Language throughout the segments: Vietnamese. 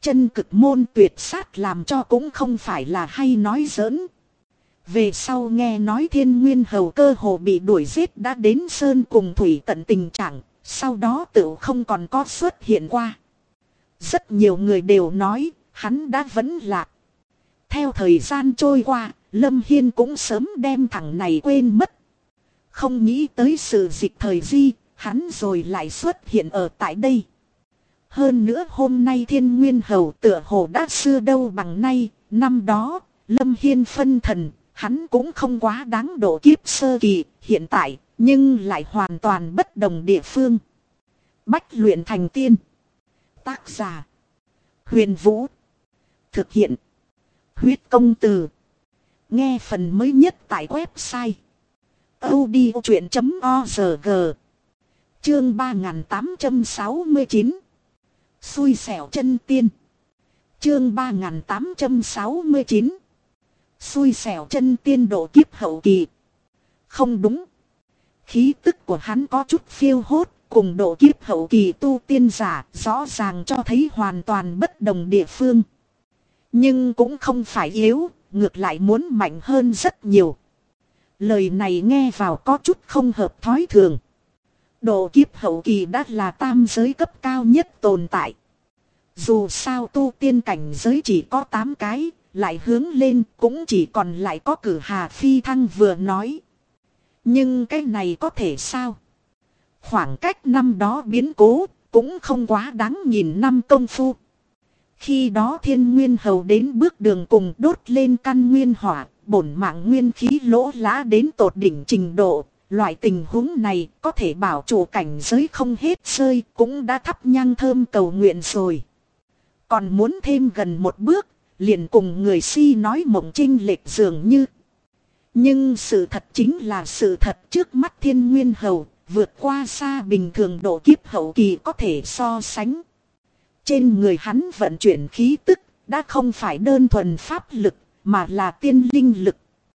chân cực môn tuyệt sát làm cho cũng không phải là hay nói giỡn. Về sau nghe nói Thiên Nguyên Hầu cơ hồ bị đuổi giết đã đến sơn cùng thủy tận tình trạng, sau đó tự không còn có xuất hiện qua. Rất nhiều người đều nói hắn đã vẫn lạc. Theo thời gian trôi qua, Lâm Hiên cũng sớm đem thằng này quên mất. Không nghĩ tới sự dịch thời di, hắn rồi lại xuất hiện ở tại đây. Hơn nữa hôm nay Thiên Nguyên Hầu tựa hồ đã xưa đâu bằng nay, năm đó, Lâm Hiên phân thần, hắn cũng không quá đáng độ kiếp sơ kỳ, hiện tại, nhưng lại hoàn toàn bất đồng địa phương. Bách luyện thành tiên. Tác giả: Huyền Vũ. Thực hiện: Huyết Công Từ. Nghe phần mới nhất tại website audiochuyện.org. Chương 3869. Xui xẻo chân tiên. Chương 3869. Xui xẻo chân tiên độ kiếp hậu kỳ. Không đúng. Khí tức của hắn có chút phiêu hốt, cùng độ kiếp hậu kỳ tu tiên giả rõ ràng cho thấy hoàn toàn bất đồng địa phương. Nhưng cũng không phải yếu, ngược lại muốn mạnh hơn rất nhiều. Lời này nghe vào có chút không hợp thói thường. Độ kiếp hậu kỳ đã là tam giới cấp cao nhất tồn tại. Dù sao tu tiên cảnh giới chỉ có 8 cái, lại hướng lên cũng chỉ còn lại có Cử Hà Phi Thăng vừa nói. Nhưng cái này có thể sao? Khoảng cách năm đó biến cố cũng không quá đáng nhìn năm công phu. Khi đó Thiên Nguyên Hầu đến bước đường cùng đốt lên căn nguyên hỏa, bổn mạng nguyên khí lỗ lã đến tột đỉnh trình độ. Loại tình huống này có thể bảo chủ cảnh giới không hết rơi, cũng đã thắp nhang thơm cầu nguyện rồi. Còn muốn thêm gần một bước, liền cùng người si nói mộng chênh lệch dường như. Nhưng sự thật chính là sự thật, trước mắt Thiên Nguyên Hầu vượt qua xa bình thường độ kiếp hậu kỳ có thể so sánh. Trên người hắn vận chuyển khí tức đã không phải đơn thuần pháp lực, mà là tiên linh lực,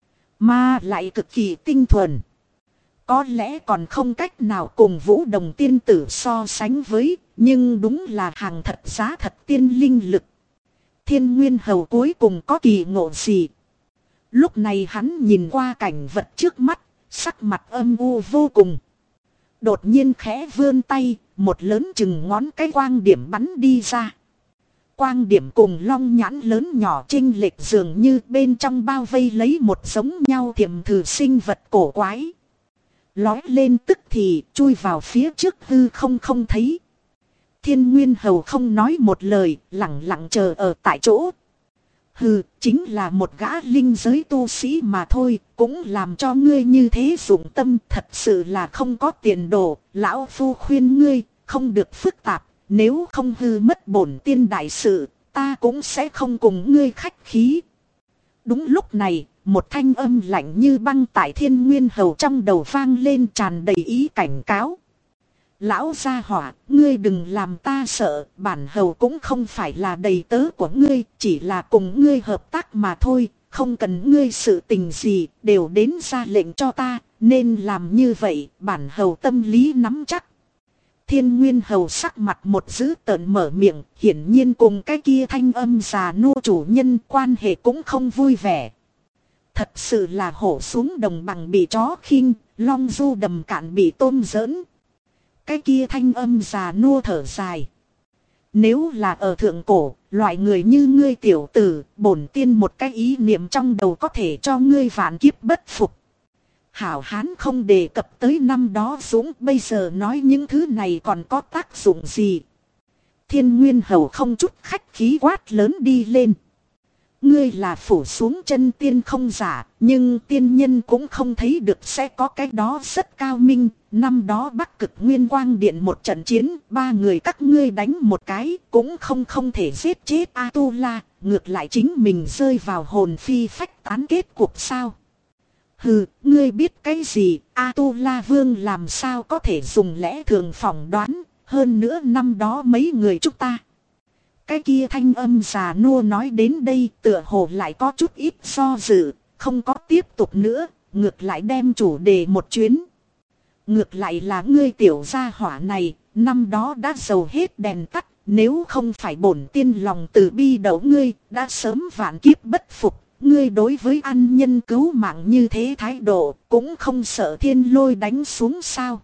mà lại cực kỳ tinh thuần. Có lẽ còn không cách nào cùng Vũ Đồng tiên tử so sánh với, nhưng đúng là hàng thật giá thật tiên linh lực. Thiên Nguyên Hầu cuối cùng có kỳ ngộ gì? Lúc này hắn nhìn qua cảnh vật trước mắt, sắc mặt âm u vô cùng. Đột nhiên khẽ vươn tay, một lớn chừng ngón cái quang điểm bắn đi ra. Quang điểm cùng long nhãn lớn nhỏ chênh lệch dường như bên trong bao vây lấy một giống nhau thiểm thử sinh vật cổ quái. Lói lên tức thì chui vào phía trước hư không thấy. Thiên Nguyên Hầu không nói một lời, lặng lặng chờ ở tại chỗ. Hừ, chính là một gã linh giới tu sĩ mà thôi, cũng làm cho ngươi như thế dụng tâm, thật sự là không có tiền đồ. Lão phu khuyên ngươi, không được phức tạp, nếu không hư mất bổn tiên đại sự, ta cũng sẽ không cùng ngươi khách khí. Đúng lúc này, một thanh âm lạnh như băng tại Thiên Nguyên Hầu trong đầu vang lên, tràn đầy ý cảnh cáo. Lão gia hỏa, ngươi đừng làm ta sợ, bản hầu cũng không phải là đầy tớ của ngươi, chỉ là cùng ngươi hợp tác mà thôi, không cần ngươi sự tình gì, đều đến ra lệnh cho ta, nên làm như vậy, bản hầu tâm lý nắm chắc. Thiên Nguyên Hầu sắc mặt một dữ tợn mở miệng, hiển nhiên cùng cái kia thanh âm già nua chủ nhân quan hệ cũng không vui vẻ. Thật sự là hổ xuống đồng bằng bị chó khinh, long du đầm cạn bị tôm giỡn. Cái kia thanh âm già nua thở dài. Nếu là ở thượng cổ, loại người như ngươi tiểu tử, bổn tiên một cái ý niệm trong đầu có thể cho ngươi vạn kiếp bất phục. Hảo hán không đề cập tới năm đó Dũng, bây giờ nói những thứ này còn có tác dụng gì? Thiên Nguyên Hầu không chút khách khí quát lớn đi lên. Ngươi là phủ xuống chân tiên không giả, nhưng tiên nhân cũng không thấy được sẽ có cái đó rất cao minh. Năm đó Bắc Cực Nguyên Quang Điện một trận chiến, 3 người các ngươi đánh một cái, cũng không thể giết chết A-tu-la, ngược lại chính mình rơi vào hồn phi phách tán kết cục sao? Hừ, ngươi biết cái gì, A-tu-la vương làm sao có thể dùng lẽ thường phỏng đoán, hơn nữa năm đó mấy người chúng ta. Cái kia thanh âm già nua nói đến đây tựa hồ lại có chút ít do dự, không có tiếp tục nữa, ngược lại đem chủ đề một chuyến. Ngược lại là ngươi tiểu gia hỏa này, năm đó đã dầu hết đèn tắt, nếu không phải bổn tiên lòng từ bi đậu ngươi, đã sớm vạn kiếp bất phục. Ngươi đối với ăn nhân cứu mạng như thế thái độ, cũng không sợ thiên lôi đánh xuống sao?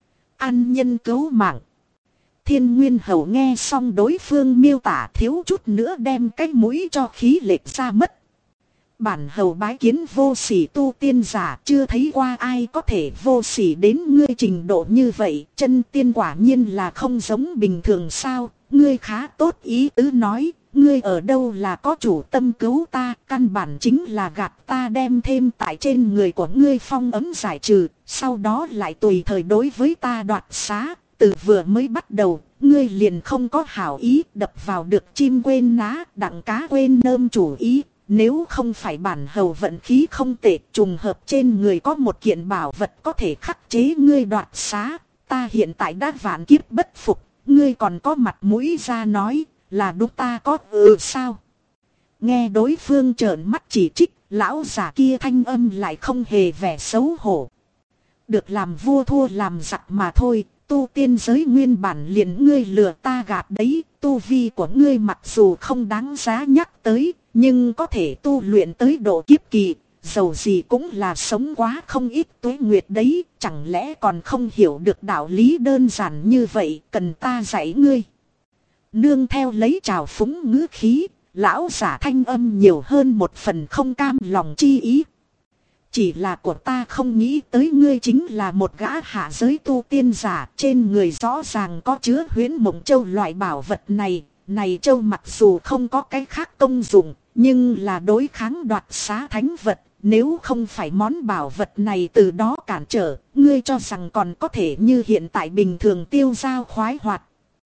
Ăn nhân cứu mạng. Thiên Nguyên Hầu nghe xong đối phương miêu tả thiếu chút nữa đem cái mũi cho khí lệch ra mất. Bản hầu bái kiến vô sỉ tu tiên giả, chưa thấy qua ai có thể vô sỉ đến ngươi trình độ như vậy. Chân tiên quả nhiên là không giống bình thường sao? Ngươi khá tốt ý tứ nói, ngươi ở đâu là có chủ tâm cứu ta, căn bản chính là gạt ta đem thêm tại trên người của ngươi phong ấm giải trừ, sau đó lại tùy thời đối với ta đoạt xá. Từ vừa mới bắt đầu, ngươi liền không có hảo ý, đập vào được chim quên ná, đặng cá quên nơm chủ ý. Nếu không phải bản hầu vận khí không tệ, trùng hợp trên người có một kiện bảo vật có thể khắc chế ngươi đoạt xá, ta hiện tại đã vạn kiếp bất phục, ngươi còn có mặt mũi ra nói, là đúng ta có sao? Nghe đối phương trợn mắt chỉ trích, lão giả kia thanh âm lại không hề vẻ xấu hổ. Được làm vua thua làm giặc mà thôi, tu tiên giới nguyên bản liền ngươi lừa ta gạt đấy, tu vi của ngươi mặc dù không đáng giá nhắc tới, nhưng có thể tu luyện tới độ kiếp kỳ, dầu gì cũng là sống quá không ít tuế nguyệt đấy, chẳng lẽ còn không hiểu được đạo lý đơn giản như vậy, cần ta dạy ngươi. Nương theo lấy trào phúng ngữ khí, lão giả thanh âm nhiều hơn một phần không cam lòng chi ý. Chỉ là của ta không nghĩ tới ngươi chính là một gã hạ giới tu tiên giả, trên người rõ ràng có chứa huyễn mộng châu loại bảo vật này. Này châu mặc dù không có cái khác công dụng, nhưng là đối kháng đoạt xá thánh vật. Nếu không phải món bảo vật này từ đó cản trở, ngươi cho rằng còn có thể như hiện tại bình thường tiêu dao khoái hoạt.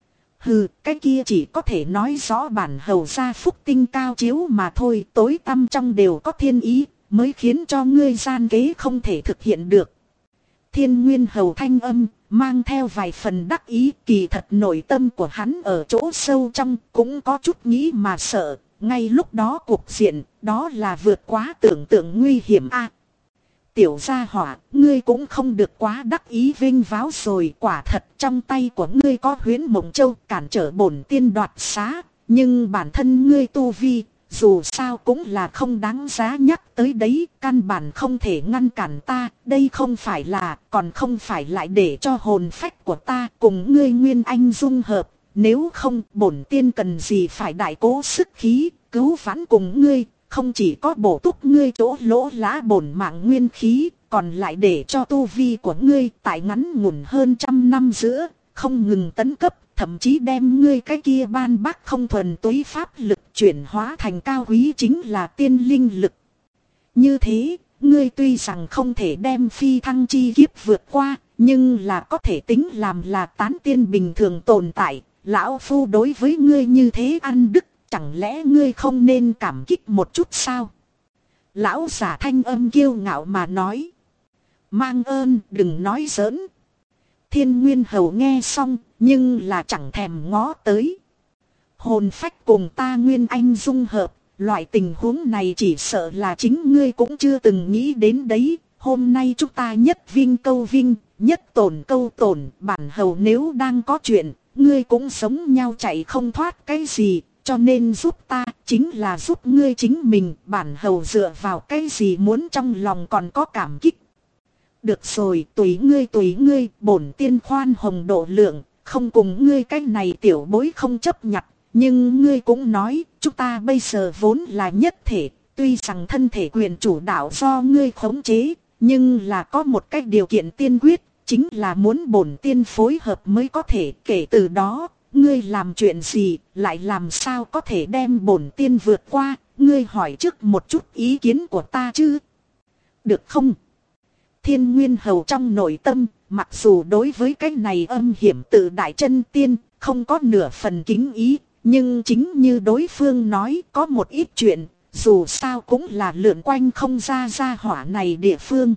Hừ, cái kia chỉ có thể nói rõ bản hầu gia phúc tinh cao chiếu mà thôi, tối tăm trong đều có thiên ý, mới khiến cho ngươi gian kế không thể thực hiện được. Thiên Nguyên Hầu thanh âm, mang theo vài phần đắc ý, kỳ thật nội tâm của hắn ở chỗ sâu trong, cũng có chút nghĩ mà sợ, ngay lúc đó cuộc diện, đó là vượt quá tưởng tượng nguy hiểm a. Tiểu gia hỏa, ngươi cũng không được quá đắc ý vinh váo rồi, quả thật trong tay của ngươi có huyễn mộng châu cản trở bổn tiên đoạt xá, nhưng bản thân ngươi tu vi, dù sao cũng là không đáng giá nhắc tới đấy, căn bản không thể ngăn cản ta, đây không phải là, còn không phải lại để cho hồn phách của ta cùng ngươi nguyên anh dung hợp, nếu không bổn tiên cần gì phải đại cố sức khí, cứu vãn cùng ngươi. Không chỉ có bổ túc ngươi chỗ lỗ lá bổn mạng nguyên khí, còn lại để cho tu vi của ngươi tại ngắn ngủn hơn 100 năm giữa, không ngừng tấn cấp, thậm chí đem ngươi cái kia ban bác không thuần túy pháp lực chuyển hóa thành cao quý chính là tiên linh lực. Như thế, ngươi tuy rằng không thể đem phi thăng chi kiếp vượt qua, nhưng là có thể tính làm là tán tiên bình thường tồn tại, lão phu đối với ngươi như thế ăn đức. Chẳng lẽ ngươi không nên cảm kích một chút sao? Lão giả thanh âm kiêu ngạo mà nói. Mang ơn đừng nói giỡn. Thiên Nguyên Hầu nghe xong nhưng là chẳng thèm ngó tới. Hồn phách cùng ta Nguyên Anh dung hợp. Loại tình huống này chỉ sợ là chính ngươi cũng chưa từng nghĩ đến đấy. Hôm nay chúng ta nhất vinh câu vinh, nhất tổn câu tổn. Bản hầu nếu đang có chuyện, ngươi cũng sống nhau chạy không thoát cái gì. Cho nên giúp ta chính là giúp ngươi chính mình, bản hầu dựa vào cái gì muốn trong lòng còn có cảm kích. Được rồi, tùy ngươi, bổn tiên khoan hồng độ lượng, không cùng ngươi cái này tiểu bối không chấp nhặt. Nhưng ngươi cũng nói, chúng ta bây giờ vốn là nhất thể, tuy rằng thân thể quyền chủ đạo do ngươi khống chế, nhưng là có một cái điều kiện tiên quyết, chính là muốn bổn tiên phối hợp mới có thể. Kể từ đó, ngươi làm chuyện gì, lại làm sao có thể đem bổn tiên vượt qua, ngươi hỏi trước một chút ý kiến của ta chứ. Được không? Thiên Nguyên Hầu trong nội tâm, mặc dù đối với cái này âm hiểm tự đại chân tiên, không có nửa phần kính ý, nhưng chính như đối phương nói có một ít chuyện, dù sao cũng là lượn quanh không ra hỏa này địa phương.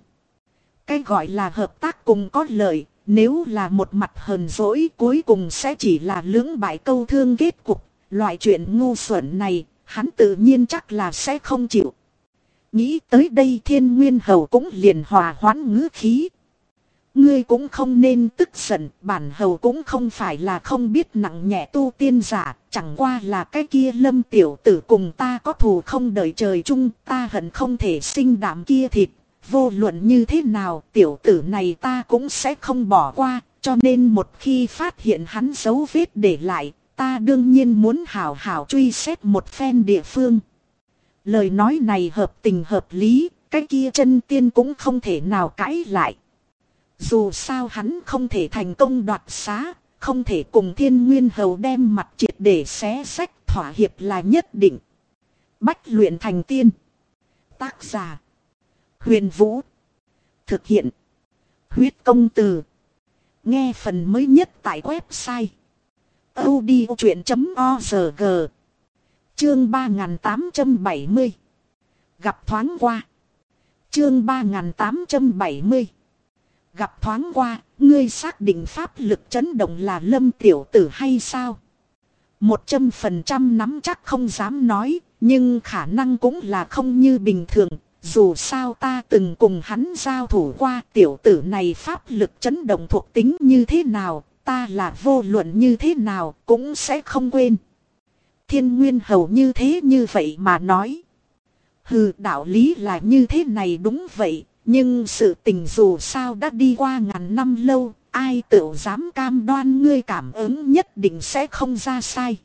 Cái gọi là hợp tác cùng có lợi. Nếu là một mặt hờn dỗi cuối cùng sẽ chỉ là lưỡng bại câu thương kết cục. Loại chuyện ngu xuẩn này, hắn tự nhiên chắc là sẽ không chịu. Nghĩ tới đây Thiên Nguyên Hầu cũng liền hòa hoãn ngữ khí. Ngươi cũng không nên tức giận, bản hầu cũng không phải là không biết nặng nhẹ tu tiên giả, chẳng qua là cái kia Lâm tiểu tử cùng ta có thù không đợi trời chung, ta hận không thể sinh đảm kia thịt, vô luận như thế nào tiểu tử này ta cũng sẽ không bỏ qua, cho nên một khi phát hiện hắn dấu vết để lại, ta đương nhiên muốn hảo hảo truy xét một phen địa phương. Lời nói này hợp tình hợp lý, cái kia chân tiên cũng không thể nào cãi lại. Dù sao hắn không thể thành công đoạt xá, không thể cùng Thiên Nguyên Hầu đem mặt triệt để xé xách, thỏa hiệp là nhất định. Bách luyện thành tiên. Tác giả: Huyền Vũ. Thực hiện: Huyết Công Từ. Nghe phần mới nhất tại website audiochuyện.org. Chương 3870. Gặp thoáng qua. Chương 3870. Gặp thoáng qua, ngươi xác định pháp lực chấn động là Lâm tiểu tử hay sao? 100% nắm chắc không dám nói, nhưng khả năng cũng là không như bình thường. Dù sao ta từng cùng hắn giao thủ qua, tiểu tử này pháp lực chấn động thuộc tính như thế nào, ta là vô luận như thế nào cũng sẽ không quên. Thiên Nguyên Hầu như thế như vậy mà nói. Hừ, đạo lý là như thế này đúng vậy. Nhưng sự tình dù sao đã đi qua ngàn năm lâu, ai tự dám cam đoan ngươi cảm ứng nhất định sẽ không ra sai.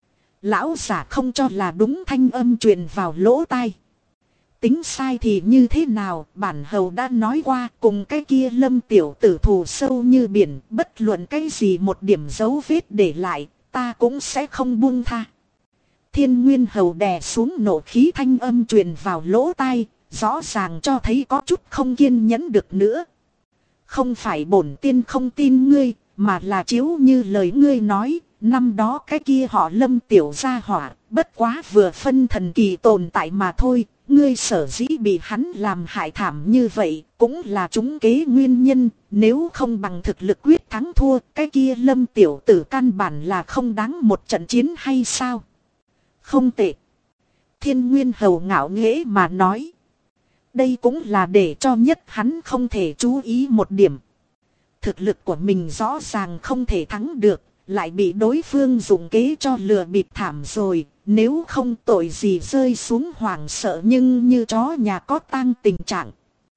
Lão giả không cho là đúng thanh âm truyền vào lỗ tai. Tính sai thì như thế nào, bản hầu đã nói qua, cùng cái kia Lâm tiểu tử thù sâu như biển, bất luận cái gì một điểm dấu vết để lại, ta cũng sẽ không buông tha. Thiên Nguyên Hầu đè xuống nộ khí thanh âm truyền vào lỗ tai. Rõ ràng cho thấy có chút không kiên nhẫn được nữa. Không phải bổn tiên không tin ngươi, mà là chiếu như lời ngươi nói, năm đó cái kia họ Lâm tiểu gia hỏa, bất quá vừa phân thần kỳ tồn tại mà thôi, ngươi sở dĩ bị hắn làm hại thảm như vậy, cũng là trúng kế nguyên nhân, nếu không bằng thực lực quyết thắng thua, cái kia Lâm tiểu tử căn bản là không đáng một trận chiến hay sao? Không tệ. Thiên Nguyên Hầu ngạo nghễ mà nói. Đây cũng là để cho nhất hắn không thể chú ý một điểm. Thực lực của mình rõ ràng không thể thắng được, lại bị đối phương dùng kế cho lừa bịp thảm rồi. Nếu không tội gì rơi xuống hoảng sợ nhưng như chó nhà có tang tình trạng.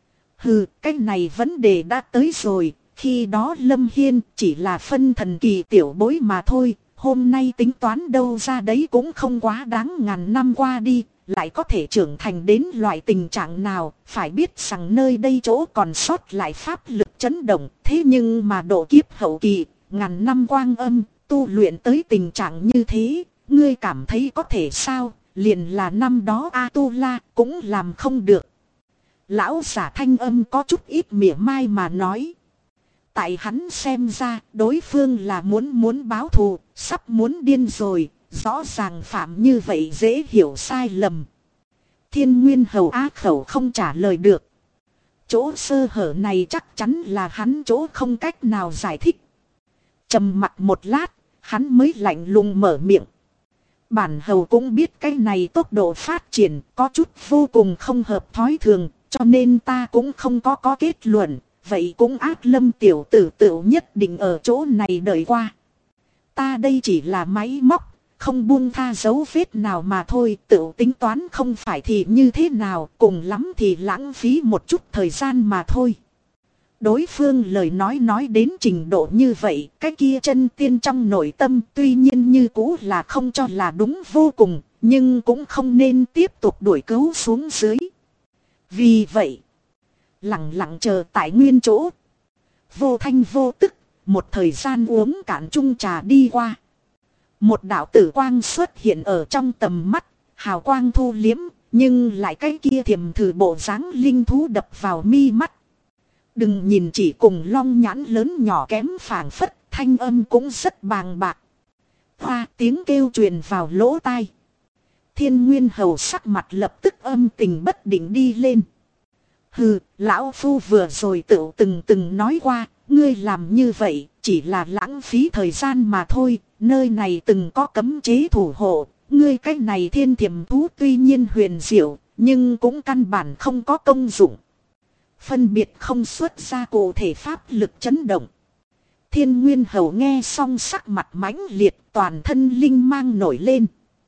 Hừ, cái này vấn đề đã tới rồi, khi đó Lâm Hiên chỉ là phân thần kỳ tiểu bối mà thôi. Hôm nay tính toán đâu ra đấy cũng không quá đáng, ngàn năm qua đi. Lại có thể trưởng thành đến loại tình trạng nào, phải biết rằng nơi đây chỗ còn sót lại pháp lực chấn động, thế nhưng mà độ kiếp hậu kỳ, ngàn năm quang âm, tu luyện tới tình trạng như thế, ngươi cảm thấy có thể sao, liền là năm đó A-tu-la cũng làm không được. Lão giả thanh âm có chút ít mỉa mai mà nói. Tại hắn xem ra, đối phương là muốn báo thù, sắp muốn điên rồi. Rõ ràng phạm như vậy dễ hiểu sai lầm. Thiên Nguyên Hầu á khẩu không trả lời được. Chỗ sơ hở này chắc chắn là hắn chỗ không cách nào giải thích. Trầm mặc một lát, hắn mới lạnh lùng mở miệng. Bản hầu cũng biết cái này tốc độ phát triển có chút vô cùng không hợp thói thường, cho nên ta cũng không có kết luận. Vậy cũng ác Lâm tiểu tử tựu nhất định ở chỗ này đợi qua. Ta đây chỉ là máy móc. Không buông tha dấu vết nào mà thôi, tự tính toán không phải thì như thế nào, cùng lắm thì lãng phí một chút thời gian mà thôi. Đối phương lời nói đến trình độ như vậy, cái kia chân tiên trong nội tâm tuy nhiên như cũ là không cho là đúng vô cùng, nhưng cũng không nên tiếp tục đuổi cứu xuống dưới. Vì vậy, lặng lặng chờ tại nguyên chỗ, vô thanh vô tức, một thời gian uống cạn chung trà đi qua. Một đạo tử quang xuất hiện ở trong tầm mắt, hào quang thu liếm, nhưng lại cái kia thiềm thử bộ dáng linh thú đập vào mi mắt. Đừng nhìn chỉ cùng long nhãn lớn nhỏ kém phảng phất, thanh âm cũng rất bàng bạc. Hoa tiếng kêu truyền vào lỗ tai. Thiên Nguyên Hầu sắc mặt lập tức âm tình bất định đi lên. Hừ, lão phu vừa rồi tự từng nói qua, ngươi làm như vậy chỉ là lãng phí thời gian mà thôi. Nơi này từng có cấm chế thủ hộ, ngươi cái này thiên thiểm thú tuy nhiên huyền diệu, nhưng cũng căn bản không có công dụng. phân biệt không xuất ra cụ thể pháp lực chấn động. Thiên Nguyên Hầu nghe xong sắc mặt mãnh liệt, toàn thân linh mang nổi lên.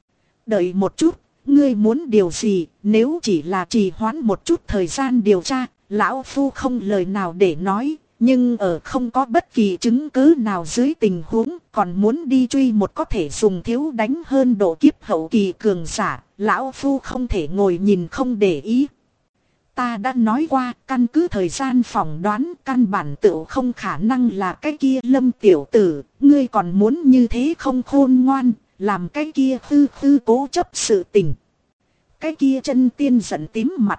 Đợi một chút, ngươi muốn điều gì? Nếu chỉ là trì hoãn một chút thời gian điều tra, lão phu không lời nào để nói. Nhưng ở không có bất kỳ chứng cứ nào dưới tình huống còn muốn đi truy một có thể dùng thiếu đánh hơn độ kiếp hậu kỳ cường giả, lão phu không thể ngồi nhìn không để ý. Ta đã nói qua, căn cứ thời gian phỏng đoán căn bản tự không khả năng là cái kia Lâm tiểu tử, ngươi còn muốn như thế không khôn ngoan, làm cái kia hư cố chấp sự tình. Cái kia chân tiên giận tím mặt.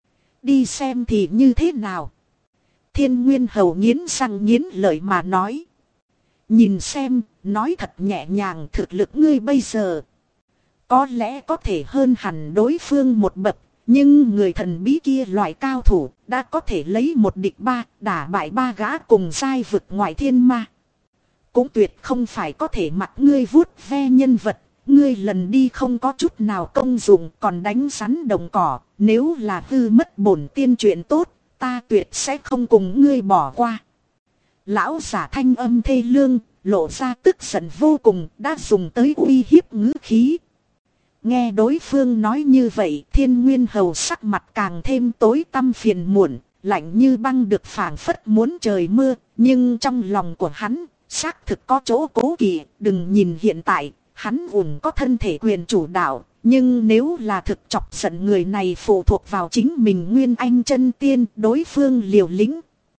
Đi xem thì như thế nào? Thiên Nguyên Hầu nghiến răng nghiến lợi mà nói. Nhìn xem, nói thật nhẹ nhàng, thực lực ngươi bây giờ có lẽ có thể hơn hẳn đối phương một bậc. Nhưng người thần bí kia loại cao thủ đã có thể lấy một địch ba, đả bại ba gã cùng giai vực ngoại thiên ma. Cũng tuyệt không phải có thể mặc ngươi vuốt ve nhân vật. Ngươi lần đi không có chút nào công dụng, còn đánh rắn đồng cỏ. Nếu là hư mất bổn tiên chuyện tốt, ta tuyệt sẽ không cùng ngươi bỏ qua. Lão giả thanh âm thê lương, lộ ra tức giận vô cùng, đã dùng tới uy hiếp ngữ khí. Nghe đối phương nói như vậy, Thiên Nguyên Hầu sắc mặt càng thêm tối tăm phiền muộn, lạnh như băng được phảng phất muốn trời mưa. Nhưng trong lòng của hắn, xác thực có chỗ cố kỵ. Đừng nhìn hiện tại, hắn ủng có thân thể quyền chủ đạo. Nhưng nếu là thực chọc giận người này phụ thuộc vào chính mình Nguyên Anh chân tiên, đối phương liều lĩnh.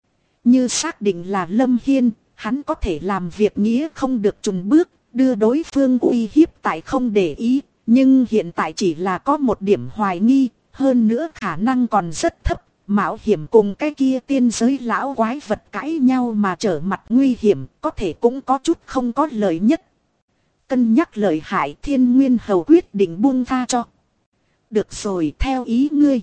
Như xác định là Lâm Hiên, hắn có thể làm việc nghĩa không được chùn bước, đưa đối phương uy hiếp tại không để ý. Nhưng hiện tại chỉ là có một điểm hoài nghi, hơn nữa khả năng còn rất thấp, mạo hiểm cùng cái kia tiên giới lão quái vật cãi nhau mà trở mặt nguy hiểm, có thể cũng có chút không có lợi nhất. Cân nhắc lợi hại, Thiên Nguyên Hầu quyết định buông tha cho. Được rồi, theo ý ngươi.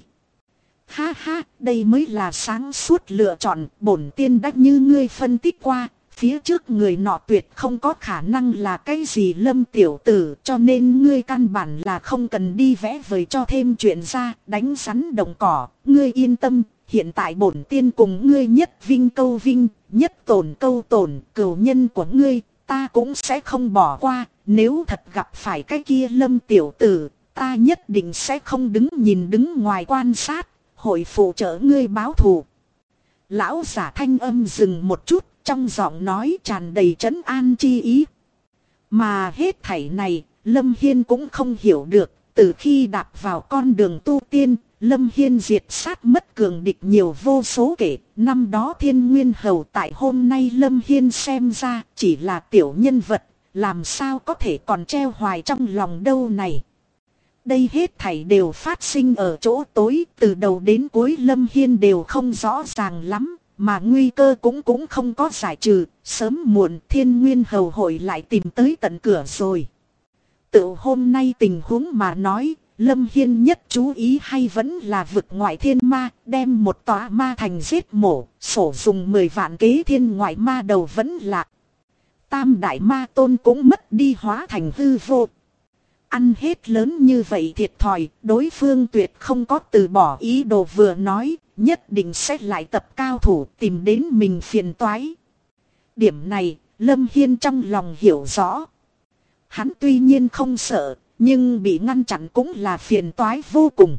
Ha ha, đây mới là sáng suốt lựa chọn, bổn tiên đã như ngươi phân tích qua. Phía trước người nọ tuyệt không có khả năng là cái gì Lâm tiểu tử, cho nên ngươi căn bản là không cần đi vẽ vời cho thêm chuyện ra, đánh rắn đồng cỏ. Ngươi yên tâm, hiện tại bổn tiên cùng ngươi nhất vinh câu vinh, nhất tổn câu tổn, cửu nhân của ngươi, ta cũng sẽ không bỏ qua. Nếu thật gặp phải cái kia Lâm tiểu tử, ta nhất định sẽ không đứng ngoài quan sát, hội phụ trợ ngươi báo thù. Lão giả thanh âm dừng một chút, trong giọng nói tràn đầy trấn an chi ý. Mà hết thảy này, Lâm Hiên cũng không hiểu được. Từ khi đạp vào con đường tu tiên, Lâm Hiên diệt sát mất cường địch nhiều vô số kể. Năm đó Thiên Nguyên Hầu, tại hôm nay Lâm Hiên xem ra chỉ là tiểu nhân vật. Làm sao có thể còn treo hoài trong lòng đâu này. Đây hết thảy đều phát sinh ở chỗ tối. Từ đầu đến cuối Lâm Hiên đều không rõ ràng lắm. Mà nguy cơ cũng không có giải trừ. Sớm muộn Thiên Nguyên Hầu hội lại tìm tới tận cửa rồi. Tự hôm nay tình huống mà nói, Lâm Hiên nhất chú ý hay vẫn là vực ngoại thiên ma. Đem một tòa ma thành giết mổ, sổ dùng 10 vạn kế thiên ngoại ma đầu vẫn lạc. Tam đại ma tôn cũng mất đi hóa thành hư vô. Ăn hết lớn như vậy thiệt thòi, đối phương tuyệt không có từ bỏ ý đồ vừa nói, nhất định sẽ lại tập cao thủ tìm đến mình phiền toái. Điểm này, Lâm Hiên trong lòng hiểu rõ. Hắn tuy nhiên không sợ, nhưng bị ngăn chặn cũng là phiền toái vô cùng.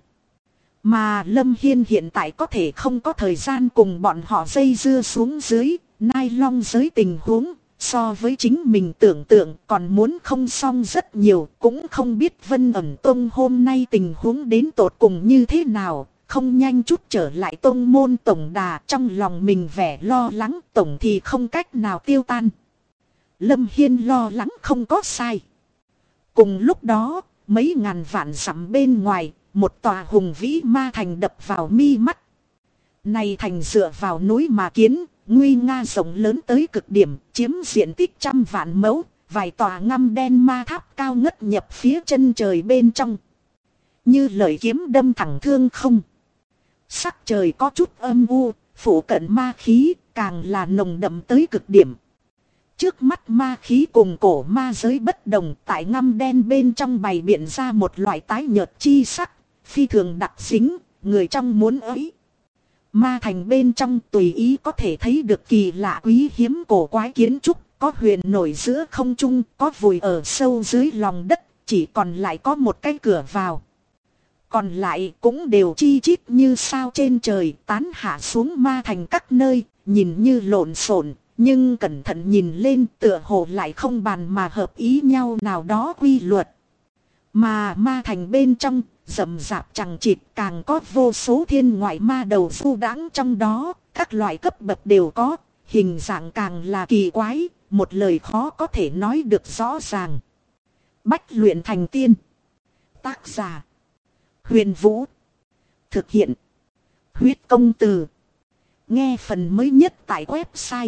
Mà Lâm Hiên hiện tại có thể không có thời gian cùng bọn họ dây dưa xuống dưới, nai long giới tình huống. So với chính mình tưởng tượng còn muốn không xong rất nhiều, cũng không biết Vân Ẩn Tông hôm nay tình huống đến tột cùng như thế nào, không nhanh chút trở lại tông môn tổng đà, trong lòng mình vẻ lo lắng tổng thì không cách nào tiêu tan. Lâm Hiên lo lắng không có sai. Cùng lúc đó, mấy ngàn vạn dặm bên ngoài, một tòa hùng vĩ ma thành đập vào mi mắt. Này thành dựa vào núi mà kiến, nguy nga rộng lớn tới cực điểm, chiếm diện tích 100 vạn mẫu, vài tòa ngăm đen ma tháp cao ngất nhập phía chân trời bên trong. Như lời kiếm đâm thẳng thương không. Sắc trời có chút âm u, phủ cận ma khí, càng là nồng đậm tới cực điểm. Trước mắt ma khí cùng cổ ma giới bất đồng, tại ngăm đen bên trong bày biện ra một loại tái nhợt chi sắc, phi thường đặc dính, người trong muốn ấy. Ma thành bên trong tùy ý có thể thấy được kỳ lạ quý hiếm cổ quái kiến trúc, có huyền nổi giữa không trung, có vùi ở sâu dưới lòng đất, chỉ còn lại có một cái cửa vào. Còn lại cũng đều chi chít như sao trên trời, tán hạ xuống ma thành các nơi, nhìn như lộn xộn, nhưng cẩn thận nhìn lên tựa hồ lại không bàn mà hợp ý nhau nào đó quy luật. Mà ma thành bên trong, rậm rạp chằng chịt, càng có vô số thiên ngoại ma đầu du đãng trong đó, các loại cấp bậc đều có, hình dạng càng là kỳ quái, một lời khó có thể nói được rõ ràng. Bách luyện thành tiên. Tác giả: Huyền Vũ. Thực hiện: Huyết Công Từ. Nghe phần mới nhất tại website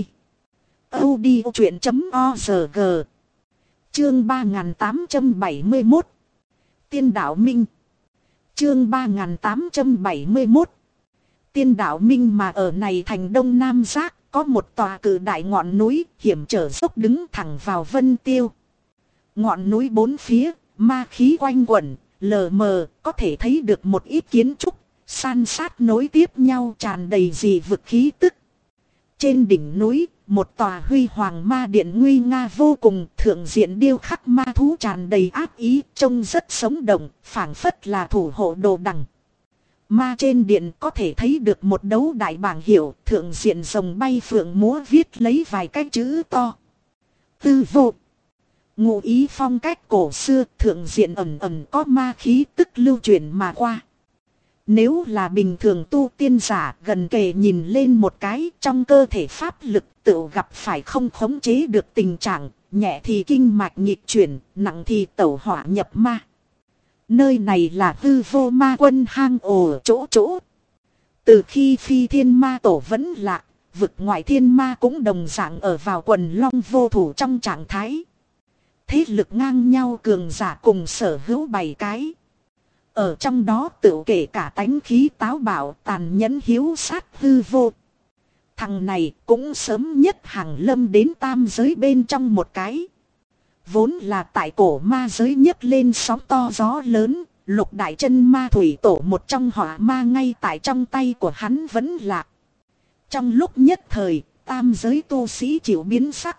audiochuyện.org. Chương 3871. Tiên đạo minh. Chương 3871. Tiên đạo minh mà ở này thành Đông Nam Giác, có một tòa cự đại ngọn núi hiểm trở dốc đứng thẳng vào Vân Tiêu. Ngọn núi bốn phía, ma khí quanh quẩn, lờ mờ, có thể thấy được một ít kiến trúc, san sát nối tiếp nhau tràn đầy dị vực khí tức. Trên đỉnh núi, một tòa huy hoàng ma điện nguy nga vô cùng, thượng diện điêu khắc ma thú tràn đầy ác ý, trông rất sống động, phảng phất là thủ hộ đồ đằng. Ma trên điện có thể thấy được một đấu đại bảng hiệu, thượng diện rồng bay phượng múa viết lấy vài cái chữ to. Tư vô. Ngụ ý phong cách cổ xưa, thượng diện ẩn ẩn có ma khí tức lưu truyền mà qua. Nếu là bình thường tu tiên giả gần kề nhìn lên một cái, trong cơ thể pháp lực tự gặp phải không khống chế được tình trạng, nhẹ thì kinh mạch nghịch chuyển, nặng thì tẩu hỏa nhập ma. Nơi này là hư vô ma quân hang ổ chỗ chỗ. Từ khi phi thiên ma tổ vẫn lạc, vực ngoại thiên ma cũng đồng dạng ở vào quần long vô thủ trong trạng thái. Thế lực ngang nhau cường giả cùng sở hữu 7 cái. Ở trong đó tự kể cả tánh khí táo bạo tàn nhẫn hiếu sát hư vô. Thằng này cũng sớm nhất hàng lâm đến tam giới bên trong một cái. Vốn là tại cổ ma giới nhấc lên sóng to gió lớn, lục đại chân ma thủy tổ một trong hỏa ma ngay tại trong tay của hắn vẫn lạc. Trong lúc nhất thời, tam giới tu sĩ chịu biến sắc.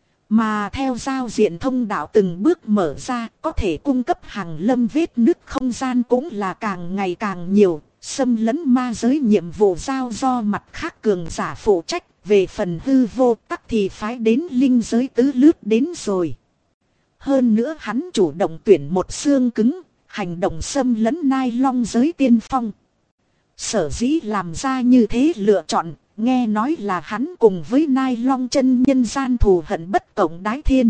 Mà theo giao diện thông đạo từng bước mở ra, có thể cung cấp hàng lâm vết nứt không gian cũng là càng ngày càng nhiều, xâm lấn ma giới nhiệm vụ giao do mặt khác cường giả phụ trách, về phần hư vô tắc thì phái đến linh giới tứ lướt đến rồi. Hơn nữa hắn chủ động tuyển một xương cứng, hành động xâm lấn Nai Long giới tiên phong. Sở dĩ làm ra như thế lựa chọn, nghe nói là hắn cùng với Nai Long chân nhân gian thù hận bất cộng đái thiên.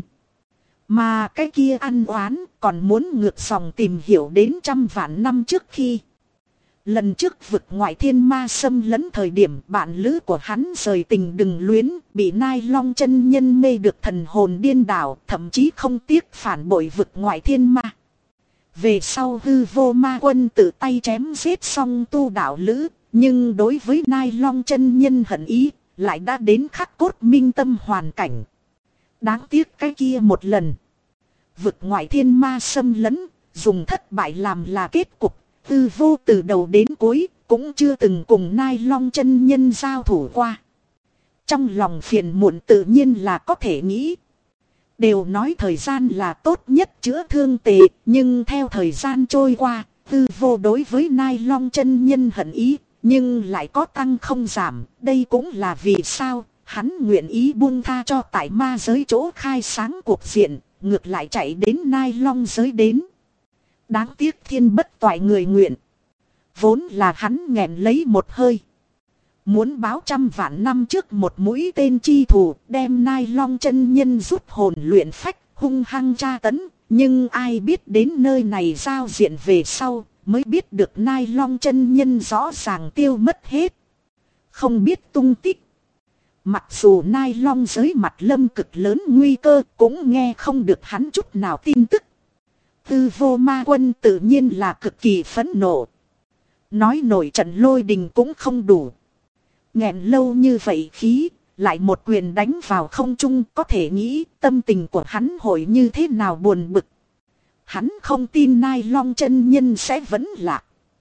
Mà cái kia ăn oán còn muốn ngược dòng tìm hiểu đến trăm vạn năm trước khi. Lần trước vực ngoại thiên ma xâm lấn thời điểm bạn lữ của hắn rời tình đừng luyến, bị Nai Long chân nhân mê được thần hồn điên đảo, thậm chí không tiếc phản bội vực ngoại thiên ma. Về sau hư vô ma quân tự tay chém giết xong tu đạo lữ, nhưng đối với Nai Long chân nhân hận ý, lại đã đến khắc cốt minh tâm hoàn cảnh. Đáng tiếc cái kia một lần. Vực ngoại thiên ma xâm lấn, dùng thất bại làm là kết cục, hư vô từ đầu đến cuối, cũng chưa từng cùng Nai Long chân nhân giao thủ qua. Trong lòng phiền muộn tự nhiên là có thể nghĩ. Đều nói thời gian là tốt nhất chữa thương tệ, nhưng theo thời gian trôi qua, hư vô đối với Nai Long chân nhân hận ý, nhưng lại có tăng không giảm. Đây cũng là vì sao hắn nguyện ý buông tha cho tại ma giới chỗ khai sáng cuộc diện, ngược lại chạy đến Nai Long giới đến. Đáng tiếc thiên bất toại người nguyện. Vốn là hắn nghẹn lấy một hơi. Muốn báo trăm vạn năm trước một mũi tên chi thủ, đem Nai Long chân nhân rút hồn luyện phách, hung hăng tra tấn. Nhưng ai biết đến nơi này giao diện về sau, mới biết được Nai Long chân nhân rõ ràng tiêu mất hết. Không biết tung tích. Mặc dù Nai Long giới mặt lâm cực lớn nguy cơ, cũng nghe không được hắn chút nào tin tức. Tư vô ma quân tự nhiên là cực kỳ phẫn nộ. Nói nổi trận lôi đình cũng không đủ. Nghẹn lâu như vậy khí, lại một quyền đánh vào không trung, có thể nghĩ tâm tình của hắn hội như thế nào buồn bực. Hắn không tin Nai Long chân nhân sẽ vẫn lạc.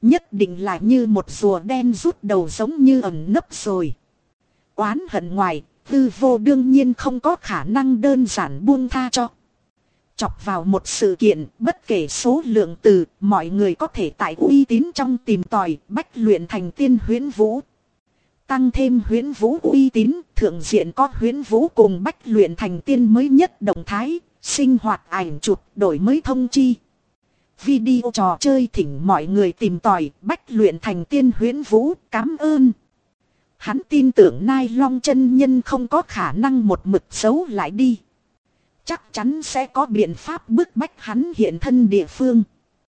Nhất định là như một rùa đen rút đầu giống như ẩn nấp rồi. Oán hận ngoài, Hư Vô đương nhiên không có khả năng đơn giản buông tha cho. Chọc vào một sự kiện, bất kể số lượng từ, mọi người có thể tại uy tín trong tìm tòi, bách luyện thành tiên huyễn vũ. Tăng thêm huyễn vũ uy tín, thượng diện có huyễn vũ cùng bách luyện thành tiên mới nhất động thái, sinh hoạt ảnh chụp, đổi mới thông chi. Video trò chơi thỉnh mọi người tìm tòi, bách luyện thành tiên huyễn vũ, cảm ơn. Hắn tin tưởng Nai Long chân nhân không có khả năng một mực giấu lại đi. Chắc chắn sẽ có biện pháp bức bách hắn hiện thân địa phương.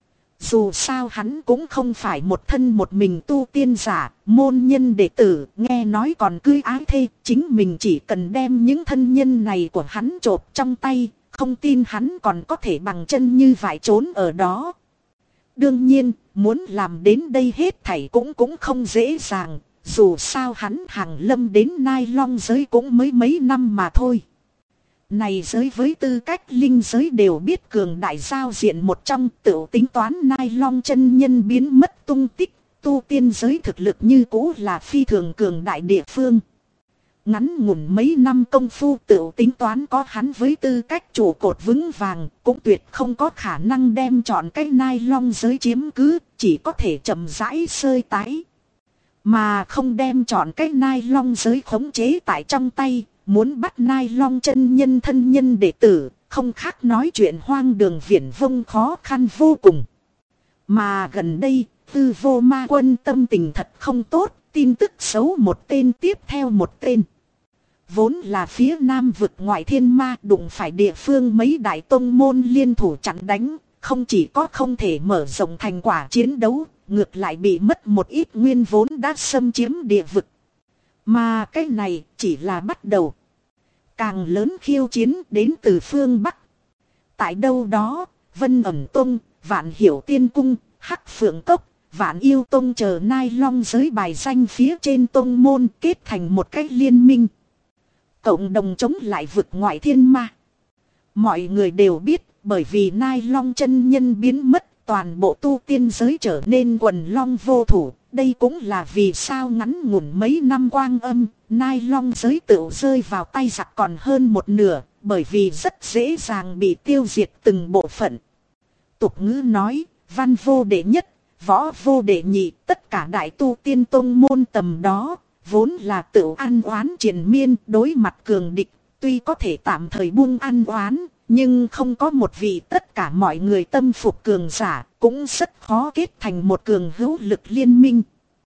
Dù sao hắn cũng không phải một thân một mình tu tiên giả, môn nhân đệ tử, nghe nói còn cưới ái thê. Chính mình chỉ cần đem những thân nhân này của hắn chộp trong tay, không tin hắn còn có thể bằng chân như vải trốn ở đó. Đương nhiên, muốn làm đến đây hết thảy cũng không dễ dàng. Dù sao hắn hàng lâm đến Nai Long giới cũng mới mấy năm mà thôi. Này giới với tư cách linh giới đều biết cường đại giao diện một trong, tự tính toán Nai Long chân nhân biến mất tung tích, tu tiên giới thực lực như cũ là phi thường cường đại địa phương. Ngắn ngủn mấy năm công phu tự tính toán có hắn với tư cách trụ cột vững vàng, cũng tuyệt không có khả năng đem chọn cái Nai Long giới chiếm cứ, chỉ có thể chậm rãi sơi tái. Mà không đem chọn cái Nai Long giới khống chế tại trong tay. Muốn bắt Nai Long chân nhân thân nhân đệ tử, không khác nói chuyện hoang đường viển vông khó khăn vô cùng. Mà gần đây, Tư Vô Ma Quân tâm tình thật không tốt, tin tức xấu một tên tiếp theo một tên. Vốn là phía nam vực ngoại thiên ma đụng phải địa phương mấy đại tông môn liên thủ chặn đánh, không chỉ có không thể mở rộng thành quả chiến đấu, ngược lại bị mất một ít nguyên vốn đã xâm chiếm địa vực. Mà cái này chỉ là bắt đầu. Càng lớn khiêu chiến đến từ phương Bắc. Tại đâu đó, Vân Ẩn Tông, Vạn Hiểu Tiên Cung, Hắc Phượng Cốc, Vạn Yêu Tông chờ Nai Long giới bài danh phía trên tông môn kết thành một cái liên minh. Cộng đồng chống lại vực ngoại thiên ma. Mọi người đều biết, bởi vì Nai Long chân nhân biến mất, toàn bộ tu tiên giới trở nên quần long vô thủ. Đây cũng là vì sao ngắn ngủn mấy năm quang âm, Nai Long giới tự rơi vào tay giặc còn hơn một nửa, bởi vì rất dễ dàng bị tiêu diệt từng bộ phận. Tục ngữ nói, văn vô đệ nhất, võ vô đệ nhị, tất cả đại tu tiên tông môn tầm đó, vốn là tự ăn oán triền miên đối mặt cường địch, tuy có thể tạm thời buông ăn oán, nhưng không có một vị tất cả mọi người tâm phục cường giả, cũng rất khó kết thành một cường hữu lực liên minh.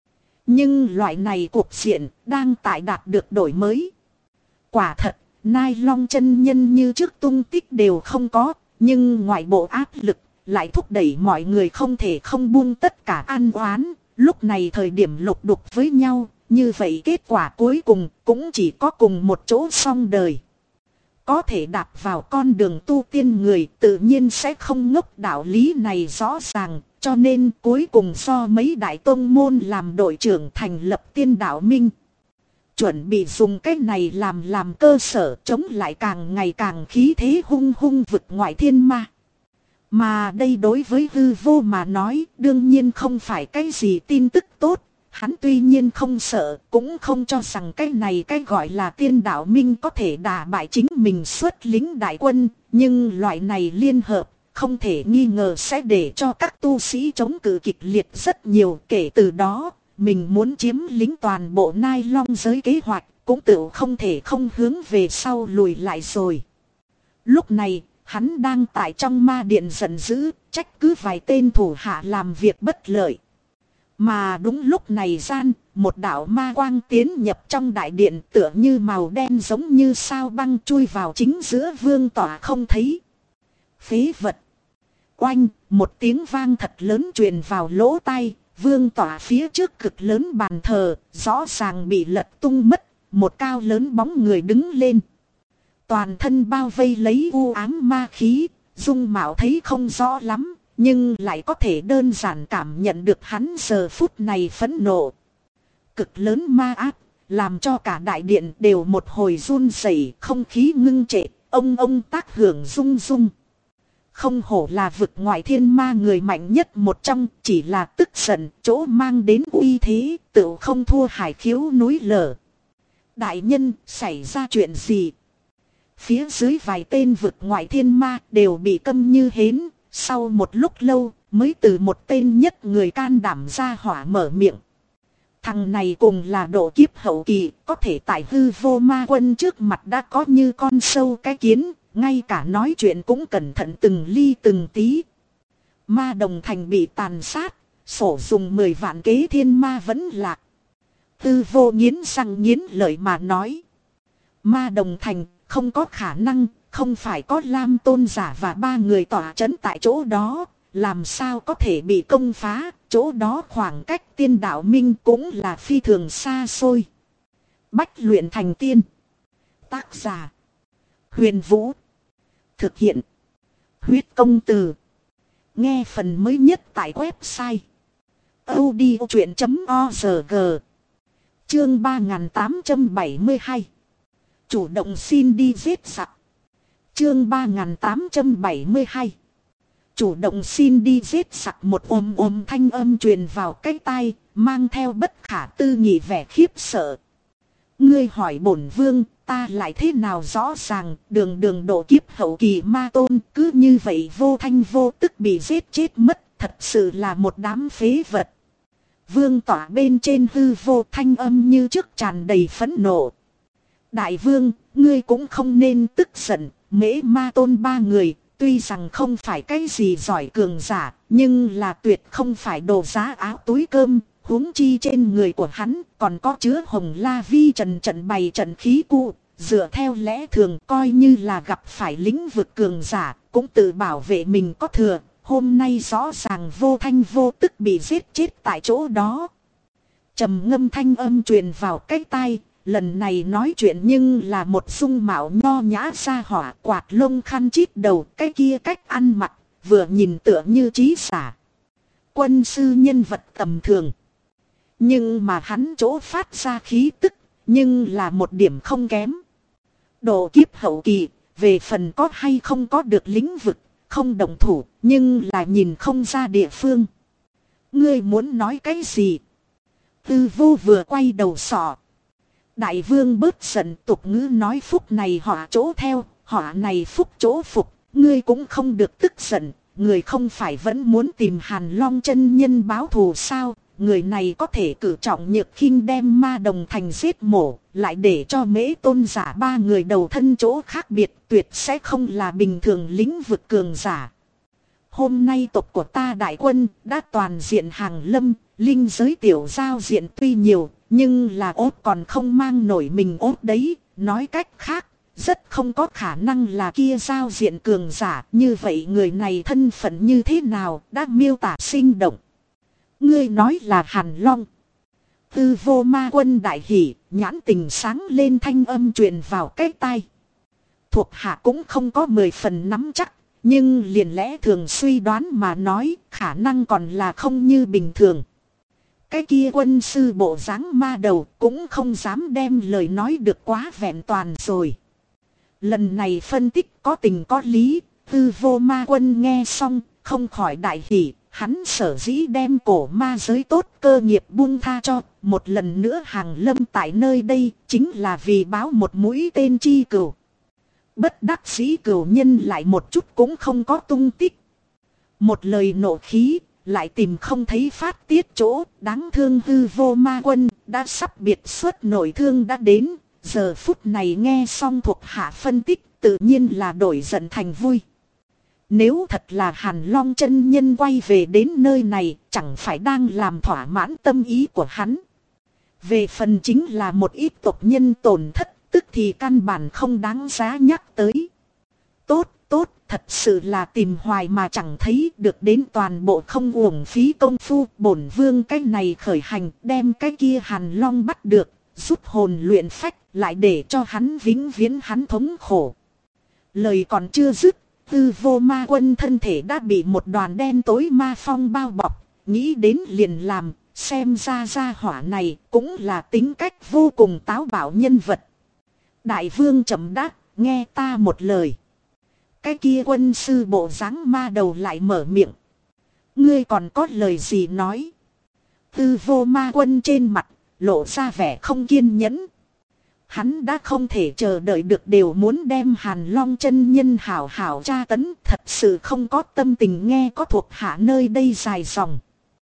Nhưng loại này cuộc diện đang tại đạt được đổi mới. Quả thật, Nai Long chân nhân như trước tung tích đều không có, nhưng ngoại bộ áp lực lại thúc đẩy mọi người không thể không buông tất cả ăn oán, lúc này thời điểm lục đục với nhau, như vậy kết quả cuối cùng cũng chỉ có cùng một chỗ xong đời. Có thể đạp vào con đường tu tiên người tự nhiên sẽ không ngốc, đạo lý này rõ ràng, cho nên cuối cùng do mấy đại tông môn làm đội trưởng thành lập tiên đạo minh. Chuẩn bị dùng cái này làm cơ sở chống lại càng ngày càng khí thế hung hung vực ngoại thiên ma. Mà đây đối với Hư Vô mà nói đương nhiên không phải cái gì tin tức tốt. Hắn tuy nhiên không sợ, cũng không cho rằng cái này cái gọi là tiên đạo minh có thể đả bại chính mình xuất lính đại quân. Nhưng loại này liên hợp, không thể nghi ngờ sẽ để cho các tu sĩ chống cự kịch liệt rất nhiều. Kể từ đó, mình muốn chiếm lính toàn bộ Nai Long giới kế hoạch, cũng tự không thể không hướng về sau lùi lại rồi. Lúc này, hắn đang tại trong ma điện giận dữ, trách cứ vài tên thủ hạ làm việc bất lợi. Mà đúng lúc này gian, một đạo ma quang tiến nhập trong đại điện tựa như màu đen giống như sao băng chui vào chính giữa vương tỏa không thấy. Phế vật. Oanh, một tiếng vang thật lớn truyền vào lỗ tai, vương tỏa phía trước cực lớn bàn thờ, rõ ràng bị lật tung mất, một cao lớn bóng người đứng lên. Toàn thân bao vây lấy u ám ma khí, dung mạo thấy không rõ lắm. Nhưng lại có thể đơn giản cảm nhận được hắn giờ phút này phẫn nộ. Cực lớn ma áp, làm cho cả đại điện đều một hồi run rẩy, không khí ngưng trệ, ông tác hưởng rung rung. Không hổ là vực ngoại thiên ma người mạnh nhất một trong, chỉ là tức giận, chỗ mang đến uy thế, tự không thua Hải Khiếu núi lở. Đại nhân, xảy ra chuyện gì? Phía dưới vài tên vực ngoại thiên ma đều bị câm như hến, sau một lúc lâu mới từ một tên nhất người can đảm ra hỏa mở miệng. Thằng này cùng là độ kiếp hậu kỳ, có thể tại hư vô ma quân trước mặt đã có như con sâu cái kiến, ngay cả nói chuyện cũng cẩn thận từng ly từng tí. Ma Đồng Thành bị tàn sát, sổ dùng 10 vạn kế thiên ma vẫn lạc. Hư vô nghiến răng nghiến lợi mà nói. Ma Đồng Thành không có khả năng, không phải có Lam Tôn giả và 3 người tỏa trấn tại chỗ đó, làm sao có thể bị công phá, chỗ đó khoảng cách tiên đạo minh cũng là phi thường xa xôi. Bách luyện thành tiên. Tác giả Huyền Vũ. Thực hiện Huyết Công Từ. Nghe phần mới nhất tại website audiochuyện.org. Chương 3872. Chủ động xin đi giết giặc. Chương 3872. Chủ động xin đi giết giặc, một ồm thanh âm truyền vào cái tai, mang theo bất khả tư nghị vẻ khiếp sợ. Ngươi hỏi bổn vương, ta lại thế nào rõ ràng, đường độ kiếp hậu kỳ ma tôn cứ như vậy vô thanh vô tức bị giết chết mất, thật sự là một đám phế vật. Vương tỏa bên trên hư vô, thanh âm như trước tràn đầy phẫn nộ. Đại vương, ngươi cũng không nên tức giận, Mễ Ma Tôn 3 người, tuy rằng không phải cái gì giỏi cường giả, nhưng là tuyệt không phải đồ giá áo túi cơm, huống chi trên người của hắn còn có chứa Hồng La Vi trận bày trận khí cụ, dựa theo lẽ thường coi như là gặp phải lĩnh vực cường giả, cũng tự bảo vệ mình có thừa, hôm nay rõ ràng vô thanh vô tức bị giết chết tại chỗ đó. Trầm ngâm thanh âm truyền vào cái tai. Lần này nói chuyện nhưng là một dung mạo nho nhã ra hỏa, quạt lông khăn chít đầu, cái kia cách ăn mặc, vừa nhìn tựa như trí giả. Quân sư nhân vật tầm thường. Nhưng mà hắn chỗ phát ra khí tức, nhưng là một điểm không kém. Độ kiếp hậu kỳ, về phần có hay không có được lĩnh vực, không đồng thủ, nhưng là nhìn không ra địa phương. Ngươi muốn nói cái gì? Tư vô vừa quay đầu sọ. Đại vương bớt giận, tục ngữ nói phúc này họ chỗ theo, họ này phúc chỗ phục, ngươi cũng không được tức giận, người không phải vẫn muốn tìm Hàn Long chân nhân báo thù sao, người này có thể cử trọng nhược khinh đem Ma Đồng Thành giết mổ, lại để cho Mễ Tôn giả 3 người đầu thân chỗ khác biệt, tuyệt sẽ không là bình thường lĩnh vực cường giả. Hôm nay tộc của ta đại quân đã toàn diện hàng lâm, linh giới tiểu giao diện tuy nhiều, nhưng là ốt còn không mang nổi mình ốt đấy, nói cách khác, rất không có khả năng là kia giao diện cường giả, như vậy người này thân phận như thế nào, đã miêu tả sinh động. Ngươi nói là Hàn Long. Tư vô ma quân đại hỉ, nhãn tình sáng lên, thanh âm truyền vào cái tai. Thuộc hạ cũng không có 10 phần nắm chắc, nhưng liền lẽ thường suy đoán mà nói, khả năng còn là không như bình thường. Cái kia quân sư bộ dáng ma đầu cũng không dám đem lời nói được quá vẹn toàn rồi. Lần này phân tích có tình có lý, tư vô ma quân nghe xong, không khỏi đại hỉ, hắn sở dĩ đem cổ ma giới tốt cơ nghiệp buông tha cho, một lần nữa hàng lâm tại nơi đây, chính là vì báo một mũi tên chi cửu. Bất đắc dĩ cửu nhân lại một chút cũng không có tung tích. Một lời nộ khí, lại tìm không thấy phát tiết chỗ, đáng thương hư vô ma quân, đã sắp biệt xuất nổi thương đã đến, giờ phút này nghe xong thuộc hạ phân tích, tự nhiên là đổi giận thành vui. Nếu thật là Hàn Long chân nhân quay về đến nơi này, chẳng phải đang làm thỏa mãn tâm ý của hắn. Về phần chính là một ít tộc nhân tổn thất, tức thì căn bản không đáng giá nhắc tới. Tốt, thật sự là tìm hoài mà chẳng thấy, được đến toàn bộ không uổng phí công phu. Bổn vương cái này khởi hành, đem cái kia Hàn Long bắt được, rút hồn luyện phách, lại để cho hắn vĩnh viễn hắn thống khổ. Lời còn chưa dứt, tư vô ma quân thân thể đã bị một đoàn đen tối ma phong bao bọc, nghĩ đến liền làm, xem ra gia hỏa này cũng là tính cách vô cùng táo bạo nhân vật. Đại vương chậm đáp, nghe ta một lời. Cái kia quân sư bộ dáng ma đầu lại mở miệng. Ngươi còn có lời gì nói? Tư vô ma quân trên mặt, lộ ra vẻ không kiên nhẫn. Hắn đã không thể chờ đợi được, đều muốn đem Hàn Long chân nhân hảo hảo tra tấn. Thật sự không có tâm tình nghe có thuộc hạ nơi đây dài dòng.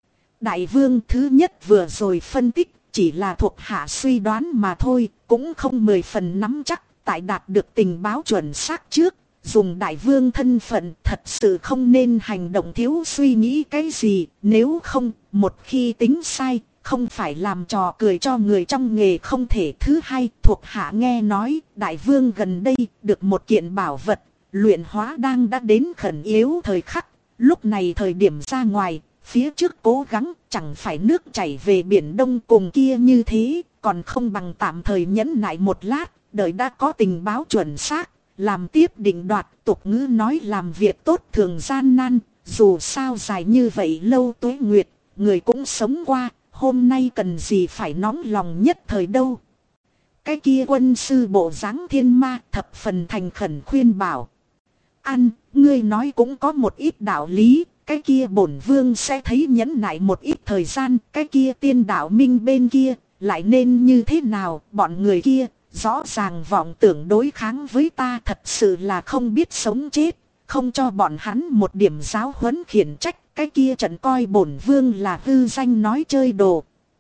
Đại vương, thứ nhất vừa rồi phân tích chỉ là thuộc hạ suy đoán mà thôi, cũng không 10 phần nắm chắc. Tại đạt được tình báo chuẩn xác trước, dùng đại vương thân phận thật sự không nên hành động thiếu suy nghĩ cái gì. Nếu không, một khi tính sai, không phải làm trò cười cho người trong nghề không thể. Thứ hai, thuộc hạ nghe nói đại vương gần đây được một kiện bảo vật, luyện hóa đang đã đến khẩn yếu thời khắc. Lúc này thời điểm ra ngoài, phía trước cố gắng chẳng phải nước chảy về biển đông cùng kia như thế, còn không bằng tạm thời nhẫn nại một lát, đợi đã có tình báo chuẩn xác, làm tiếp định đoạt. Tục ngữ nói làm việc tốt thường gian nan, dù sao dài như vậy lâu tuế nguyệt, người cũng sống qua, hôm nay cần gì phải nóng lòng nhất thời đâu. Cái kia quân sư bộ dáng thiên ma thập phần thành khẩn khuyên bảo. Ăn, ngươi nói cũng có một ít đạo lý. Cái kia bổn vương sẽ thấy nhẫn nại một ít thời gian. Cái kia tiên đạo minh bên kia lại nên như thế nào? Bọn người kia rõ ràng vọng tưởng đối kháng với ta, thật sự là không biết sống chết. Không cho bọn hắn một điểm giáo huấn khiển trách. Cái kia trận coi bổn vương là hư danh nói chơi đồ.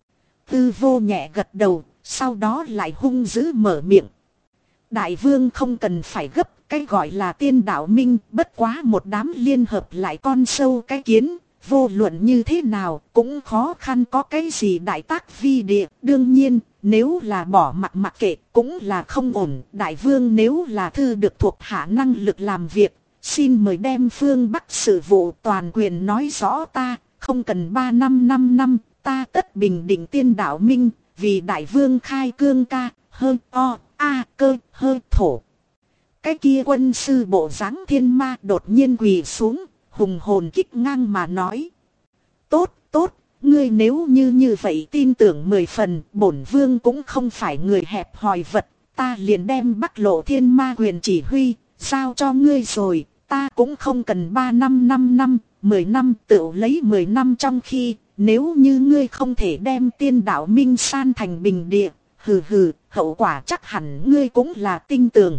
Tư vô nhẹ gật đầu, sau đó lại hung dữ mở miệng. Đại vương không cần phải gấp, cái gọi là tiên đạo minh bất quá một đám liên hợp lại con sâu cái kiến. Vô luận như thế nào cũng khó khăn có cái gì đại tác vi địa. Đương nhiên nếu là bỏ mặc kệ cũng là không ổn. Đại vương nếu là thư được thuộc hạ năng lực làm việc, xin mời đem phương Bắc sự vụ toàn quyền nói rõ ta. Không cần 3 năm 5 năm, ta tất bình định tiên đạo minh, vì đại vương khai cương ca, hơn o, a, cơ, hơi thổ. Cái kia quân sư bộ dáng thiên ma đột nhiên quỳ xuống, hùng hồn kích ngang mà nói. Tốt, tốt, ngươi nếu như vậy tin tưởng 10 phần, bổn vương cũng không phải người hẹp hòi vật, ta liền đem Bắc Lộ Thiên Ma quyền chỉ huy, giao cho ngươi rồi, ta cũng không cần 3 năm 5 năm, 10 năm tự lấy 10 năm trong khi, nếu như ngươi không thể đem tiên đạo minh san thành bình địa, hừ hừ, hậu quả chắc hẳn ngươi cũng là tinh tường.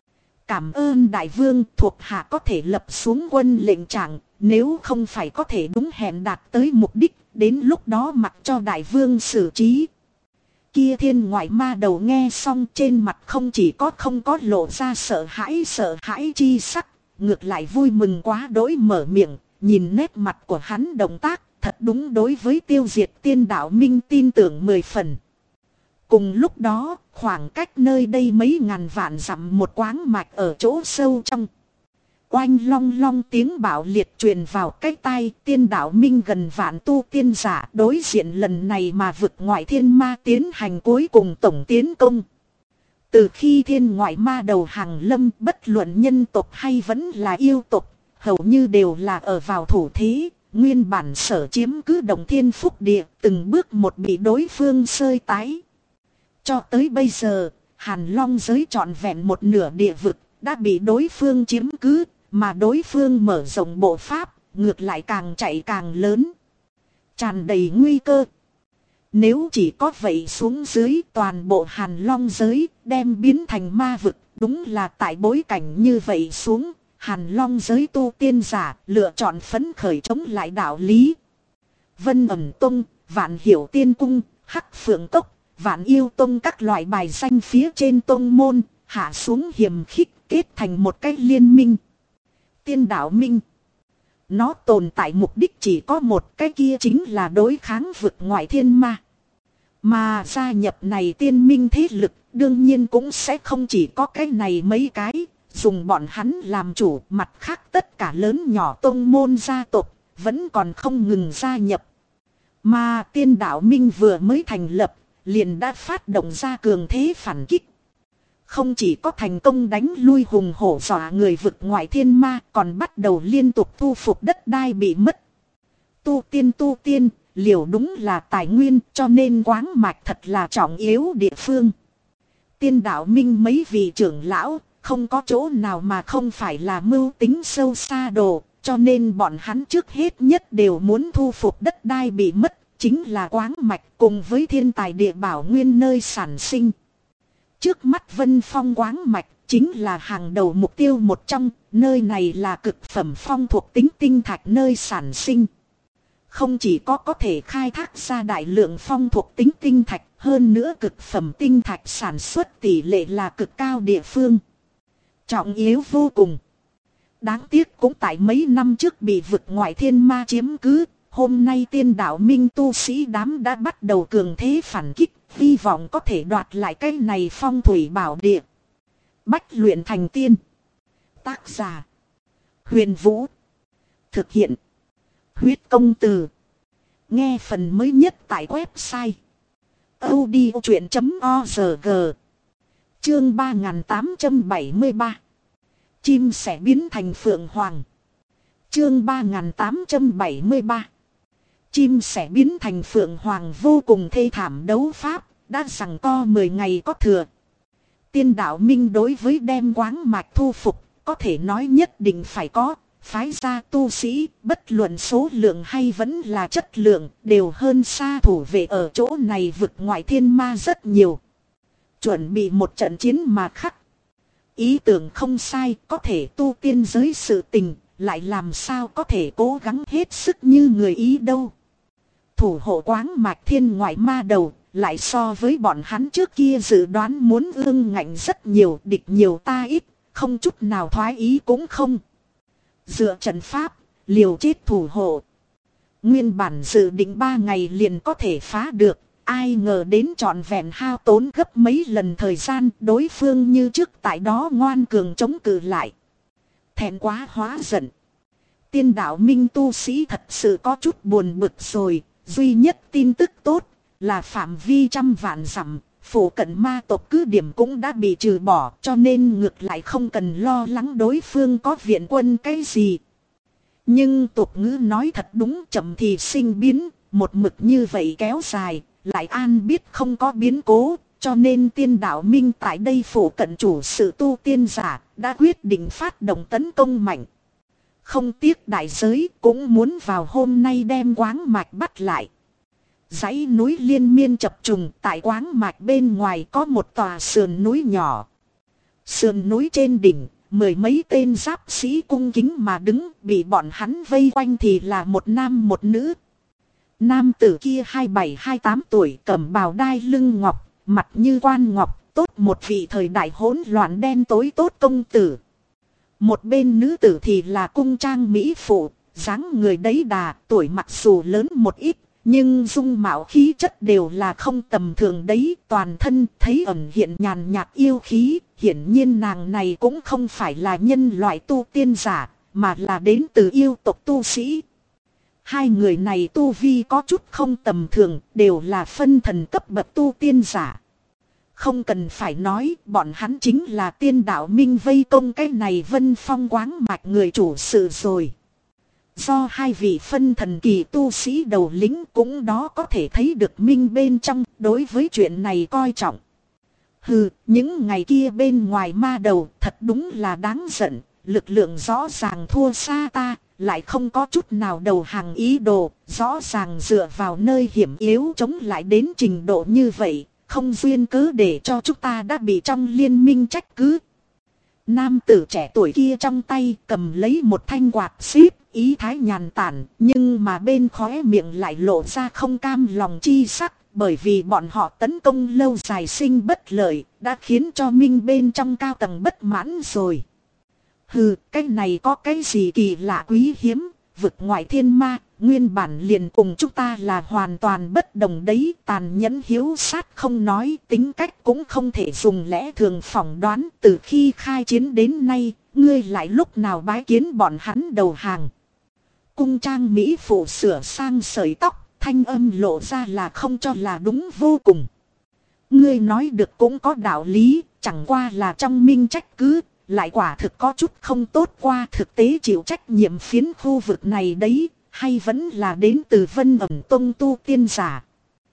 Cảm ơn đại vương, thuộc hạ có thể lập xuống quân lệnh trạng, nếu không phải có thể đúng hẹn đạt tới mục đích, đến lúc đó mặc cho đại vương xử trí. Kia thiên ngoại ma đầu nghe xong trên mặt không chỉ không có lộ ra sợ hãi chi sắc, ngược lại vui mừng quá đỗi mở miệng, nhìn nét mặt của hắn động tác, thật đúng đối với tiêu diệt tiên đạo minh tin tưởng 10 phần. Cùng lúc đó, khoảng cách nơi đây mấy ngàn vạn dặm một quáng mạch ở chỗ sâu trong. Oanh long long tiếng bạo liệt truyền vào cái tai, tiên đạo minh gần vạn tu tiên giả đối diện lần này mà vực ngoại thiên ma tiến hành cuối cùng tổng tiến công. Từ khi thiên ngoại ma đầu hàng lâm, bất luận nhân tộc hay vẫn là yêu tộc, hầu như đều là ở vào thủ thế. Nguyên bản sở chiếm cứ Đồng Thiên Phúc Địa, từng bước một bị đối phương xơi tái. Cho tới bây giờ, Hàn Long giới trọn vẹn một nửa địa vực đã bị đối phương chiếm cứ, mà đối phương mở rộng bộ pháp, ngược lại càng chạy càng lớn, tràn đầy nguy cơ. Nếu chỉ có vậy xuống dưới, toàn bộ Hàn Long giới đem biến thành ma vực, đúng là tại bối cảnh như vậy xuống, Hàn Long giới tu tiên giả lựa chọn phấn khởi chống lại đạo lý. Vân Ẩm Tông, Vạn Hiểu Tiên Cung, Hắc Phượng Cốc, Vạn Yêu Tông các loại bài danh phía trên tông môn, hạ xuống hiềm khích kết thành một cái liên minh. Tiên đạo minh. Nó tồn tại mục đích chỉ có một, cái kia chính là đối kháng vực ngoại thiên ma. Mà gia nhập này tiên minh thế lực, đương nhiên cũng sẽ không chỉ có cái này mấy cái, dùng bọn hắn làm chủ, mặt khác tất cả lớn nhỏ tông môn gia tộc vẫn còn không ngừng gia nhập. Mà tiên đạo minh vừa mới thành lập, liền đã phát động ra cường thế phản kích. Không chỉ có thành công đánh lui hùng hổ dọa người vực ngoại thiên ma, còn bắt đầu liên tục thu phục đất đai bị mất. Tu tiên, liều đúng là tài nguyên, cho nên quáng mạch thật là trọng yếu địa phương. Tiên đạo minh mấy vị trưởng lão, Không có chỗ nào mà không phải là mưu tính sâu xa đồ, cho nên bọn hắn trước hết nhất đều muốn thu phục đất đai bị mất, chính là Quáng Mạch cùng với thiên tài địa bảo nguyên nơi sản sinh. Trước mắt Vân Phong Quáng Mạch chính là hàng đầu mục tiêu một trong, nơi này là cực phẩm phong thuộc tính tinh thạch nơi sản sinh. Không chỉ có thể khai thác ra đại lượng phong thuộc tính tinh thạch, hơn nữa cực phẩm tinh thạch sản xuất tỷ lệ là cực cao địa phương. Trọng yếu vô cùng. Đáng tiếc cũng tại mấy năm trước bị vực ngoại thiên ma chiếm cứ, hôm nay tiên đạo minh tu sĩ đám đã bắt đầu cường thế phản kích, hy vọng có thể đoạt lại cái này phong thủy bảo địa. Bách luyện thành tiên. Tác giả Huyền Vũ. Thực hiện Huyết Công Từ. Nghe phần mới nhất tại website audiochuyện.org. Chương 3873. Chim sẻ biến thành phượng hoàng. Chương 3873. Chim sẻ biến thành phượng hoàng vô cùng thê thảm đấu pháp, đã giằng co 10 ngày có thừa. Tiên đạo minh đối với đem Quáng Mạch thu phục, có thể nói nhất định phải có, phái ra tu sĩ, bất luận số lượng hay vẫn là chất lượng, đều hơn xa thủ vệ ở chỗ này vực ngoại thiên ma rất nhiều. Chuẩn bị một trận chiến mà khắc. Ý tưởng không sai, có thể tu tiên giới sự tình, lại làm sao có thể cố gắng hết sức như người Ý đâu. Thủ hộ Quáng Mạch thiên ngoại ma đầu, lại so với bọn hắn trước kia dự đoán muốn ương ngạnh rất nhiều, địch nhiều ta ít, không chút nào thoái ý cũng không. Dựa trận pháp, liều chết thủ hộ. Nguyên bản dự định 3 ngày liền có thể phá được, ai ngờ đến trọn vẹn hao tốn gấp mấy lần thời gian, đối phương như trước tại đó ngoan cường chống cự lại. Thẹn quá hóa giận. Tiên đạo minh tu sĩ thật sự có chút buồn bực rồi, duy nhất tin tức tốt là phạm vi trăm vạn dặm, phủ cận ma tộc cứ điểm cũng đã bị trừ bỏ, cho nên ngược lại không cần lo lắng đối phương có viện quân cái gì. Nhưng tục ngữ nói thật đúng, chậm thì sinh biến, một mực như vậy kéo dài, lại an biết không có biến cố, cho nên tiên đạo minh tại đây phủ cận chủ sự tu tiên giả, đã quyết định phát động tấn công mạnh. Không tiếc đại giới cũng muốn vào hôm nay đem Quáng Mạch bắt lại. Dãy núi liên miên chập trùng, tại Quáng Mạch bên ngoài có một tòa sườn núi nhỏ. Sườn núi trên đỉnh, 10 mấy tên giáp sĩ cung kính mà đứng, bị bọn hắn vây quanh thì là một nam một nữ. Nam tử kia 27-28 tuổi, cẩm bào đai lưng ngọc, mặt như quan ngọc, tốt một vị thời đại hỗn loạn đen tối tốt công tử. Một bên nữ tử thì là cung trang mỹ phụ, dáng người đấy đà, tuổi mặc dù lớn một ít, nhưng dung mạo khí chất đều là không tầm thường đấy, toàn thân thấy ẩn hiện nhàn nhạt yêu khí, hiển nhiên nàng này cũng không phải là nhân loại tu tiên giả, mà là đến từ yêu tộc tu sĩ. Hai người này tu vi có chút không tầm thường, đều là phân thần cấp bậc tu tiên giả. Không cần phải nói, bọn hắn chính là tiên đạo minh vây công cái này Vân Phong Quáng Mạch người chủ sự rồi. Do hai vị phân thần kỳ tu sĩ đầu lĩnh cũng đó có thể thấy được minh bên trong, đối với chuyện này coi trọng. Hừ, những ngày kia bên ngoài ma đầu thật đúng là đáng giận, lực lượng rõ ràng thua xa ta, lại không có chút nào đầu hàng ý đồ, rõ ràng dựa vào nơi hiểm yếu chống lại đến trình độ như vậy, không duyên cớ để cho chúng ta đã bị trong liên minh trách cứ. Nam tử trẻ tuổi kia trong tay cầm lấy một thanh quạt xíp, ý thái nhàn tản, nhưng mà bên khóe miệng lại lộ ra không cam lòng chi sắc, bởi vì bọn họ tấn công lâu dài sinh bất lợi, đã khiến cho minh bên trong cao tầng bất mãn rồi. Hừ, cái này có cái gì kỳ lạ quý hiếm, vực ngoại thiên ma, nguyên bản liền cùng chúng ta là hoàn toàn bất đồng đấy, tàn nhẫn hiếu sát không nói, tính cách cũng không thể dùng lẽ thường phỏng đoán, từ khi khai chiến đến nay, ngươi lại lúc nào bái kiến bọn hắn đầu hàng. Cung trang mỹ phụ sửa sang sợi tóc, thanh âm lộ ra là không cho là đúng vô cùng. Ngươi nói được cũng có đạo lý, chẳng qua là trong minh trách cứ, lại quả thực có chút không tốt qua thực tế chịu trách nhiệm phiến khu vực này đấy, hay vẫn là đến từ Vân Ẩm Tông tu tiên giả.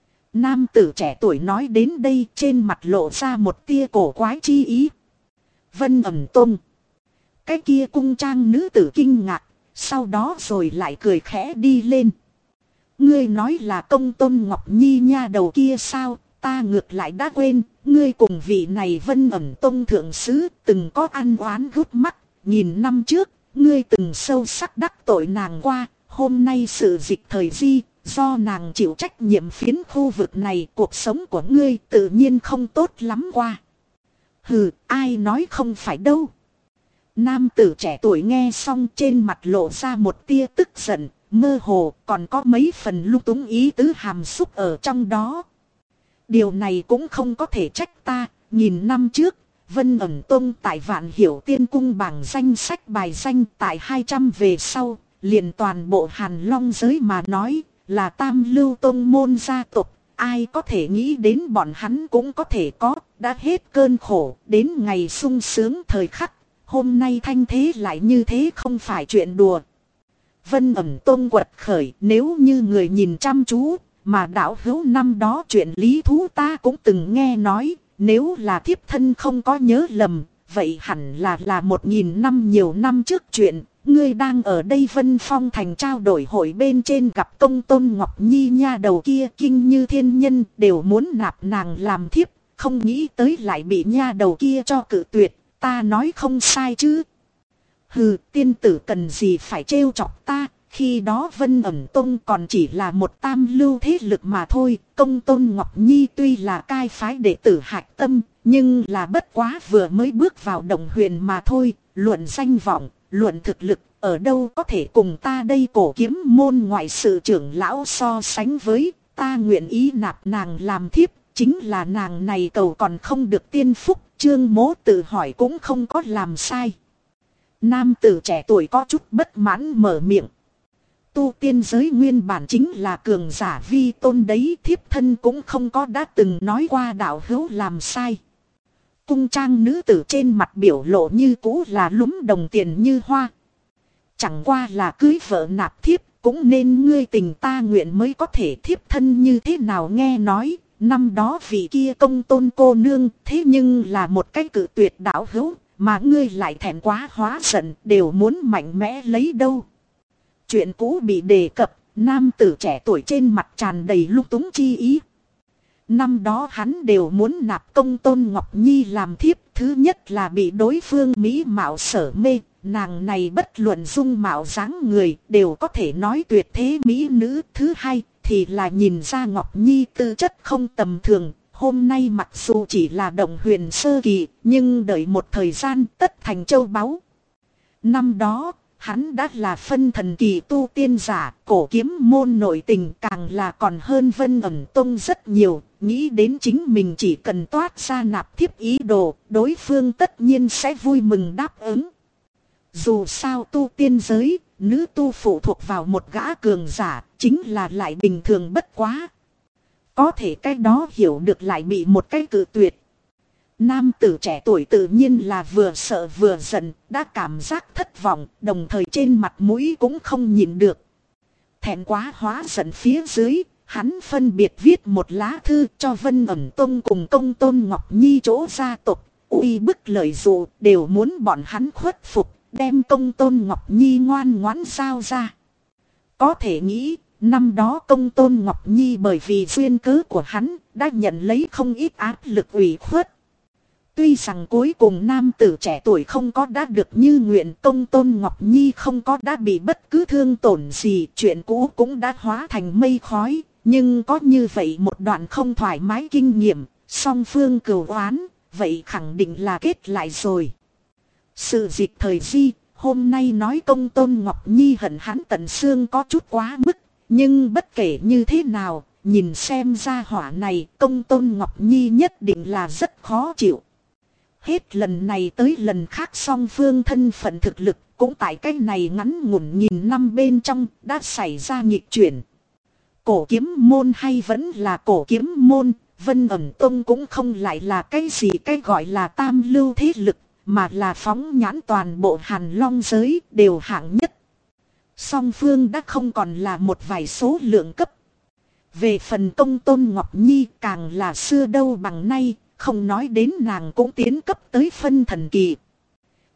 Nam tử trẻ tuổi nói đến đây trên mặt lộ ra một tia cổ quái chi ý. Vân ẩn tông. Cái kia cung trang nữ tử kinh ngạc, sau đó rồi lại cười khẽ đi lên. Ngươi nói là Công Tôn Ngọc Nhi nha đầu kia sao, ta ngược lại đã quên, ngươi cùng vị này Vân ẩn tông thượng sứ từng có ăn oán gút mắt, nghìn năm trước, ngươi từng sâu sắc đắc tội nàng qua, hôm nay sự dịch thời di, do nàng chịu trách nhiệm phiến khu vực này, cuộc sống của ngươi tự nhiên không tốt lắm qua. Hừ, ai nói không phải đâu. Nam tử trẻ tuổi nghe xong trên mặt lộ ra một tia tức giận, mơ hồ còn có mấy phần lung túng ý tứ hàm xúc ở trong đó. Điều này cũng không có thể trách ta, nghìn năm trước, Vân ẩn tông tại Vạn Hiểu Tiên Cung bảng danh sách bài danh tại 200 về sau, liền toàn bộ Hàn Long giới mà nói, là tam lưu tông môn gia tộc, ai có thể nghĩ đến bọn hắn cũng có thể có, đã hết cơn khổ, đến ngày sung sướng thời khắc, hôm nay thanh thế lại như thế không phải chuyện đùa. Vân ẩn tông quật khởi, nếu như người nhìn chăm chú, mà đạo hữu năm đó chuyện lý thú ta cũng từng nghe nói, nếu là thiếp thân không có nhớ lầm, vậy hẳn là 1000 năm nhiều năm trước chuyện. Ngươi đang ở đây Vân Phong thành trao đổi hội bên trên gặp Công Tôn Ngọc Nhi nha đầu kia, kinh như thiên nhân đều muốn nạp nàng làm thiếp, không nghĩ tới lại bị nha đầu kia cho cự tuyệt, ta nói không sai chứ. Hừ, tiên tử cần gì phải trêu chọc ta, khi đó Vân ẩn tông còn chỉ là một tam lưu thế lực mà thôi. Công Tôn Ngọc Nhi tuy là cai phái đệ tử hạch tâm, nhưng là bất quá vừa mới bước vào Đồng Huyền mà thôi, luận danh vọng, luận thực lực, ở đâu có thể cùng ta đây Cổ Kiếm môn ngoại sự trưởng lão so sánh với, ta nguyện ý nạp nàng làm thiếp, chính là nàng này cầu còn không được tiên phúc, Trương Mỗ tự hỏi cũng không có làm sai. Nam tử trẻ tuổi có chút bất mãn mở miệng. Tu tiên giới nguyên bản chính là cường giả vi tôn đấy, thiếp thân cũng không có đã từng nói qua đạo hữu làm sai. Cung trang nữ tử trên mặt biểu lộ như cũ là lúm đồng tiền như hoa. Chẳng qua là cưới vợ nạp thiếp, cũng nên ngươi tình ta nguyện mới có thể, thiếp thân như thế nào nghe nói. Năm đó vị kia Công Tôn cô nương, thế nhưng là một cái cự tuyệt đạo hữu, mà ngươi lại thẹn quá hóa giận, đều muốn mạnh mẽ lấy đâu. Chuyện cũ bị đề cập, nam tử trẻ tuổi trên mặt tràn đầy lung túng chi ý. Năm đó hắn đều muốn nạp Công Tôn Ngọc Nhi làm thiếp, thứ nhất là bị đối phương mỹ mạo sở mê, nàng này bất luận dung mạo dáng người đều có thể nói tuyệt thế mỹ nữ. Thứ hai thì là nhìn ra Ngọc Nhi tư chất không tầm thường, hôm nay mặc dù chỉ là Động Huyền sơ kỳ, nhưng đợi một thời gian tất thành châu báu. Năm đó, hắn đã là phân thần kỳ tu tiên giả, Cổ Kiếm môn nội tình càng là còn hơn Vân ẩn tông rất nhiều, nghĩ đến chính mình chỉ cần toát ra nạp thiếp ý đồ, đối phương tất nhiên sẽ vui mừng đáp ứng. Dù sao tu tiên giới, nữ tu phụ thuộc vào một gã cường giả, chính là lại bình thường bất quá. Có thể cái đó hiểu được lại bị một cái cự tuyệt. Nam tử trẻ tuổi tự nhiên là vừa sợ vừa giận, đã cảm giác thất vọng, đồng thời trên mặt mũi cũng không nhìn được. Thẹn quá hóa giận phía dưới, hắn phân biệt viết một lá thư cho Vân ẩn tông cùng Công Tôn Ngọc Nhi chỗ gia tộc, uy bức lợi dụ, đều muốn bọn hắn khuất phục, đem Công Tôn Ngọc Nhi ngoan ngoãn giao ra. Có thể nghĩ, năm đó Công Tôn Ngọc Nhi bởi vì duyên cớ của hắn, đã nhận lấy không ít áp lực ủy khuất. Tuy rằng cuối cùng nam tử trẻ tuổi không có đã được như nguyện, Công Tôn Ngọc Nhi không có đã bị bất cứ thương tổn gì, chuyện cũ cũng đã hóa thành mây khói, nhưng có như vậy một đoạn không thoải mái kinh nghiệm, song phương cừu oán, vậy khẳng định là kết lại rồi. Sự dịch thời di, hôm nay nói Công Tôn Ngọc Nhi hận hắn tận xương có chút quá mức, nhưng bất kể như thế nào, nhìn xem ra hỏa này, Công Tôn Ngọc Nhi nhất định là rất khó chịu. Hết lần này tới lần khác song phương thân phận thực lực cũng tại cái này ngắn ngủn nghìn năm bên trong đã xảy ra nghịch chuyển. Cổ Kiếm môn hay vẫn là Cổ Kiếm môn, Vân ẩn tông cũng không lại là cái gì cái gọi là tam lưu thế lực, mà là phóng nhãn toàn bộ Hàn Long giới đều hạng nhất. Song phương đã không còn là một vài số lượng cấp. Về phần Công Tôn Ngọc Nhi càng là xưa đâu bằng nay. Không nói đến nàng cũng tiến cấp tới phân thần kỳ.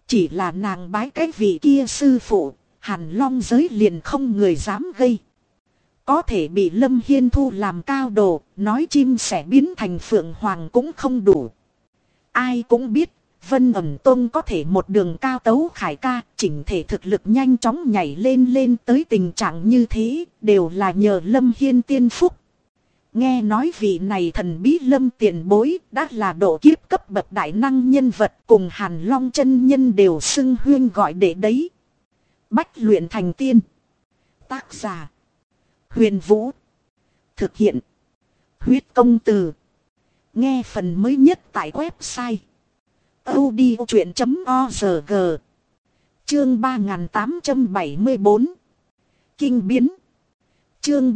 Chỉ là nàng bái cái vị kia sư phụ, Hàn Long giới liền không người dám gây. Có thể bị Lâm Hiên thu làm cao đồ, nói chim sẽ biến thành phượng hoàng cũng không đủ. Ai cũng biết, Vân Ẩn Tông có thể một đường cao tấu khải ca, chỉnh thể thực lực nhanh chóng nhảy lên tới tình trạng như thế, đều là nhờ Lâm Hiên tiên phúc. Nghe nói vị này thần bí Lâm tiền bối, đã là độ kiếp cấp bậc đại năng nhân vật, cùng Hàn Long chân nhân đều xưng huyên gọi đệ đấy. Bách luyện thành tiên. Tác giả: Huyền Vũ. Thực hiện: Huyết Công Từ. Nghe phần mới nhất tại website audiochuyện.org. Chương 3874. Kinh biến. Chương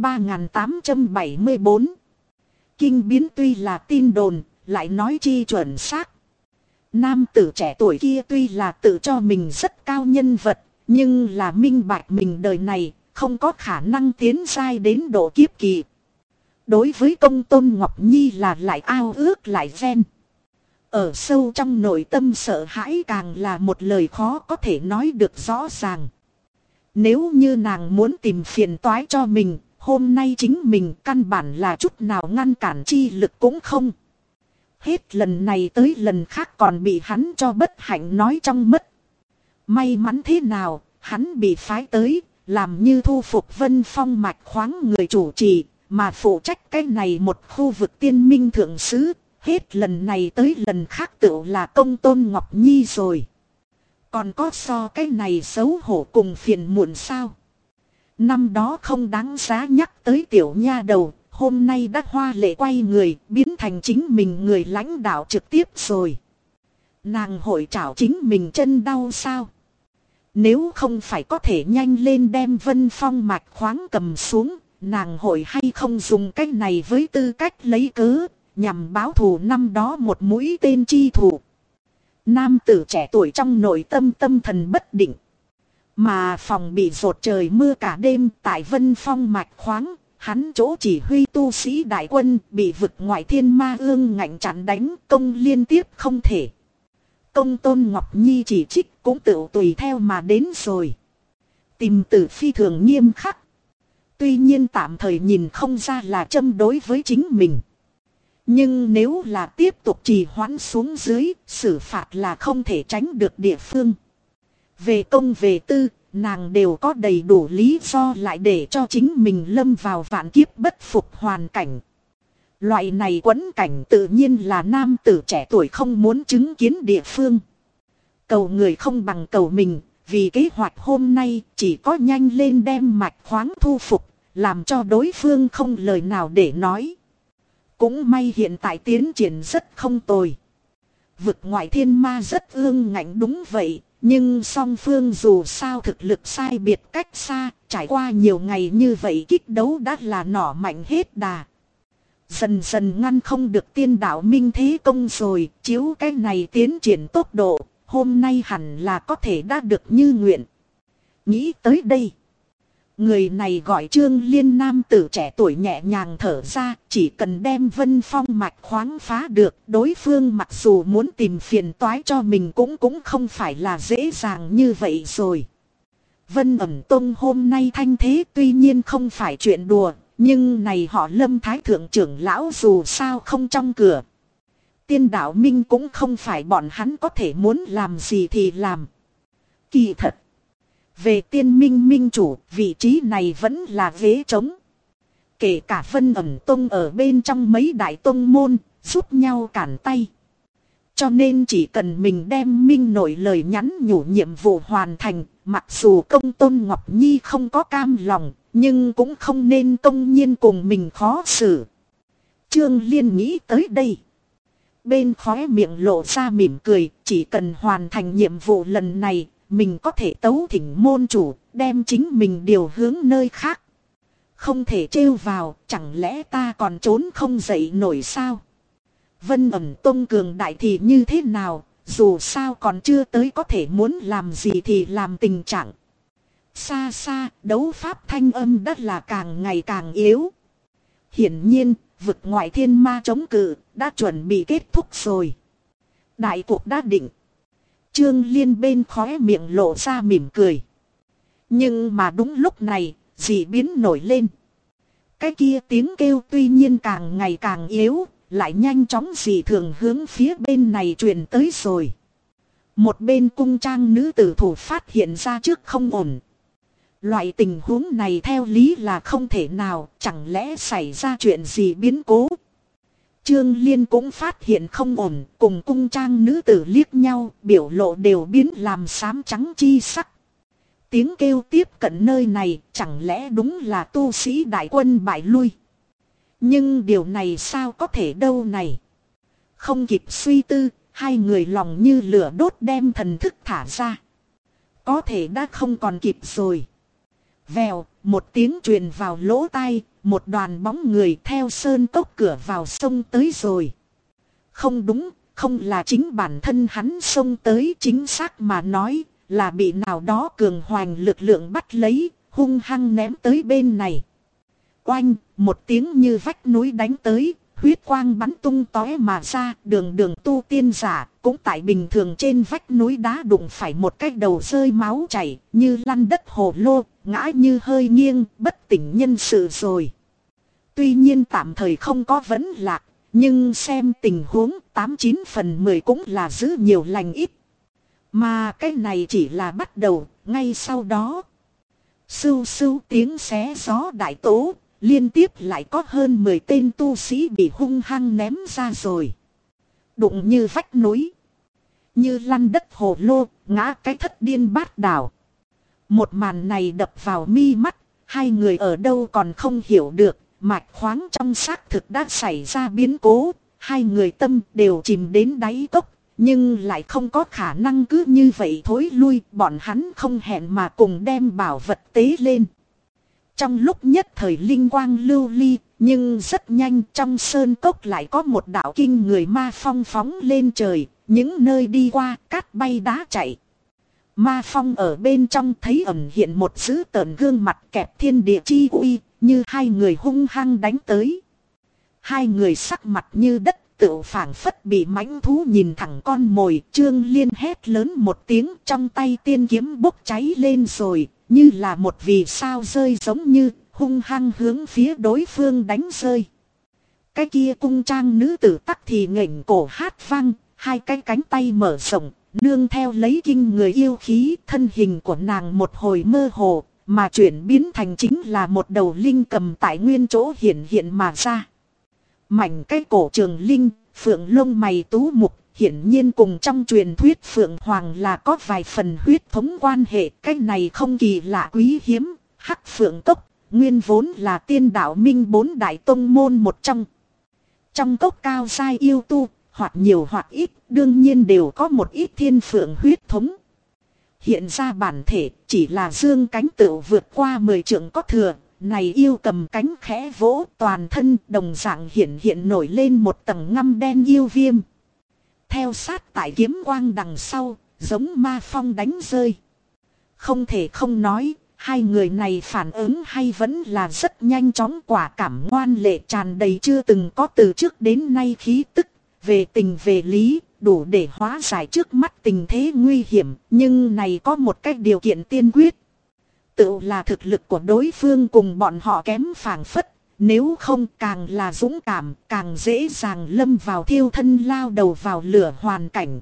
3874. Kinh biến tuy là tin đồn, lại nói chi chuẩn xác. Nam tử trẻ tuổi kia tuy là tự cho mình rất cao nhân vật, nhưng là minh bạch mình đời này không có khả năng tiến giai đến độ kiếp kỳ. Đối với Công Tôn Ngọc Nhi là lại ao ước lại ven. Ở sâu trong nội tâm sợ hãi càng là một lời khó có thể nói được rõ ràng. Nếu như nàng muốn tìm phiền toái cho mình, hôm nay chính mình căn bản là chút nào ngăn cản chi lực cũng không. Hết lần này tới lần khác còn bị hắn cho bất hạnh nói trong mất. May mắn thế nào, hắn bị phái tới, làm như thu phục Vân Phong mạch khoáng người chủ trì, mà phụ trách cái này một khu vực tiên minh thượng sứ. Hết lần này tới lần khác tựu là Công Tôn Ngọc Nhi rồi. Còn có so cái này xấu hổ cùng phiền muộn sao? Năm đó không đáng giá nhắc tới tiểu nha đầu, hôm nay đã hoa lệ quay người, biến thành chính mình người lãnh đạo trực tiếp rồi. Nàng hội trảo chính mình chân đau sao? Nếu không phải có thể nhanh lên đem Vân Phong mạch khoáng cầm xuống, nàng hội hay không dùng cách này với tư cách lấy cớ, nhằm báo thù năm đó một mũi tên chi thủ. Nam tử trẻ tuổi trong nội tâm tâm thần bất định. Mà phòng bị rột trời mưa cả đêm tại Vân Phong mạch khoáng, hắn chỗ chỉ huy tu sĩ đại quân bị vực ngoại thiên ma ương ngạnh chặn đánh công liên tiếp không thể. Công Tôn Ngọc Nhi chỉ trích cũng tự tùy theo mà đến rồi. Tìm tử phi thường nghiêm khắc. Tuy nhiên tạm thời nhìn không ra là châm đối với chính mình. Nhưng nếu là tiếp tục trì hoãn xuống dưới, xử phạt là không thể tránh được địa phương. Về công về tư, nàng đều có đầy đủ lý do lại để cho chính mình lâm vào vạn kiếp bất phục hoàn cảnh. Loại này quẫn cảnh tự nhiên là nam tử trẻ tuổi không muốn chứng kiến địa phương. Cầu người không bằng cầu mình, vì kế hoạch hôm nay chỉ có nhanh lên đem mạch khoáng thu phục, làm cho đối phương không lời nào để nói. Cũng may hiện tại tiến triển rất không tồi. Vực ngoại thiên ma rất ương ngạnh đúng vậy, nhưng song phương dù sao thực lực sai biệt cách xa, trải qua nhiều ngày như vậy kích đấu đã là nỏ mạnh hết đà. Dần dần ngăn không được tiên đạo minh thế công rồi, chiếu cái này tiến triển tốc độ, hôm nay hẳn là có thể đã được như nguyện. Nghĩ tới đây. Người này gọi Trương Liên, nam tử trẻ tuổi nhẹ nhàng thở ra, chỉ cần đem Vân Phong mạch khoáng phá được, đối phương mặc dù muốn tìm phiền toái cho mình cũng không phải là dễ dàng như vậy rồi. Vân Ẩn Tông hôm nay thanh thế tuy nhiên không phải chuyện đùa, nhưng này họ Lâm Thái Thượng trưởng lão dù sao không trong cửa. Tiên đạo minh cũng không phải bọn hắn có thể muốn làm gì thì làm. Kỳ thật. Về tiên minh minh chủ, vị trí này vẫn là ghế trống. Kể cả Vân Ẩn Tông ở bên trong mấy đại tông môn, giúp nhau cản tay. Cho nên chỉ cần mình đem minh nội lời nhắn nhủ nhiệm vụ hoàn thành, mặc dù Công Tôn Ngọc Nhi không có cam lòng, nhưng cũng không nên công nhiên cùng mình khó xử. Trương Liên nghĩ tới đây. Bên khóe miệng lộ ra mỉm cười, chỉ cần hoàn thành nhiệm vụ lần này, mình có thể tấu thỉnh môn chủ, đem chính mình điều hướng nơi khác. Không thể trêu vào, chẳng lẽ ta còn trốn không dậy nổi sao? Vân Ẩn Tông cường đại thì như thế nào, dù sao còn chưa tới có thể muốn làm gì thì làm tình trạng. Xa xa, đấu pháp thanh âm đất là càng ngày càng yếu. Hiển nhiên, vực ngoại thiên ma chống cự, đã chuẩn bị kết thúc rồi. Đại cuộc đã định. Trương Liên bên khóe miệng lộ ra mỉm cười. Nhưng mà đúng lúc này, dị biến nổi lên. Cái kia tiếng kêu tuy nhiên càng ngày càng yếu, lại nhanh chóng dị thường hướng phía bên này truyền tới rồi. Một bên cung trang nữ tử thủ phát hiện ra trước không ổn. Loại tình huống này theo lý là không thể nào, chẳng lẽ xảy ra chuyện gì biến cố. Trương Liên cũng phát hiện không ổn, cùng cung trang nữ tử liếc nhau, biểu lộ đều biến làm xám trắng chi sắc. Tiếng kêu tiếp cận nơi này, chẳng lẽ đúng là tu sĩ đại quân bại lui. Nhưng điều này sao có thể đâu này. Không kịp suy tư, hai người lòng như lửa đốt đem thần thức thả ra. Có thể đã không còn kịp rồi. Vèo, một tiếng truyền vào lỗ tai, một đoàn bóng người theo sơn cốc cửa vào sông tới rồi. Không đúng, không là chính bản thân hắn xông tới, chính xác mà nói là bị nào đó cường hoành lực lượng bắt lấy, hung hăng ném tới bên này. Oanh, một tiếng như vách núi đánh tới, huyết quang bắn tung tóe mà ra, đường đường tu tiên giả, cũng tại bình thường trên vách núi đá đụng phải một cái đầu rơi máu chảy, như lăn đất hồ lô, ngã như hơi nghiêng, bất tỉnh nhân sự rồi. Tuy nhiên tạm thời không có vấn lạc, nhưng xem tình huống 89 phần 10 cũng là giữ nhiều lành ít. Mà cái này chỉ là bắt đầu, ngay sau đó. Sưu sưu tiếng xé gió đại tố, liên tiếp lại có hơn 10 tên tu sĩ bị hung hăng ném ra rồi. Đụng như vách núi, như lăn đất hồ lô, ngã cái thất điên bát đảo. Một màn này đập vào mi mắt, hai người ở đâu còn không hiểu được, mạch khoáng trong xác thực đã xảy ra biến cố, hai người tâm đều chìm đến đáy cốc. Nhưng lại không có khả năng cứ như vậy thối lui, bọn hắn không hẹn mà cùng đem bảo vật tế lên. Trong lúc nhất thời linh quang lưu ly, nhưng rất nhanh trong sơn cốc lại có một đạo kinh người ma phong phóng lên trời, những nơi đi qua cát bay đá chạy. Ma phong ở bên trong thấy ẩn hiện một dữ tợn gương mặt kẹp thiên địa chi uy, như hai người hung hăng đánh tới. Hai người sắc mặt như đất. Tự phảng phất bị mãnh thú nhìn thẳng con mồi. Trương Liên hét lớn một tiếng, trong tay tiên kiếm bốc cháy lên rồi, như là một vì sao rơi giống như hung hăng hướng phía đối phương đánh rơi. Cái kia cung trang nữ tử tắc thì nghển cổ hát vang, hai cái cánh tay mở rộng, nương theo lấy kinh người yêu khí, thân hình của nàng một hồi mơ hồ, mà chuyển biến thành chính là một đầu linh cầm tại nguyên chỗ hiện hiện mà ra. Mảnh cái cổ trường linh, phượng lông mày tú mục, hiển nhiên cùng trong truyền thuyết phượng hoàng là có vài phần huyết thống quan hệ. Cái này không kỳ lạ quý hiếm, hắc phượng cốc, nguyên vốn là tiên đạo minh 4 đại tông môn một trong. Trong cốc cao sai yêu tu, hoặc nhiều hoặc ít, đương nhiên đều có một ít thiên phượng huyết thống. Hiện ra bản thể, chỉ là dương cánh tựu vượt qua 10 trượng có thừa. Này yêu cầm cánh khẽ vỗ, toàn thân đồng dạng hiện nổi lên một tầng ngăm đen yêu viêm. Theo sát tại kiếm quang đằng sau, giống ma phong đánh rơi. Không thể không nói, hai người này phản ứng hay vẫn là rất nhanh chóng, quả cảm ngoan lệ tràn đầy chưa từng có từ trước đến nay khí tức. Về tình về lý, đủ để hóa giải trước mắt tình thế nguy hiểm, nhưng này có một cách điều kiện tiên quyết. Tự là thực lực của đối phương cùng bọn họ kém phảng phất, nếu không càng là dũng cảm, càng dễ dàng lâm vào thiêu thân lao đầu vào lửa hoàn cảnh.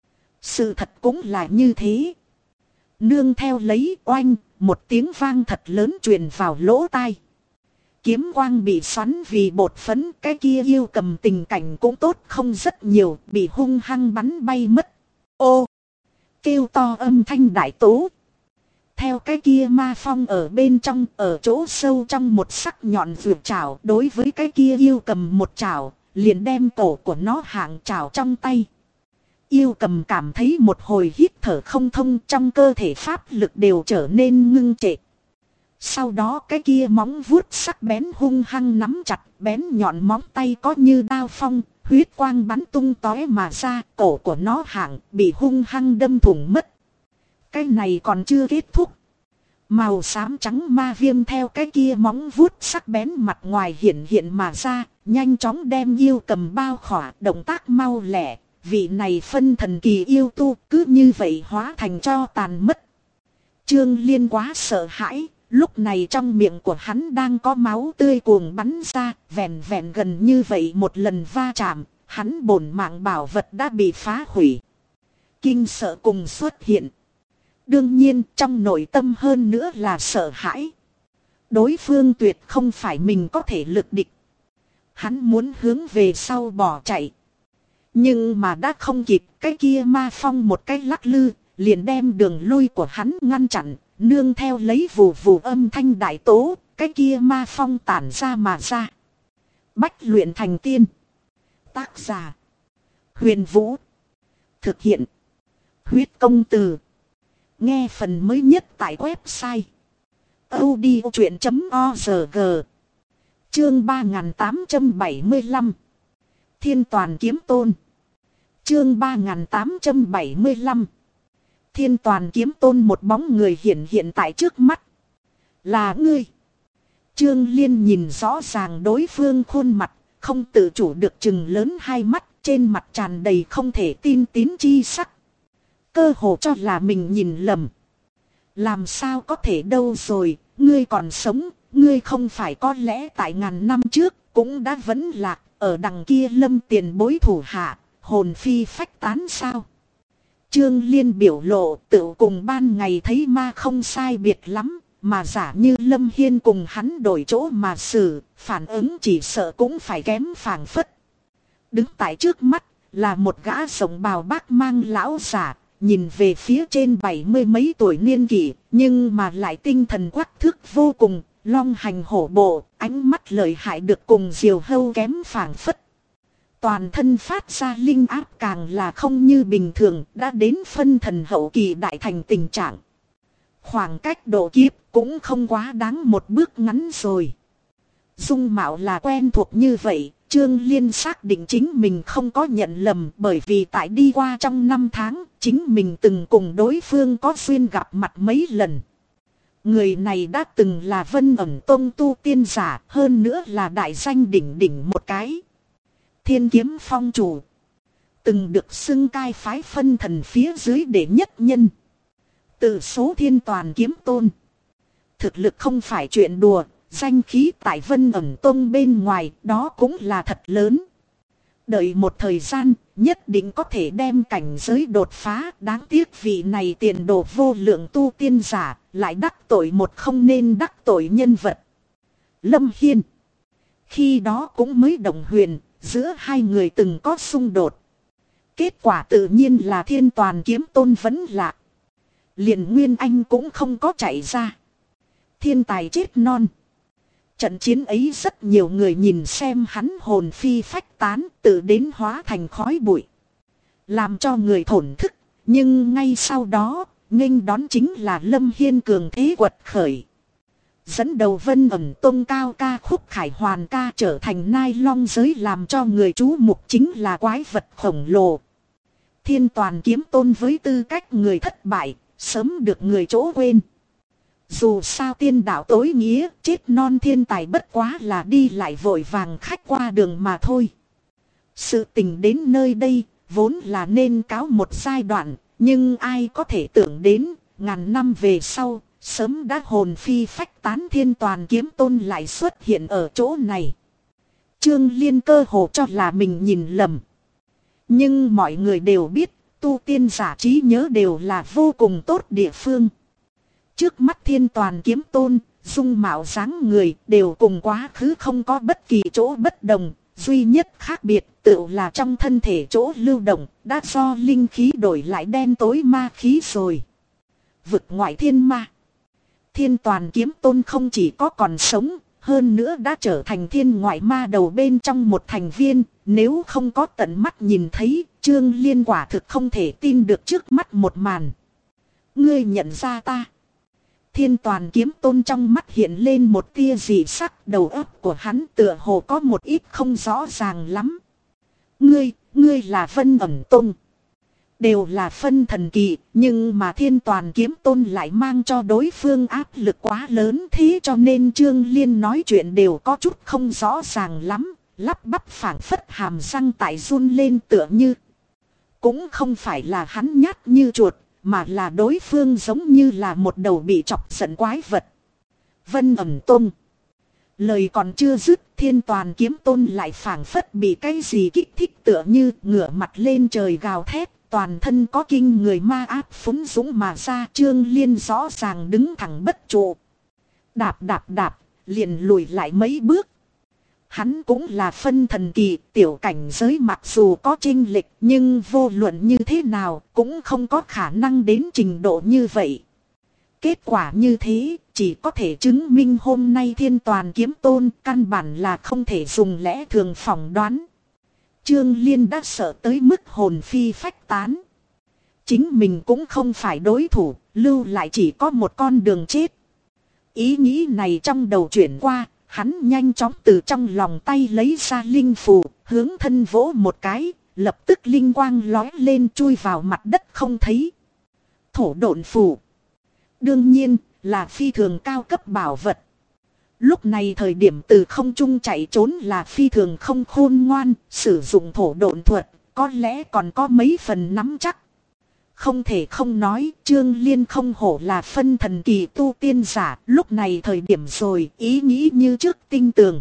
Sự thật cũng là như thế. Nương theo lấy oanh, một tiếng vang thật lớn truyền vào lỗ tai. Kiếm quang bị xoắn vì bột phấn, cái kia yêu cầm tình cảnh cũng tốt không rất nhiều, bị hung hăng bắn bay mất. Ô! Kêu to âm thanh đại tố. Theo cái kia ma phong ở bên trong, ở chỗ sâu trong một sắc nhọn vượt chảo, đối với cái kia yêu cầm một chảo, liền đem cổ của nó hạng chảo trong tay. Yêu cầm cảm thấy một hồi hít thở không thông, trong cơ thể pháp lực đều trở nên ngưng trệ. Sau đó cái kia móng vuốt sắc bén hung hăng nắm chặt, bén nhọn móng tay có như đao phong, huyết quang bắn tung tóe mà ra, cổ của nó hạng bị hung hăng đâm thủng mất. Cái này còn chưa kết thúc. Màu xám trắng ma viêm theo cái kia móng vuốt sắc bén mặt ngoài hiện mà ra, nhanh chóng đem yêu cầm bao khỏa, động tác mau lẹ, vị này phân thần kỳ yêu tu cứ như vậy hóa thành cho tàn mất. Trương Liên quá sợ hãi, lúc này trong miệng của hắn đang có máu tươi cuồng bắn ra, vẹn vẹn gần như vậy một lần va chạm, hắn bổn mạng bảo vật đã bị phá hủy. Kinh sợ cùng xuất hiện. Đương nhiên trong nội tâm hơn nữa là sợ hãi. Đối phương tuyệt không phải mình có thể lực địch. Hắn muốn hướng về sau bỏ chạy. Nhưng mà đã không kịp, cái kia ma phong một cái lắc lư, liền đem đường lui của hắn ngăn chặn, nương theo lấy vù vù âm thanh đại tố, cái kia ma phong tản ra mà ra. Bách luyện thành tiên. Tác giả: Huyền Vũ. Thực hiện: Huyết Công Từ. Nghe phần mới nhất tại website audiochuyện.org. Chương 3875. Thiên Toàn Kiếm Tôn. Chương 3875. Thiên Toàn Kiếm Tôn, một bóng người hiện tại trước mắt. Là ngươi. Trương Liên nhìn rõ ràng đối phương khuôn mặt, không tự chủ được trừng lớn hai mắt, trên mặt tràn đầy không thể tin tín chi sắc. Cơ hồ cho là mình nhìn lầm. Làm sao có thể đâu rồi, ngươi còn sống, ngươi không phải có lẽ tại ngàn năm trước cũng đã vẫn lạc ở đằng kia Lâm tiền bối thủ hạ, hồn phi phách tán sao? Trương Liên biểu lộ tự cùng ban ngày thấy ma không sai biệt lắm, mà giả như Lâm Hiên cùng hắn đổi chỗ mà xử, phản ứng chỉ sợ cũng phải kém phảng phất. Đứng tại trước mắt là một gã rộng bào bác mang lão giả, nhìn về phía trên 70 mấy tuổi niên kỷ, nhưng mà lại tinh thần quắc thước vô cùng, long hành hổ bộ, ánh mắt lợi hại được cùng diều hâu kém phảng phất. Toàn thân phát ra linh áp càng là không như bình thường, đã đến phân thần hậu kỳ đại thành tình trạng. Khoảng cách độ kiếp cũng không quá đáng một bước ngắn rồi. Dung mạo là quen thuộc như vậy, Trương Liên xác định chính mình không có nhận lầm, bởi vì tại đi qua trong 5 tháng, chính mình từng cùng đối phương có duyên gặp mặt mấy lần. Người này đã từng là Vân Ẩn Tông tu tiên giả, hơn nữa là đại danh đỉnh đỉnh một cái. Thiên Kiếm Phong chủ, từng được xưng cai phái phân thần phía dưới đệ nhất nhân. Tự số Thiên Toàn Kiếm Tôn. Thực lực không phải chuyện đùa, danh khí tại Vân Ẩn Tông bên ngoài đó cũng là thật lớn. Đợi một thời gian, nhất định có thể đem cảnh giới đột phá. Đáng tiếc vị này tiền đồ vô lượng tu tiên giả, lại đắc tội một không nên đắc tội nhân vật. Lâm Hiên. Khi đó cũng mới đồng huyền, giữa hai người từng có xung đột. Kết quả tự nhiên là Thiên Toàn Kiếm Tôn vẫn lạc. Liền Nguyên Anh cũng không có chạy ra. Thiên tài chết non. Trận chiến ấy rất nhiều người nhìn xem hắn hồn phi phách tán, tự đến hóa thành khói bụi, làm cho người thổn thức. Nhưng ngay sau đó, nghênh đón chính là Lâm Hiên cường thế quật khởi. Dẫn đầu Vân Ẩn Tông cao ca khúc khải hoàn ca trở thành nai long giới, làm cho người chú mục chính là quái vật khổng lồ. Thiên Toàn Kiếm Tôn với tư cách người thất bại, sớm được người chỗ quên. Dù sao tiên đạo tối nghĩa, chết non thiên tài bất quá là đi lại vội vàng khách qua đường mà thôi. Sự tình đến nơi đây, vốn là nên cáo một giai đoạn, nhưng ai có thể tưởng đến, ngàn năm về sau, sớm đã hồn phi phách tán Thiên Toàn Kiếm Tôn lại xuất hiện ở chỗ này. Trương Liên cơ hồ cho là mình nhìn lầm. Nhưng mọi người đều biết, tu tiên giả trí nhớ đều là vô cùng tốt địa phương. Trước mắt Thiên Toàn Kiếm Tôn, dung mạo dáng người đều cùng quá khứ không có bất kỳ chỗ bất đồng, duy nhất khác biệt tự là trong thân thể chỗ lưu động, đã do linh khí đổi lại đen tối ma khí rồi. Vực ngoại thiên ma. Thiên Toàn Kiếm Tôn không chỉ có còn sống, hơn nữa đã trở thành thiên ngoại ma đầu bên trong một thành viên, nếu không có tận mắt nhìn thấy, Trương Liên quả thực không thể tin được trước mắt một màn. Ngươi nhận ra ta? Thiên Toàn Kiếm Tôn trong mắt hiện lên một tia dị sắc, đầu óc của hắn tựa hồ có một ít không rõ ràng lắm. Ngươi là Vân Ẩn Tông. Đều là phân thần kỳ, nhưng mà Thiên Toàn Kiếm Tôn lại mang cho đối phương áp lực quá lớn, thế cho nên Trương Liên nói chuyện đều có chút không rõ ràng lắm, lắp bắp phảng phất hàm răng tại run lên tựa như. cũng không phải là hắn nhát như chuột, mà là đối phương giống như là một đầu bị chọc giận quái vật. Vân ẩm tung. Lời còn chưa dứt, Thiên Toàn Kiếm Tôn lại phảng phất bị cái gì kích thích, tựa như ngửa mặt lên trời gào thét, toàn thân có kinh người ma áp phúng dũng mà ra. Trương Liên rõ ràng đứng thẳng bất trụ. Đạp đạp đạp, liền lùi lại mấy bước. Hắn cũng là phân thần kỳ, tiểu cảnh giới mặc dù có chênh lệch, nhưng vô luận như thế nào cũng không có khả năng đến trình độ như vậy. Kết quả như thế chỉ có thể chứng minh hôm nay Thiên Toàn Kiếm Tôn căn bản là không thể dùng lẽ thường phỏng đoán. Trương Liên đã sợ tới mức hồn phi phách tán. Chính mình cũng không phải đối thủ, lưu lại chỉ có một con đường chết. Ý nghĩ này trong đầu chuyển qua, hắn nhanh chóng từ trong lòng tay lấy ra linh phù, hướng thân vỗ một cái, lập tức linh quang lói lên chui vào mặt đất không thấy. Thổ độn phù. Đương nhiên là phi thường cao cấp bảo vật. Lúc này thời điểm từ không trung chạy trốn là phi thường không khôn ngoan, sử dụng thổ độn thuật, có lẽ còn có mấy phần nắm chắc. Không thể không nói, Trương Liên không hổ là phân thần kỳ tu tiên giả, lúc này thời điểm rồi, ý nghĩ như trước tinh tường.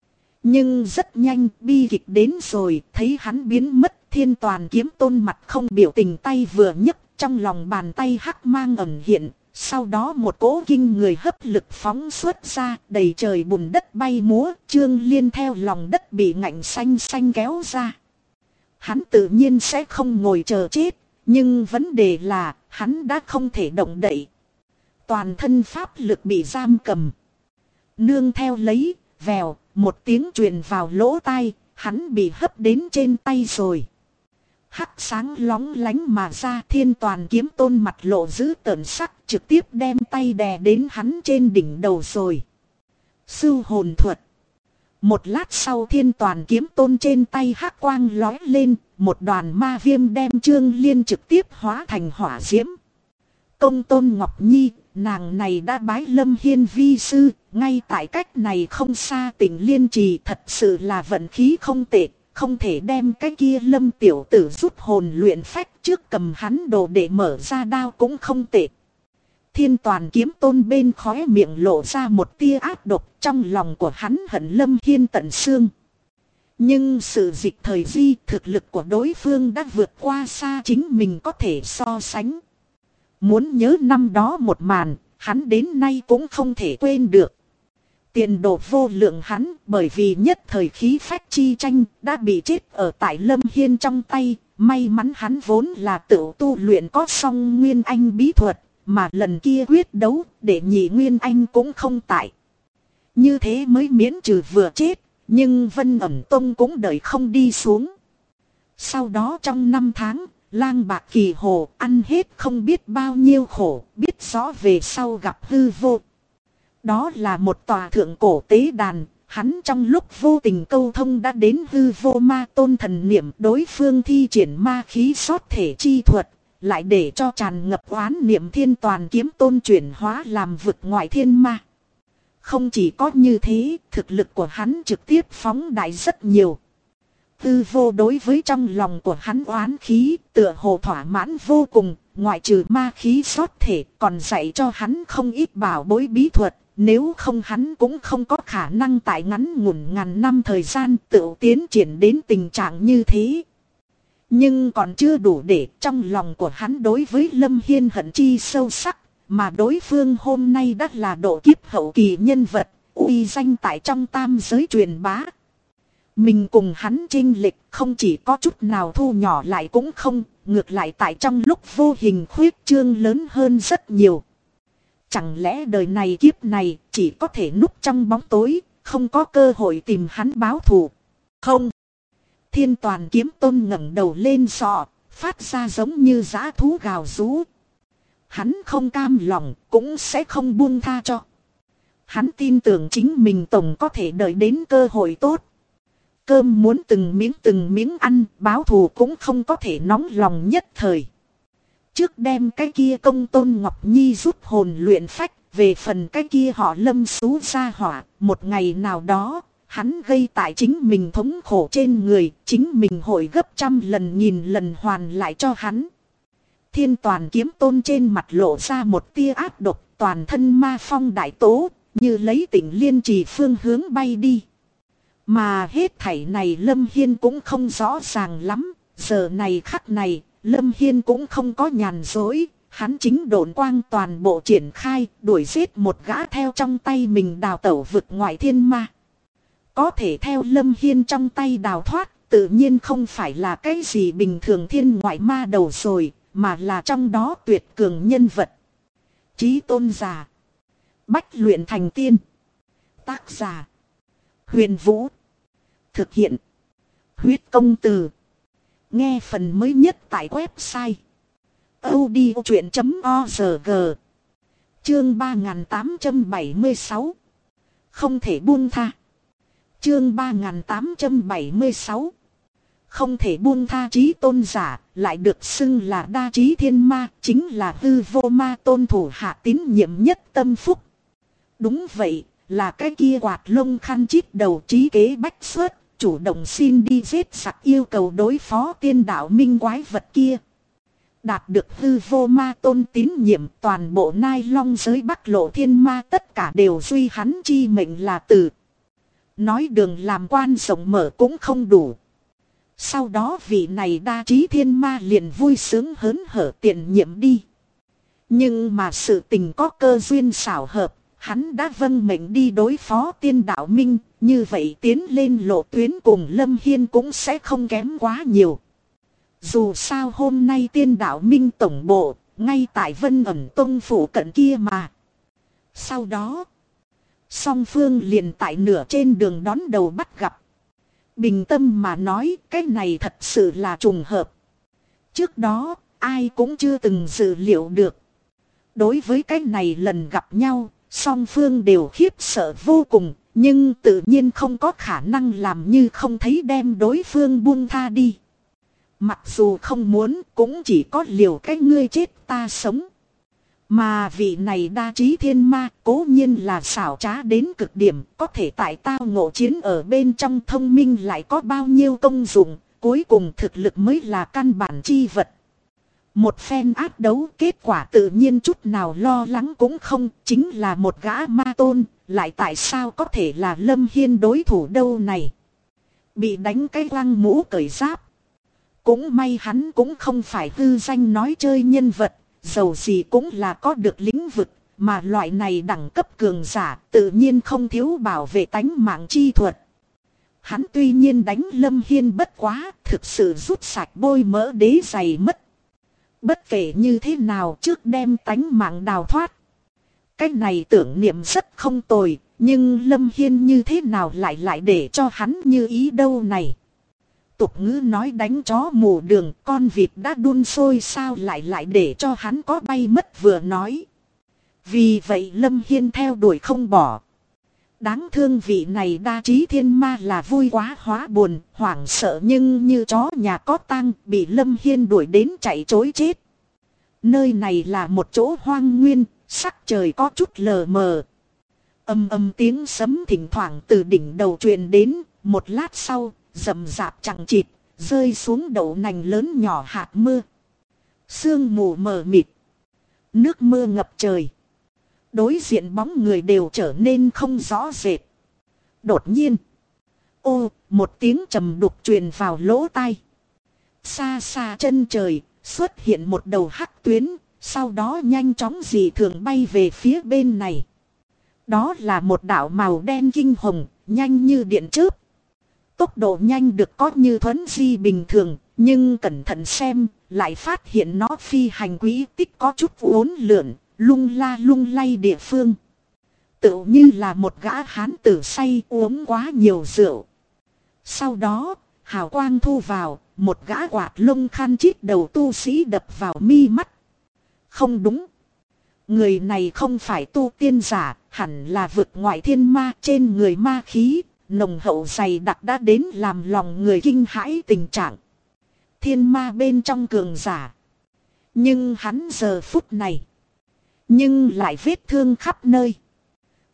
Nhưng rất nhanh, bi kịch đến rồi, thấy hắn biến mất, Thiên Toàn Kiếm Tôn mặt không biểu tình, tay vừa nhấc, trong lòng bàn tay hắc mang ẩn hiện. Sau đó một cỗ kinh người hấp lực phóng xuất ra, đầy trời bùn đất bay múa, Trương Liên theo lòng đất bị ngạnh xanh xanh kéo ra. Hắn tự nhiên sẽ không ngồi chờ chết, nhưng vấn đề là hắn đã không thể động đậy. Toàn thân pháp lực bị giam cầm. Nương theo lấy, vèo, một tiếng truyền vào lỗ tai, hắn bị hấp đến trên tay rồi. Hắc sáng lóng lánh mà ra, Thiên Toàn Kiếm Tôn mặt lộ dữ tợn sắc, trực tiếp đem tay đè đến hắn trên đỉnh đầu rồi. Sưu hồn thuật. Một lát sau Thiên Toàn Kiếm Tôn trên tay hắc quang lói lên, một đoàn ma viêm đem Trương Liên trực tiếp hóa thành hỏa diễm. Công Tôn Ngọc Nhi, nàng này đã bái Lâm Hiên vi sư, ngay tại cách này không xa Tỉnh Liên Trì, thật sự là vận khí không tệ. Không thể đem cái kia Lâm tiểu tử rút hồn luyện phách, trước cầm hắn đồ để mở ra đao cũng không tệ. Thiên Toàn Kiếm Tôn bên khóe miệng lộ ra một tia ác độc, trong lòng của hắn hận Lâm Hiên tận xương. Nhưng sự dịch thời di, thực lực của đối phương đã vượt qua xa chính mình có thể so sánh. Muốn nhớ năm đó một màn, hắn đến nay cũng không thể quên được. Tiền đồ vô lượng hắn, bởi vì nhất thời khí phách chi tranh, đã bị chết ở tại Lâm Hiên trong tay. May mắn hắn vốn là tự tu luyện có song Nguyên Anh bí thuật, mà lần kia quyết đấu, để nhị Nguyên Anh cũng không tại. Như thế mới miễn trừ vừa chết, nhưng Vân Ẩm Tông cũng đợi không đi xuống. Sau đó trong 5 tháng, Lang Bạc Kỳ Hồ ăn hết không biết bao nhiêu khổ, biết rõ về sau gặp hư vô. Đó là một tòa thượng cổ tế đàn, hắn trong lúc vô tình câu thông đã đến hư vô ma tôn thần niệm, đối phương thi triển ma khí sót thể chi thuật, lại để cho tràn ngập oán niệm Thiên Toàn Kiếm Tôn chuyển hóa làm vực ngoại thiên ma. Không chỉ có như thế, thực lực của hắn trực tiếp phóng đại rất nhiều. Hư vô đối với trong lòng của hắn oán khí, tựa hồ thỏa mãn vô cùng, ngoại trừ ma khí sót thể, còn dạy cho hắn không ít bảo bối bí thuật. Nếu không hắn cũng không có khả năng tại ngắn ngủn ngàn năm thời gian tự tiến triển đến tình trạng như thế. Nhưng còn chưa đủ để trong lòng của hắn đối với Lâm Hiên hận chi sâu sắc, mà đối phương hôm nay đã là độ kiếp hậu kỳ nhân vật, uy danh tại trong tam giới truyền bá. Mình cùng hắn chênh lệch không chỉ có chút nào thu nhỏ lại cũng không, ngược lại tại trong lúc vô hình khuyết trương lớn hơn rất nhiều. Chẳng lẽ đời này kiếp này chỉ có thể núp trong bóng tối, không có cơ hội tìm hắn báo thù? Không. Thiên Toàn Kiếm Tôn ngẩng đầu lên sọ, phát ra giống như dã thú gào rú. Hắn không cam lòng, cũng sẽ không buông tha cho. Hắn tin tưởng chính mình tổng có thể đợi đến cơ hội tốt. Cơm muốn từng miếng ăn, báo thù cũng không có thể nóng lòng nhất thời. Trước đem cái kia Công Tôn Ngọc Nhi rút hồn luyện phách, về phần cái kia họ Lâm xú ra hỏa, một ngày nào đó, hắn gây tại chính mình thống khổ trên người, chính mình hội gấp trăm lần nghìn lần hoàn lại cho hắn. Thiên Toàn Kiếm Tôn trên mặt lộ ra một tia ác độc, toàn thân ma phong đại tố, như lấy Tịnh Liên Trì phương hướng bay đi. Mà hết thảy này Lâm Hiên cũng không rõ ràng lắm, giờ này khắc này, Lâm Hiên cũng không có nhàn dối, hắn chính độn quang toàn bộ triển khai, đuổi giết một gã theo trong tay mình đào tẩu vực ngoại thiên ma. Có thể theo Lâm Hiên trong tay đào thoát, tự nhiên không phải là cái gì bình thường thiên ngoại ma đầu rồi, mà là trong đó tuyệt cường nhân vật. Chí Tôn giả. Bách luyện thành tiên. Tác giả. Huyền Vũ. Thực hiện. Huyết công từ. Nghe phần mới nhất tại website audiochuyện.org. Chương 3876. Không thể buông tha. Chương 3876. Không thể buông tha. Chí Tôn giả, lại được xưng là đa trí thiên ma, chính là hư vô ma tôn thủ hạ tín nhiệm nhất tâm phúc. Đúng vậy, là cái kia quạt lông khăn chít đầu trí kế bách xuất, chủ động xin đi giết giặc, yêu cầu đối phó tiên đạo minh quái vật kia. Đạt được hư vô ma tôn tín nhiệm, toàn bộ Nai Long giới Bắc Lộ thiên ma tất cả đều duy hắn chi mệnh là tử. Nói đường làm quan rộng mở cũng không đủ. Sau đó vị này đa trí thiên ma liền vui sướng hớn hở tiền nhiệm đi. Nhưng mà sự tình có cơ duyên xảo hợp, hắn đã vâng mệnh đi đối phó tiên đạo minh, như vậy tiến lên lộ tuyến cùng Lâm Hiên cũng sẽ không kém quá nhiều. Dù sao hôm nay tiên đạo minh tổng bộ, ngay tại Vân Ẩn Tông phủ cận kia mà. Sau đó, song phương liền tại nửa trên đường đón đầu bắt gặp. Bình tâm mà nói, cái này thật sự là trùng hợp. Trước đó, ai cũng chưa từng dự liệu được. Đối với cái này lần gặp nhau, song phương đều khiếp sợ vô cùng, nhưng tự nhiên không có khả năng làm như không thấy đem đối phương buông tha đi. Mặc dù không muốn, cũng chỉ có liều cái ngươi chết ta sống. Mà vị này đa trí thiên ma cố nhiên là xảo trá đến cực điểm, có thể tại tao ngộ chiến ở bên trong thông minh lại có bao nhiêu công dụng, cuối cùng thực lực mới là căn bản chi vật. Một phen ác đấu kết quả tự nhiên chút nào lo lắng cũng không, chính là một gã ma tôn, lại tại sao có thể là Lâm Hiên đối thủ đâu này. Bị đánh cái lăng mũ cởi giáp. Cũng may hắn cũng không phải hư danh nói chơi nhân vật, dầu gì cũng là có được lĩnh vực, mà loại này đẳng cấp cường giả tự nhiên không thiếu bảo vệ tánh mạng chi thuật. Hắn tuy nhiên đánh Lâm Hiên bất quá, thực sự rút sạch bôi mỡ đế giày mất. Bất kể như thế nào trước đem tánh mạng đào thoát. Cái này tưởng niệm rất không tồi, nhưng Lâm Hiên như thế nào lại để cho hắn như ý đâu này. Tục ngữ nói đánh chó mù đường, con vịt đã đun sôi sao lại để cho hắn có bay mất vừa nói. Vì vậy Lâm Hiên theo đuổi không bỏ. Đáng thương vị này đa trí thiên ma là vui quá hóa buồn, hoảng sợ nhưng như chó nhà có tang, bị Lâm Hiên đuổi đến chạy trối chết. Nơi này là một chỗ hoang nguyên, sắc trời có chút lờ mờ. Âm âm tiếng sấm thỉnh thoảng từ đỉnh đầu truyền đến, một lát sau, rầm rạp chằng chịt, rơi xuống đậu nành lớn nhỏ hạt mưa. Sương mù mờ mịt, nước mưa ngập trời. Đối diện bóng người đều trở nên không rõ rệt. Đột nhiên, ô, một tiếng trầm đục truyền vào lỗ tai. Xa xa chân trời, xuất hiện một đầu hắc tuyến, sau đó nhanh chóng dị thường bay về phía bên này. Đó là một đạo màu đen kinh hồng, nhanh như điện chớp. Tốc độ nhanh được có như thuấn di bình thường, nhưng cẩn thận xem, lại phát hiện nó phi hành quỹ tích có chút uốn lượn, lung la lung lay địa phương. Tựu như là một gã hán tử say uống quá nhiều rượu. Sau đó, hào quang thu vào, một gã quạt lông khăn chít đầu tu sĩ đập vào mi mắt. Không đúng. Người này không phải tu tiên giả, hẳn là vực ngoại thiên ma, trên người ma khí, nồng hậu dày đặc đã đến làm lòng người kinh hãi tình trạng. Thiên ma bên trong cường giả. Nhưng hắn giờ phút này, nhưng lại vết thương khắp nơi.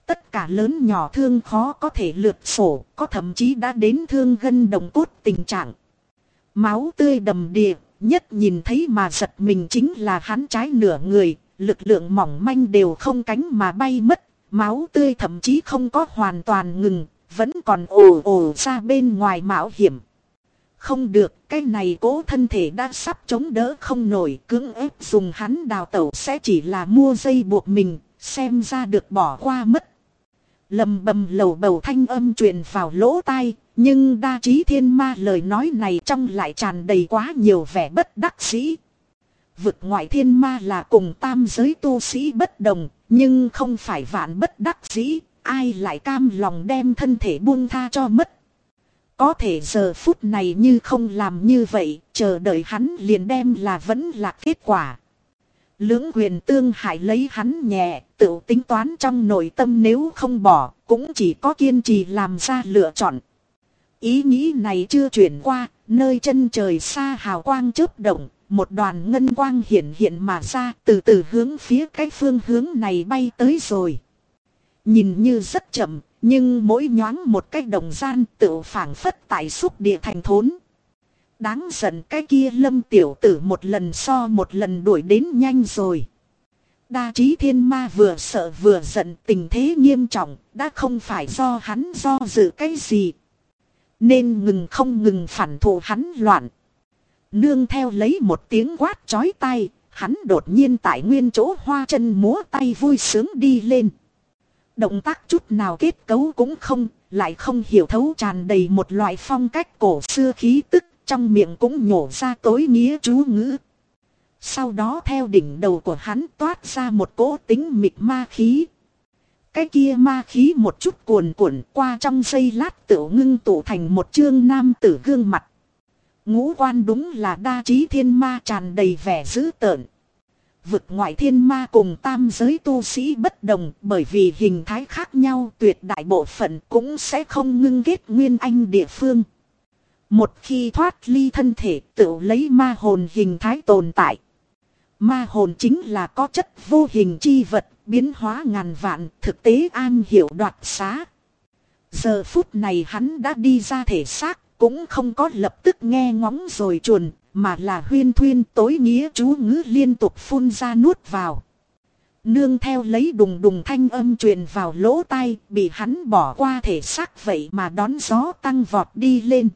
Tất cả lớn nhỏ thương khó có thể lượt sổ, có thậm chí đã đến thương gân đồng cốt tình trạng. Máu tươi đầm đìa, nhất nhìn thấy mà giật mình chính là hắn trái nửa người, lực lượng mỏng manh đều không cánh mà bay mất, máu tươi thậm chí không có hoàn toàn ngừng, vẫn còn ồ ồ ra bên ngoài mạo hiểm. Không được, cái này cố thân thể đã sắp chống đỡ không nổi, cưỡng ép dùng hắn đào tẩu sẽ chỉ là mua dây buộc mình, xem ra được bỏ qua mất. Lầm bầm lầu bầu thanh âm truyền vào lỗ tai, nhưng Đa Trí Thiên Ma lời nói này trong lại tràn đầy quá nhiều vẻ bất đắc dĩ. Vực ngoại thiên ma là cùng tam giới tu sĩ bất đồng, nhưng không phải vạn bất đắc dĩ, ai lại cam lòng đem thân thể buông tha cho mất. Có thể giờ phút này như không làm như vậy, chờ đợi hắn liền đem là vẫn là kết quả. Lưỡng quyền tương hại lấy hắn nhẹ, tự tính toán trong nội tâm nếu không bỏ, cũng chỉ có kiên trì làm ra lựa chọn. Ý nghĩ này chưa chuyển qua, nơi chân trời xa hào quang chớp động, một đoàn ngân quang hiện mà ra, từ từ hướng phía cái phương hướng này bay tới rồi. Nhìn như rất chậm, nhưng mỗi nhoáng một cái đồng gian tự phảng phất tại xúc địa thành thốn. Đáng giận cái kia Lâm tiểu tử một lần so một lần đuổi đến nhanh rồi. Đa Trí Thiên Ma vừa sợ vừa giận, tình thế nghiêm trọng, đã không phải do hắn do dự cái gì. Nên ngừng không ngừng phản thủ hắn loạn. Nương theo lấy một tiếng quát chói tai, hắn đột nhiên tại nguyên chỗ hoa chân múa tay vui sướng đi lên. Động tác chút nào kết cấu cũng không, lại không hiểu thấu tràn đầy một loại phong cách cổ xưa khí tức, trong miệng cũng nhổ ra tối nghĩa chú ngữ. Sau đó theo đỉnh đầu của hắn toát ra một cỗ tính mịt ma khí. Cái kia ma khí một chút cuồn cuộn qua trong giây lát tựu ngưng tụ thành một chương nam tử gương mặt. Ngũ quan đúng là Đa Trí Thiên Ma tràn đầy vẻ dữ tợn. Vực ngoại thiên ma cùng tam giới tu sĩ bất đồng, bởi vì hình thái khác nhau, tuyệt đại bộ phận cũng sẽ không ngưng kết nguyên anh địa phương. Một khi thoát ly thân thể tự lấy ma hồn hình thái tồn tại. Ma hồn chính là có chất vô hình chi vật, biến hóa ngàn vạn, thực tế an hiểu đoạt xá. Giờ phút này hắn đã đi ra thể xác, cũng không có lập tức nghe ngóng rồi chuồn, mà là huyên thuyên tối nghĩa chú ngữ liên tục phun ra nuốt vào. Nương theo lấy đùng đùng thanh âm truyền vào lỗ tai, bị hắn bỏ qua thể xác vậy mà đón gió tăng vọt đi lên.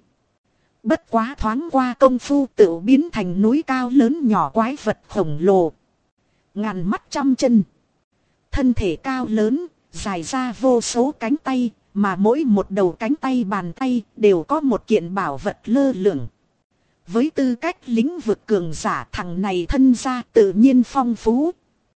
Bất quá thoáng qua công phu tự biến thành núi cao lớn nhỏ quái vật khổng lồ. Ngàn mắt trăm chân. Thân thể cao lớn, dài ra vô số cánh tay, mà mỗi một đầu cánh tay bàn tay đều có một kiện bảo vật lơ lửng. Với tư cách lĩnh vực cường giả thằng này thân ra tự nhiên phong phú.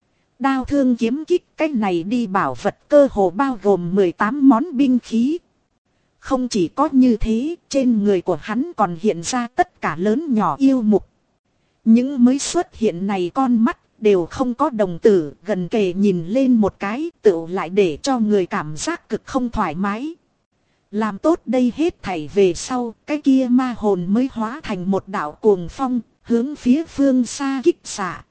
Đao thương kiếm kích cách này đi bảo vật cơ hồ bao gồm 18 món binh khí. Không chỉ có như thế, trên người của hắn còn hiện ra tất cả lớn nhỏ yêu mục. Những mới xuất hiện này con mắt đều không có đồng tử, gần kề nhìn lên một cái tựu lại để cho người cảm giác cực không thoải mái. Làm tốt đây hết thảy về sau, cái kia ma hồn mới hóa thành một đạo cuồng phong, hướng phía phương xa kích xạ.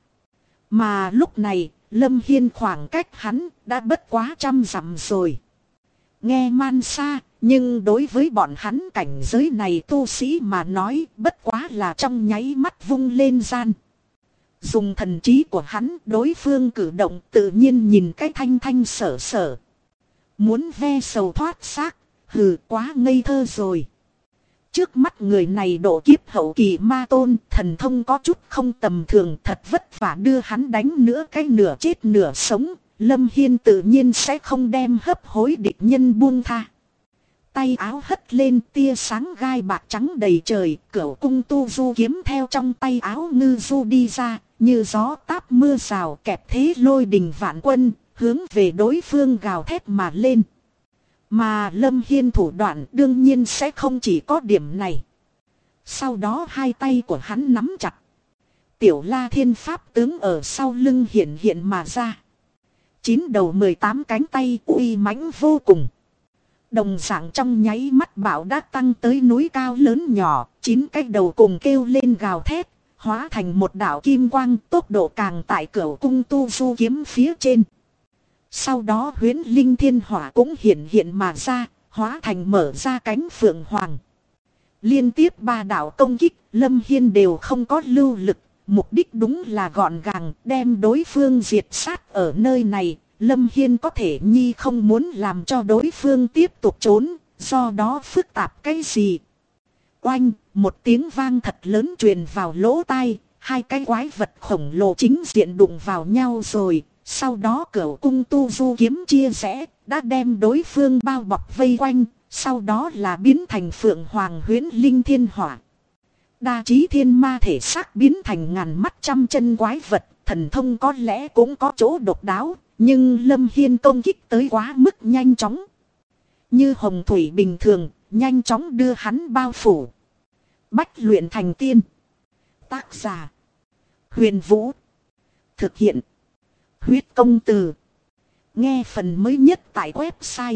Mà lúc này, Lâm Hiên khoảng cách hắn đã bất quá 100 dặm rồi. Nghe man xa, nhưng đối với bọn hắn cảnh giới này tu sĩ mà nói bất quá là trong nháy mắt vung lên gian. Dùng thần trí của hắn đối phương cử động tự nhiên nhìn cái thanh thanh sở sở. Muốn ve sầu thoát xác, hừ quá ngây thơ rồi. Trước mắt người này độ kiếp hậu kỳ ma tôn, thần thông có chút không tầm thường, thật vất vả đưa hắn đánh nữa cái nửa chết nửa sống. Lâm Hiên tự nhiên sẽ không đem hấp hối địch nhân buông tha. Tay áo hất lên tia sáng gai bạc trắng đầy trời, cửu cung tu du kiếm theo trong tay áo ngư du đi ra, như gió táp mưa rào kẹp thế lôi đình vạn quân, hướng về đối phương gào thét mà lên. Mà Lâm Hiên thủ đoạn đương nhiên sẽ không chỉ có điểm này. Sau đó hai tay của hắn nắm chặt. Tiểu La Thiên Pháp tướng ở sau lưng hiện hiện mà ra. 9 đầu 18 cánh tay uy mãnh vô cùng. Đồng dạng trong nháy mắt bão đã tăng tới núi cao lớn nhỏ, 9 cái đầu cùng kêu lên gào thét, hóa thành một đạo kim quang, tốc độ càng tại cửu cung tu du kiếm phía trên. Sau đó huyễn linh thiên hỏa cũng hiện mà ra, hóa thành mở ra cánh phượng hoàng. Liên tiếp 3 đạo công kích, Lâm Hiên đều không có lưu lực, mục đích đúng là gọn gàng đem đối phương diệt sát ở nơi này. Lâm Hiên có thể nhi không muốn làm cho đối phương tiếp tục trốn, do đó phức tạp cái gì. Oanh, một tiếng vang thật lớn truyền vào lỗ tai, hai cái quái vật khổng lồ chính diện đụng vào nhau rồi. Sau đó Cửu cung tu du kiếm chia rẽ, đã đem đối phương bao bọc vây quanh, sau đó là biến thành phượng hoàng huyễn linh thiên hỏa. Đa trí thiên ma thể xác biến thành ngàn mắt trăm chân quái vật, thần thông có lẽ cũng có chỗ độc đáo, nhưng Lâm Hiên công kích tới quá mức nhanh chóng. Như hồng thủy bình thường, nhanh chóng đưa hắn bao phủ. Bách luyện thành tiên. Tác giả: Huyền Vũ. Thực hiện: Huyết Công Từ. Nghe phần mới nhất tại website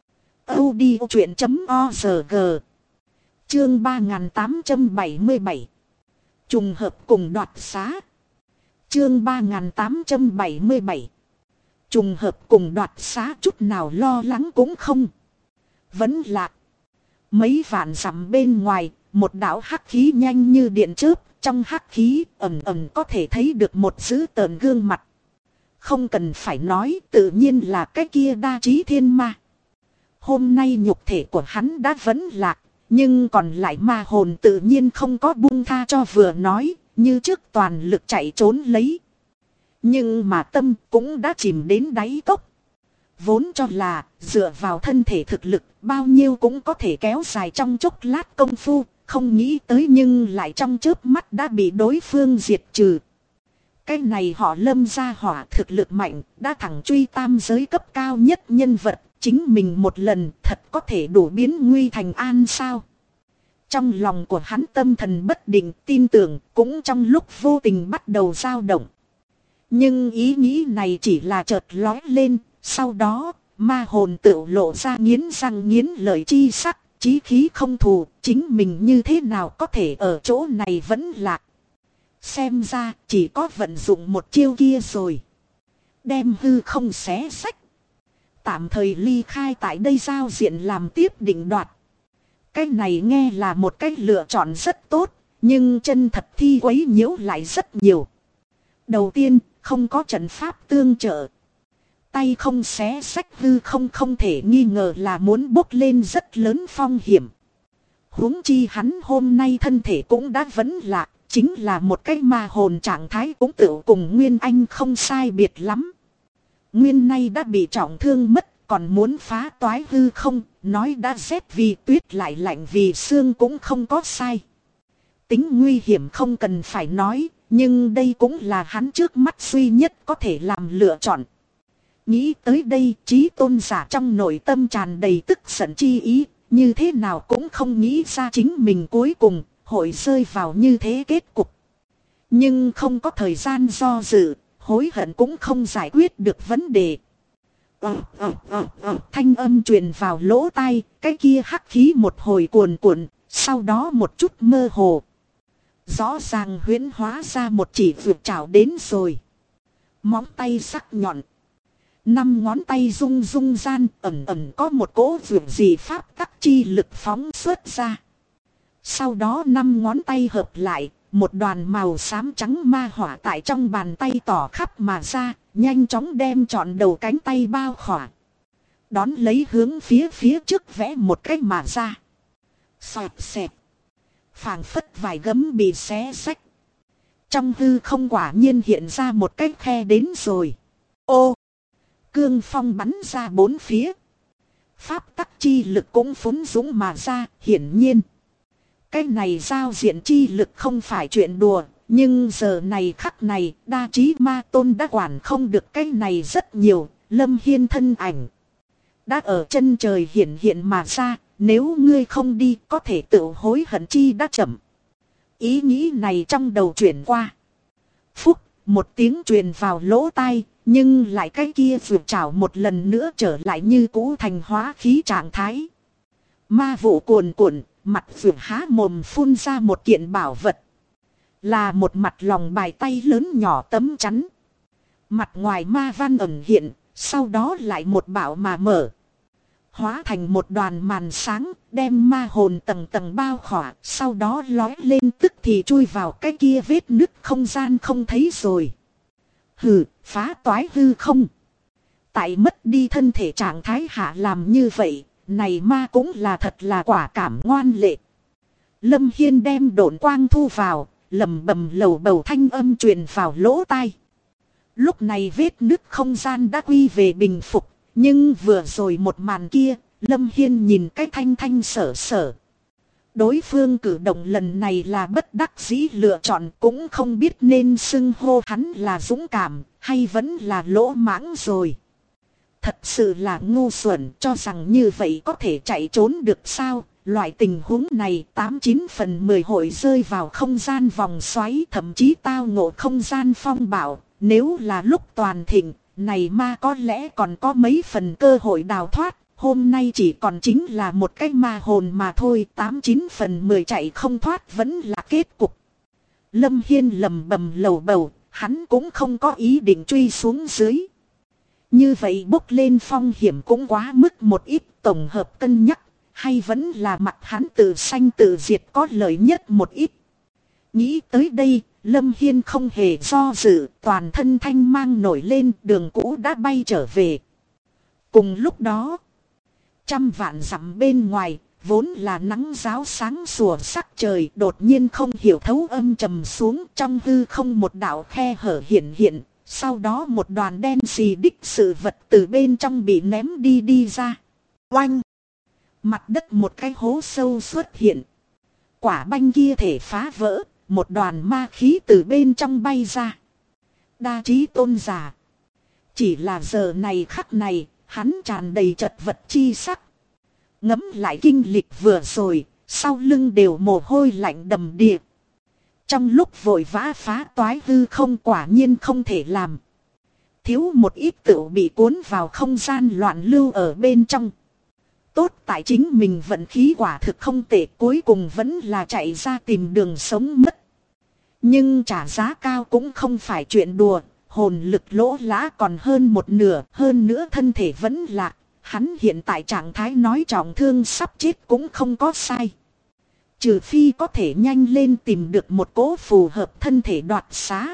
audiochuyện.org. Chương 3877. Trùng hợp cùng đoạt xá. Chương 3877. Trùng hợp cùng đoạt xá, chút nào lo lắng cũng không. Vẫn lạc. Mấy vạn dặm bên ngoài, một đạo hắc khí nhanh như điện chớp, trong hắc khí ẩn ẩn có thể thấy được một dữ tợn gương mặt. Không cần phải nói, tự nhiên là cái kia đa trí thiên ma. Hôm nay nhục thể của hắn đã vẫn lạc, nhưng còn lại ma hồn tự nhiên không có buông tha cho vừa nói, như trước toàn lực chạy trốn lấy. Nhưng mà tâm cũng đã chìm đến đáy cốc. Vốn cho là dựa vào thân thể thực lực bao nhiêu cũng có thể kéo dài trong chốc lát công phu, không nghĩ tới nhưng lại trong chớp mắt đã bị đối phương diệt trừ. Cái này họ Lâm gia hỏa thực lực mạnh, đã thẳng truy tam giới cấp cao nhất nhân vật, chính mình một lần thật có thể đủ biến nguy thành an sao. Trong lòng của hắn tâm thần bất định, tin tưởng cũng trong lúc vô tình bắt đầu dao động. Nhưng ý nghĩ này chỉ là chợt lóe lên, sau đó ma hồn tự lộ ra nghiến răng nghiến lợi chi sắc, chí khí không thù, chính mình như thế nào có thể ở chỗ này vẫn lạc. Xem ra chỉ có vận dụng một chiêu kia rồi. Đem hư không xé sách. Tạm thời ly khai tại đây giao diện làm tiếp định đoạt. Cái này nghe là một cách lựa chọn rất tốt, nhưng chân thật thi quấy nhiễu lại rất nhiều. Đầu tiên, không có trận pháp tương trợ. Tay không xé sách hư không thể nghi ngờ là muốn bốc lên rất lớn phong hiểm. Huống chi hắn hôm nay thân thể cũng đã vẫn lạc, chính là một cái ma hồn trạng thái cũng tự cùng Nguyên Anh không sai biệt lắm. Nguyên nay đã bị trọng thương mất, còn muốn phá toái hư không, nói đã rét vì tuyết lại lạnh vì xương cũng không có sai. Tính nguy hiểm không cần phải nói, nhưng đây cũng là hắn trước mắt duy nhất có thể làm lựa chọn. Nghĩ tới đây, Chí Tôn giả trong nội tâm tràn đầy tức giận chi ý, như thế nào cũng không nghĩ ra chính mình cuối cùng hội rơi vào như thế kết cục. Nhưng không có thời gian do dự, hối hận cũng không giải quyết được vấn đề. Thanh âm truyền vào lỗ tai, cái kia hắc khí một hồi cuồn cuộn, sau đó một chút mơ hồ. Rõ ràng huyễn hóa ra một chỉ vượt trảo đến rồi. Móng tay sắc nhọn. 5 ngón tay rung rung gian, ẩn ẩn có một cỗ vượt dị pháp tắc chi lực phóng xuất ra. Sau đó 5 ngón tay hợp lại, một đoàn màu xám trắng ma hỏa tại trong bàn tay tỏ khắp mà ra, nhanh chóng đem trọn đầu cánh tay bao khỏa. Đón lấy hướng phía trước vẽ một cái mà ra. Xoẹt xẹt. Phảng phất vài gấm bị xé xách. Trong hư không quả nhiên hiện ra một cái khe đến rồi. Ô! Cương phong bắn ra bốn phía. Pháp tắc chi lực cũng phún dũng mà ra, hiển nhiên. Cái này giao diện chi lực không phải chuyện đùa, nhưng giờ này khắc này, đa trí ma tôn đã quản không được cái này rất nhiều, Lâm Hiên thân ảnh. Đã ở chân trời hiện mà ra, nếu ngươi không đi có thể tự hối hận chi đã chậm. Ý nghĩ này trong đầu chuyển qua. Phúc, một tiếng truyền vào lỗ tai, nhưng lại cái kia vượt trảo một lần nữa trở lại như cũ thành hóa khí trạng thái. Ma vụ cuồn cuộn, mặt vượt há mồm phun ra một kiện bảo vật. Là một mặt lòng bài tay lớn nhỏ tấm chắn. Mặt ngoài ma văn ẩn hiện, Sau đó lại một bảo mà mở. Hóa thành một đoàn màn sáng, đem ma hồn tầng tầng bao khỏa, sau đó lói lên tức thì chui vào cái kia vết nứt không gian không thấy rồi. Hừ, phá toái hư không. Tại mất đi thân thể trạng thái hạ làm như vậy, này ma cũng là thật là quả cảm ngoan lệ. Lâm Hiên đem độn quang thu vào, lầm bầm lầu bầu thanh âm truyền vào lỗ tai. Lúc này vết nứt không gian đã quy về bình phục, nhưng vừa rồi một màn kia, Lâm Hiên nhìn cái thanh thanh sở sở. Đối phương cử động lần này là bất đắc dĩ lựa chọn, cũng không biết nên xưng hô hắn là dũng cảm, hay vẫn là lỗ mãng rồi. Thật sự là ngu xuẩn, cho rằng như vậy có thể chạy trốn được sao. Loại tình huống này 89 phần 10 hội rơi vào không gian vòng xoáy, thậm chí tao ngộ không gian phong bạo. Nếu là lúc toàn thịnh, này ma có lẽ còn có mấy phần cơ hội đào thoát. Hôm nay chỉ còn chính là một cái ma hồn mà thôi, 89 phần 10 chạy không thoát vẫn là kết cục. Lâm Hiên lầm bầm lầu bầu, hắn cũng không có ý định truy xuống dưới. Như vậy bốc lên phong hiểm cũng quá mức một ít, tổng hợp cân nhắc, hay vẫn là mặt hắn tự sanh tự diệt có lợi nhất một ít. Nghĩ tới đây, Lâm Hiên không hề do dự, toàn thân thanh mang nổi lên, đường cũ đã bay trở về. Cùng lúc đó, trăm vạn dặm bên ngoài, vốn là nắng ráo sáng sủa sắc trời, đột nhiên không hiểu thấu âm trầm xuống, trong hư không một đạo khe hở hiện hiện. Sau đó một đoàn đen xì đích sự vật từ bên trong bị ném đi ra. Oanh! Mặt đất một cái hố sâu xuất hiện. Quả banh kia thể phá vỡ, một đoàn ma khí từ bên trong bay ra. Đa trí tôn giả. Chỉ là giờ này khắc này, hắn tràn đầy chật vật chi sắc. Ngẫm lại kinh lịch vừa rồi, sau lưng đều mồ hôi lạnh đầm đìa. Trong lúc vội vã phá toái hư không quả nhiên không thể làm. Thiếu một ít tựu bị cuốn vào không gian loạn lưu ở bên trong. Tốt tại chính mình vận khí quả thực không tệ, cuối cùng vẫn là chạy ra tìm đường sống mất. Nhưng trả giá cao cũng không phải chuyện đùa, hồn lực lỗ lã còn hơn một nửa, hơn nữa thân thể vẫn lạc. Hắn hiện tại trạng thái nói trọng thương sắp chết cũng không có sai. Trừ phi có thể nhanh lên tìm được một cố phù hợp thân thể đoạt xá.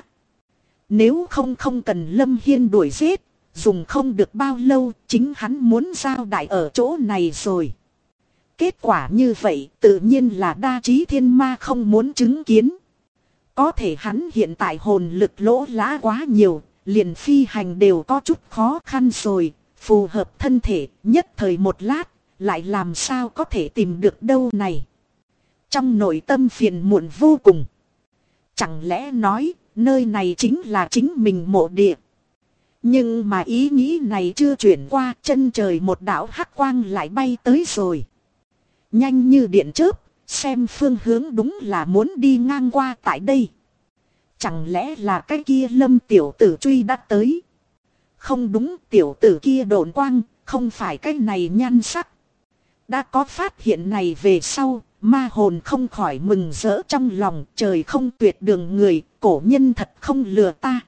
Nếu không cần Lâm Hiên đuổi giết, dùng không được bao lâu, chính hắn muốn giao đại ở chỗ này rồi. Kết quả như vậy tự nhiên là đa trí thiên ma không muốn chứng kiến. Có thể hắn hiện tại hồn lực lỗ lã quá nhiều, liền phi hành đều có chút khó khăn rồi, phù hợp thân thể nhất thời một lát, lại làm sao có thể tìm được đâu này. Trong nội tâm phiền muộn vô cùng. Chẳng lẽ nói, nơi này chính là chính mình mộ địa. Nhưng mà ý nghĩ này chưa chuyển qua, chân trời một đạo hắc quang lại bay tới rồi. Nhanh như điện chớp, xem phương hướng đúng là muốn đi ngang qua tại đây. Chẳng lẽ là cái kia Lâm tiểu tử truy đã tới. Không đúng, tiểu tử kia độn quang, không phải cái này nhan sắc. Đã có phát hiện này về sau, ma hồn không khỏi mừng rỡ trong lòng, trời không tuyệt đường người, cổ nhân thật không lừa ta.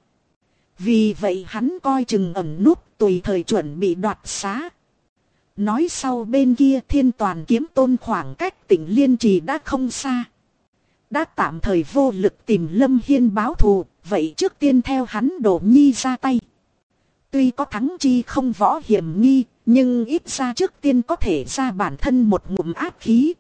Vì vậy hắn coi chừng ẩn núp, tùy thời chuẩn bị đoạt xá. Nói sau bên kia Thiên Toàn Kiếm Tôn khoảng cách Tỉnh Liên Trì đã không xa. Đã tạm thời vô lực tìm Lâm Hiên báo thù, vậy trước tiên theo hắn Đỗ Nhi ra tay. Tuy có thắng chi không võ hiểm nghi, nhưng ít ra trước tiên có thể ra bản thân một ngụm áp khí.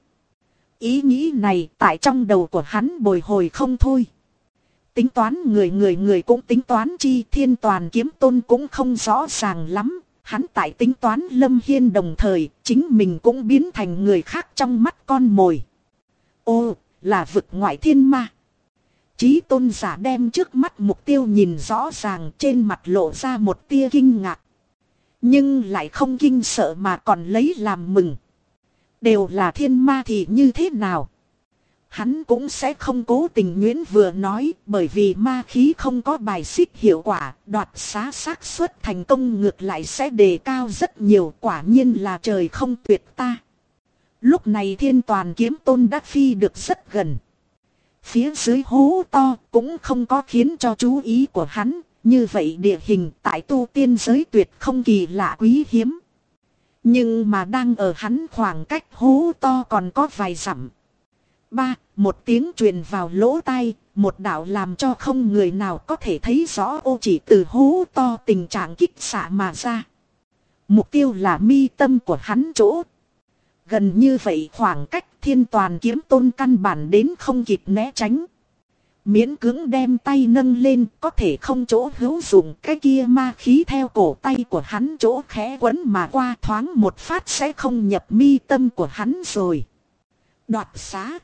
Ý nghĩ này tại trong đầu của hắn bồi hồi không thôi. Tính toán người cũng tính toán chi, Thiên Toàn Kiếm Tôn cũng không rõ ràng lắm. Hắn tại tính toán Lâm Hiên đồng thời, chính mình cũng biến thành người khác trong mắt con mồi. Ô, là vực ngoại thiên ma. Chí tôn giả đem trước mắt mục tiêu nhìn rõ ràng, trên mặt lộ ra một tia kinh ngạc. Nhưng lại không kinh sợ mà còn lấy làm mừng. Đều là thiên ma thì như thế nào? Hắn cũng sẽ không cố tình nhuyễn vừa nói, bởi vì ma khí không có bài xích hiệu quả, đoạt xá xác suất thành công ngược lại sẽ đề cao rất nhiều, quả nhiên là trời không tuyệt ta. Lúc này Thiên Toàn Kiếm Tôn đã phi được rất gần. Phía dưới hố to cũng không có khiến cho chú ý của hắn, như vậy địa hình tại tu tiên giới tuyệt không kỳ lạ quý hiếm. Nhưng mà đang ở hắn khoảng cách hố to còn có vài dặm. Một tiếng truyền vào lỗ tai, một đạo làm cho không người nào có thể thấy rõ ô chỉ từ hố to tình trạng kích xạ mà ra. Mục tiêu là mi tâm của hắn chỗ. Gần như vậy khoảng cách Thiên Toàn Kiếm Tôn căn bản đến không kịp né tránh. Miễn cưỡng đem tay nâng lên có thể không chỗ hữu dụng, cái kia ma khí theo cổ tay của hắn chỗ khẽ quấn mà qua, thoáng một phát sẽ không nhập mi tâm của hắn rồi. Đoạt xá.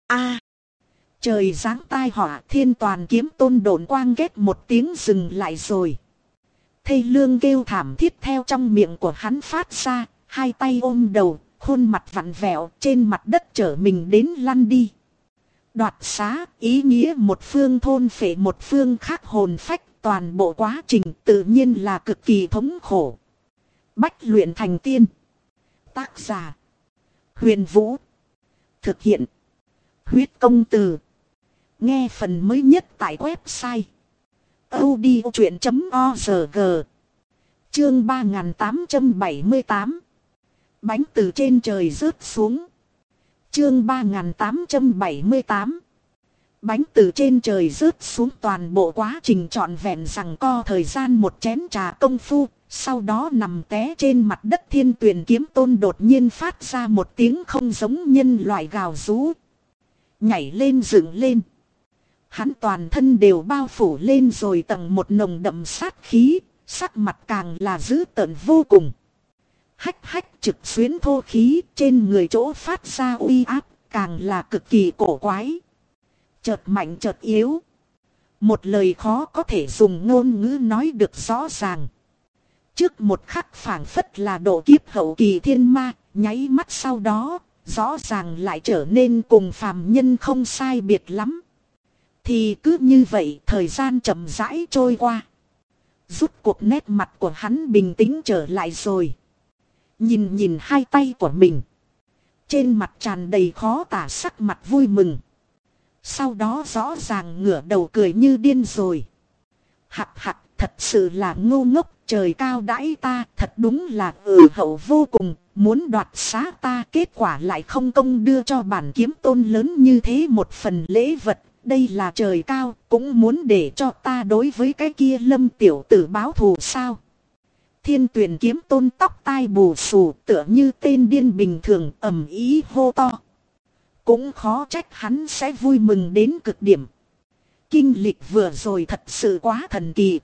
Trời giáng tai họa, Thiên Toàn Kiếm Tôn độn quang ghét một tiếng dừng lại rồi. Thê lương kêu thảm thiết theo trong miệng của hắn phát ra, hai tay ôm đầu, khuôn mặt vặn vẹo, trên mặt đất trở mình đến lăn đi. Đoạt xá, ý nghĩa một phương thôn phệ một phương khác hồn phách, toàn bộ quá trình tự nhiên là cực kỳ thống khổ. Bách luyện thành tiên. Tác giả: Huyền Vũ. Thực hiện: Huyết Công Từ. Nghe phần mới nhất tại website audiochuyện.org. Chương 3878. Bánh từ trên trời rớt xuống. Chương 3878. Bánh từ trên trời rớt xuống, toàn bộ quá trình trọn vẹn rằng co thời gian một chén trà công phu. Sau đó nằm té trên mặt đất, Thiên Tuyền Kiếm Tôn đột nhiên phát ra một tiếng không giống nhân loại gào rú. Nhảy lên dựng lên. Hắn toàn thân đều bao phủ lên rồi tầng một nồng đậm sát khí, sắc mặt càng là dữ tợn vô cùng. Hách hách trực xuyến thô khí, trên người chỗ phát ra uy áp càng là cực kỳ cổ quái. Chợt mạnh chợt yếu. Một lời khó có thể dùng ngôn ngữ nói được rõ ràng. Trước một khắc phảng phất là độ kiếp hậu kỳ thiên ma, nháy mắt sau đó, rõ ràng lại trở nên cùng phàm nhân không sai biệt lắm. Thì cứ như vậy thời gian chậm rãi trôi qua. Rút cuộc nét mặt của hắn bình tĩnh trở lại rồi. Nhìn hai tay của mình. Trên mặt tràn đầy khó tả sắc mặt vui mừng. Sau đó rõ ràng ngửa đầu cười như điên rồi. Hạc hạc, thật sự là ngu ngốc, trời cao đãi ta, thật đúng là hậu vô cùng, muốn đoạt xá ta, kết quả lại không công đưa cho bản kiếm tôn lớn như thế một phần lễ vật. Đây là trời cao, cũng muốn để cho ta đối với cái kia Lâm tiểu tử báo thù sao? Thiên Tuyền Kiếm Tôn tóc tai bù xù, tựa như tên điên bình thường, ầm ĩ hô to. Cũng khó trách hắn sẽ vui mừng đến cực điểm. Kinh lịch vừa rồi thật sự quá thần kỳ.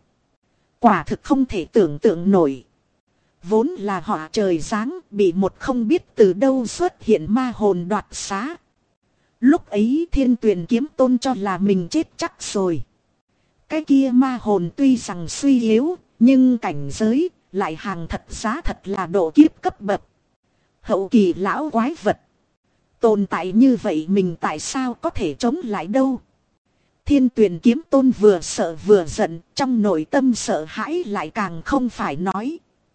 Quả thực không thể tưởng tượng nổi. Vốn là họa trời giáng, bị một không biết từ đâu xuất hiện ma hồn đoạt xá. Lúc ấy Thiên Tuyền Kiếm Tôn cho là mình chết chắc rồi. Cái kia ma hồn tuy rằng suy yếu, nhưng cảnh giới lại hàng thật giá thật là độ kiếp cấp bậc. Hậu kỳ lão quái vật. Tồn tại như vậy mình tại sao có thể chống lại đâu? Thiên Tuyền Kiếm Tôn vừa sợ vừa giận, trong nội tâm sợ hãi lại càng không phải nói.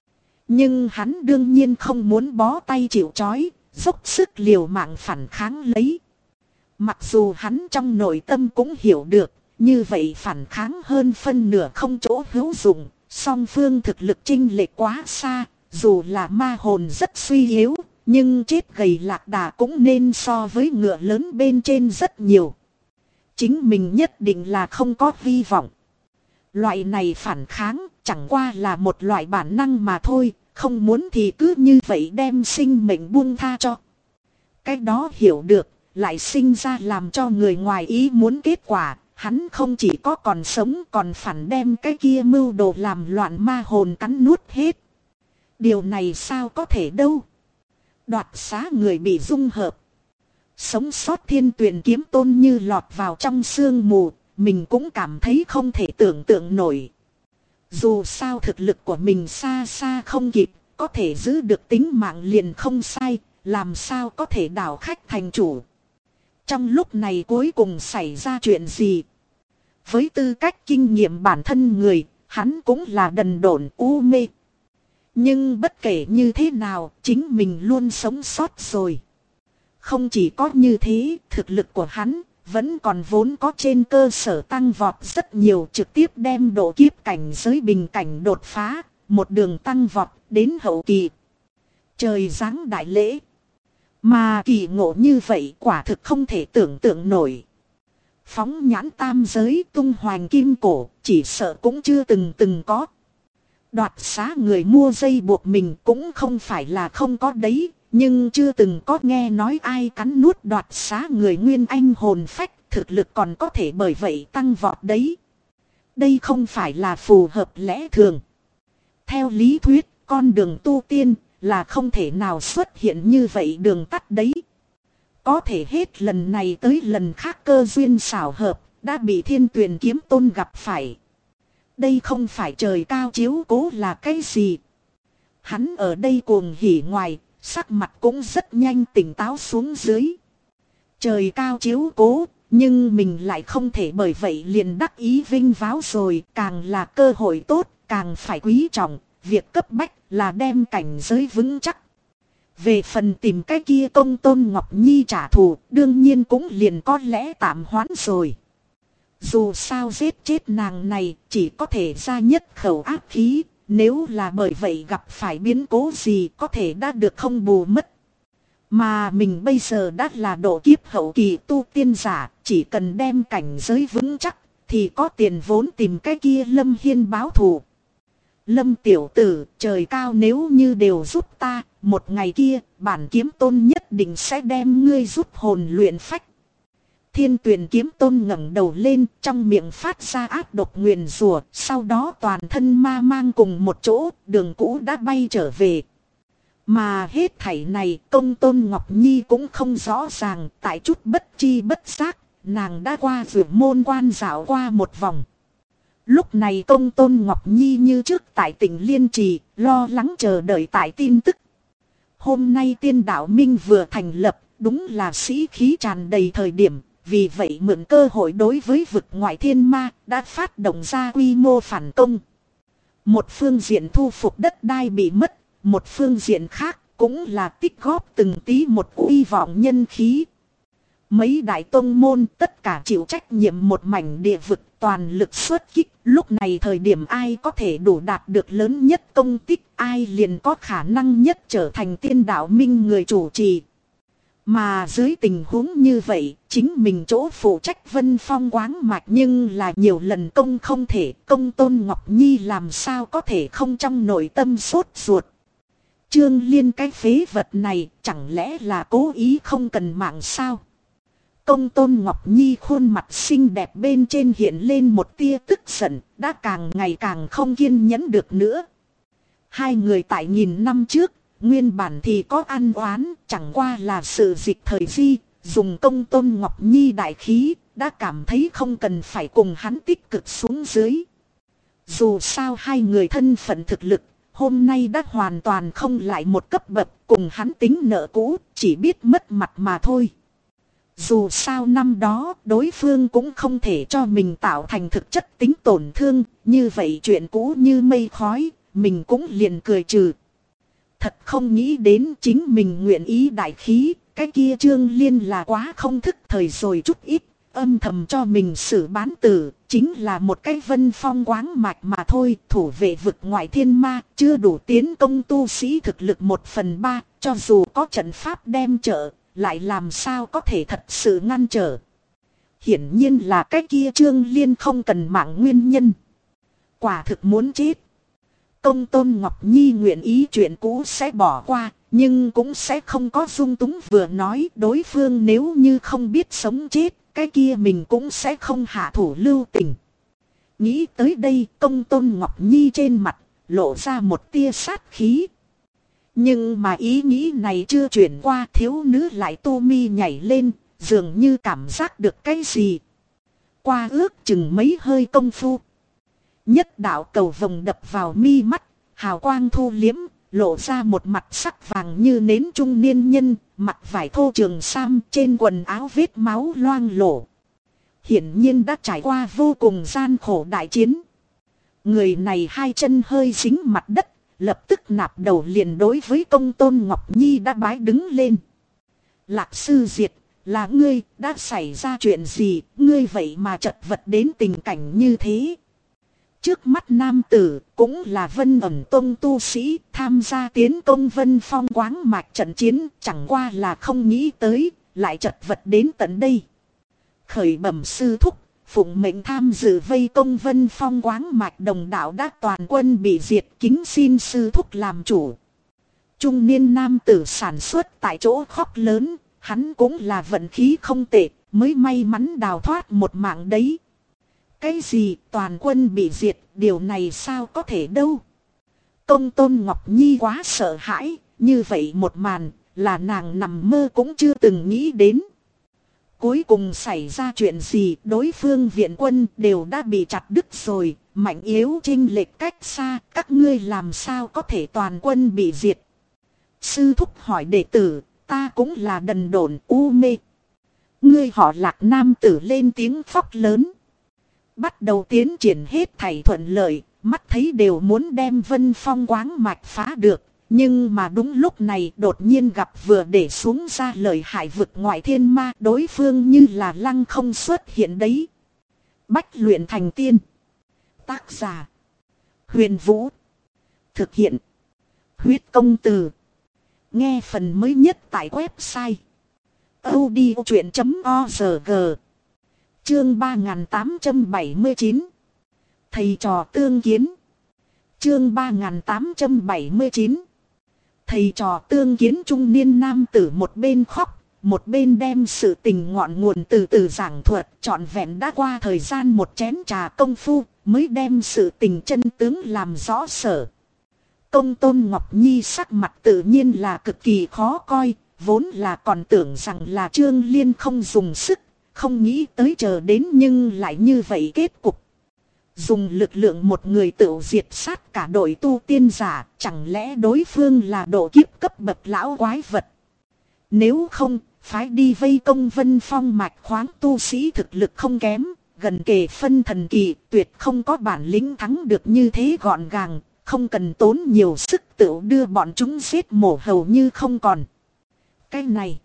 Nhưng hắn đương nhiên không muốn bó tay chịu trói, dốc sức liều mạng phản kháng lấy. Mặc dù hắn trong nội tâm cũng hiểu được, như vậy phản kháng hơn phân nửa không chỗ hữu dụng, song phương thực lực chênh lệch quá xa, dù là ma hồn rất suy yếu, nhưng chết gầy lạc đà cũng nên so với ngựa lớn bên trên rất nhiều. Chính mình nhất định là không có hy vọng. Loại này phản kháng chẳng qua là một loại bản năng mà thôi, không muốn thì cứ như vậy đem sinh mệnh buông tha cho. Cái đó hiểu được, lại sinh ra làm cho người ngoài ý muốn kết quả, hắn không chỉ có còn sống còn phản đem cái kia mưu đồ làm loạn ma hồn cắn nuốt hết. Điều này sao có thể đâu. Đoạt xá người bị dung hợp. Sống sót Thiên Tuyền Kiếm Tôn như lọt vào trong sương mù, mình cũng cảm thấy không thể tưởng tượng nổi. Dù sao thực lực của mình xa xa không kịp, có thể giữ được tính mạng liền không sai, làm sao có thể đảo khách thành chủ. Trong lúc này cuối cùng xảy ra chuyện gì? Với tư cách kinh nghiệm bản thân người, hắn cũng là đần độn u mê. Nhưng bất kể như thế nào, chính mình luôn sống sót rồi. Không chỉ có như thế, thực lực của hắn, vẫn còn vốn có trên cơ sở tăng vọt rất nhiều, trực tiếp đem độ kiếp cảnh giới bình cảnh đột phá, một đường tăng vọt đến hậu kỳ. Trời giáng đại lễ. Mà kỳ ngộ như vậy quả thực không thể tưởng tượng nổi. Phóng nhãn tam giới tung hoành kim cổ, chỉ sợ cũng chưa từng có. Đoạt xá người mua dây buộc mình cũng không phải là không có đấy, nhưng chưa từng có nghe nói ai cắn nuốt đoạt xá người nguyên anh hồn phách, thực lực còn có thể bởi vậy tăng vọt đấy. Đây không phải là phù hợp lẽ thường. Theo lý thuyết, con đường tu tiên là không thể nào xuất hiện như vậy đường tắt đấy. Có thể hết lần này tới lần khác cơ duyên xảo hợp, đã bị Thiên Tuyền Kiếm Tôn gặp phải. Đây không phải trời cao chiếu cố là cái gì. Hắn ở đây cuồng hỉ ngoài, sắc mặt cũng rất nhanh tỉnh táo xuống dưới. Trời cao chiếu cố, nhưng mình lại không thể bởi vậy liền đắc ý vinh váo rồi. Càng là cơ hội tốt, càng phải quý trọng. Việc cấp bách là đem cảnh giới vững chắc. Về phần tìm cái kia công Tôn Ngọc Nhi trả thù, đương nhiên cũng liền có lẽ tạm hoãn rồi. Dù sao giết chết nàng này chỉ có thể ra nhất khẩu ác khí, nếu là bởi vậy gặp phải biến cố gì có thể đã được không bù mất. Mà mình bây giờ đã là độ kiếp hậu kỳ tu tiên giả, chỉ cần đem cảnh giới vững chắc thì có tiền vốn tìm cái kia Lâm Hiên báo thù. Lâm tiểu tử, trời cao nếu như đều giúp ta, một ngày kia bản kiếm tôn nhất định sẽ đem ngươi giúp hồn luyện phách. Thiên Tuyền Kiếm Tôn ngẩng đầu lên, trong miệng phát ra ác độc nguyền rủa, sau đó toàn thân ma mang cùng một chỗ, đường cũ đã bay trở về. Mà hết thảy này, công Tôn Ngọc Nhi cũng không rõ ràng, tại chút bất chi bất giác, nàng đã qua vườn môn quan dạo qua một vòng. Lúc này công Tôn Ngọc Nhi như trước tại tỉnh Liên Trì, lo lắng chờ đợi tại tin tức. Hôm nay Tiên Đạo Minh vừa thành lập, đúng là sĩ khí tràn đầy thời điểm. Vì vậy mượn cơ hội đối với vực ngoại thiên ma đã phát động ra quy mô phản công. Một phương diện thu phục đất đai bị mất, một phương diện khác cũng là tích góp từng tí một uy vọng nhân khí. Mấy đại tông môn tất cả chịu trách nhiệm một mảnh địa vực toàn lực xuất kích. Lúc này thời điểm ai có thể đủ đạt được lớn nhất công tích, ai liền có khả năng nhất trở thành Tiên Đạo Minh người chủ trì. Mà dưới tình huống như vậy, chính mình chỗ phụ trách Vân Phong quáng mạch nhưng là nhiều lần công không thể, công Tôn Ngọc Nhi làm sao có thể không trong nội tâm sốt ruột. Trương Liên cái phế vật này chẳng lẽ là cố ý không cần mạng sao? Công Tôn Ngọc Nhi khuôn mặt xinh đẹp bên trên hiện lên một tia tức giận, đã càng ngày càng không kiên nhẫn được nữa. Hai người tại nghìn năm trước, nguyên bản thì có ăn oán, chẳng qua là sự dịch thời di, dùng công Tôn Ngọc Nhi đại khí, đã cảm thấy không cần phải cùng hắn tích cực xuống dưới. Dù sao hai người thân phận thực lực, hôm nay đã hoàn toàn không lại một cấp bậc, cùng hắn tính nợ cũ, chỉ biết mất mặt mà thôi. Dù sao năm đó đối phương cũng không thể cho mình tạo thành thực chất tính tổn thương, như vậy chuyện cũ như mây khói, mình cũng liền cười trừ. Thật không nghĩ đến chính mình nguyện ý đại khí, cái kia Trương Liên là quá không thức thời rồi chút ít, âm thầm cho mình xử bán tử, chính là một cái Vân Phong quáng mạch mà thôi, thủ vệ vực ngoại thiên ma, chưa đủ tiến công tu sĩ thực lực 1/3, cho dù có trận pháp đem trợ, lại làm sao có thể thật sự ngăn trở. Hiển nhiên là cái kia Trương Liên không cần mạng nguyên nhân. Quả thực muốn chết. Công Tôn Ngọc Nhi nguyện ý chuyện cũ sẽ bỏ qua, nhưng cũng sẽ không có dung túng vừa nói đối phương nếu như không biết sống chết, cái kia mình cũng sẽ không hạ thủ lưu tình. Nghĩ tới đây, Công Tôn Ngọc Nhi trên mặt lộ ra một tia sát khí. Nhưng mà ý nghĩ này chưa chuyển qua, thiếu nữ lại tu mi nhảy lên, dường như cảm giác được cái gì. Qua ước chừng mấy hơi công phu, nhất đạo cầu vồng đập vào mi mắt, hào quang thu liếm, lộ ra một mặt sắc vàng như nến trung niên nhân, mặt vải thô trường sam, trên quần áo vết máu loang lổ. Hiển nhiên đã trải qua vô cùng gian khổ đại chiến. Người này hai chân hơi dính mặt đất, lập tức nạp đầu liền đối với Công Tôn Ngọc Nhi đã bái đứng lên. Lạc sư diệt, là ngươi, đã xảy ra chuyện gì, ngươi vậy mà chật vật đến tình cảnh như thế. Trước mắt nam tử, cũng là Vân Ẩn Tông tu sĩ, tham gia tiến công Vân Phong Quáng Mạch trận chiến, chẳng qua là không nghĩ tới, lại chật vật đến tận đây. Khởi bẩm sư thúc, phụng mệnh tham dự vây công Vân Phong Quáng Mạch đồng đạo đã toàn quân bị diệt, kính xin sư thúc làm chủ. Trung niên nam tử sản xuất tại chỗ khóc lớn, hắn cũng là vận khí không tệ, mới may mắn đào thoát một mạng đấy. Cái gì toàn quân bị diệt, điều này sao có thể đâu. Công Tôn Ngọc Nhi quá sợ hãi, như vậy một màn là nàng nằm mơ cũng chưa từng nghĩ đến. Cuối cùng xảy ra chuyện gì, đối phương viện quân đều đã bị chặt đứt rồi, mạnh yếu chênh lệch cách xa, các ngươi làm sao có thể toàn quân bị diệt. Sư thúc hỏi đệ tử, ta cũng là đần độn u mê. Ngươi họ Lạc nam tử lên tiếng khóc lớn. Bắt đầu tiến triển hết thảy thuận lợi, mắt thấy đều muốn đem Vân Phong Quáng Mạch phá được. Nhưng mà đúng lúc này đột nhiên gặp vừa để xuống ra lời hại vực ngoại thiên ma, đối phương như là lăng không xuất hiện đấy. Bách luyện thành tiên. Tác giả: Huyền Vũ. Thực hiện: Huyết Công Từ. Nghe phần mới nhất tại website audiochuyện.org. Chương 3879. Thầy trò tương kiến. Chương 3879. Thầy trò tương kiến. Trung niên nam tử một bên khóc, một bên đem sự tình ngọn nguồn từ từ giảng thuật, trọn vẹn đã qua thời gian một chén trà công phu, mới đem sự tình chân tướng làm rõ sở. Công Tôn Ngọc Nhi sắc mặt tự nhiên là cực kỳ khó coi, vốn là còn tưởng rằng là Trương Liên không dùng sức, không nghĩ tới chờ đến nhưng lại như vậy kết cục. Dùng lực lượng một người tự diệt sát cả đội tu tiên giả, chẳng lẽ đối phương là độ kiếp cấp bậc lão quái vật. Nếu không, phái đi vây công Vân Phong Mạch khoáng tu sĩ thực lực không kém, gần kề phân thần kỳ, tuyệt không có bản lĩnh thắng được như thế gọn gàng, không cần tốn nhiều sức tự đưa bọn chúng giết mổ hầu như không còn. Cái này,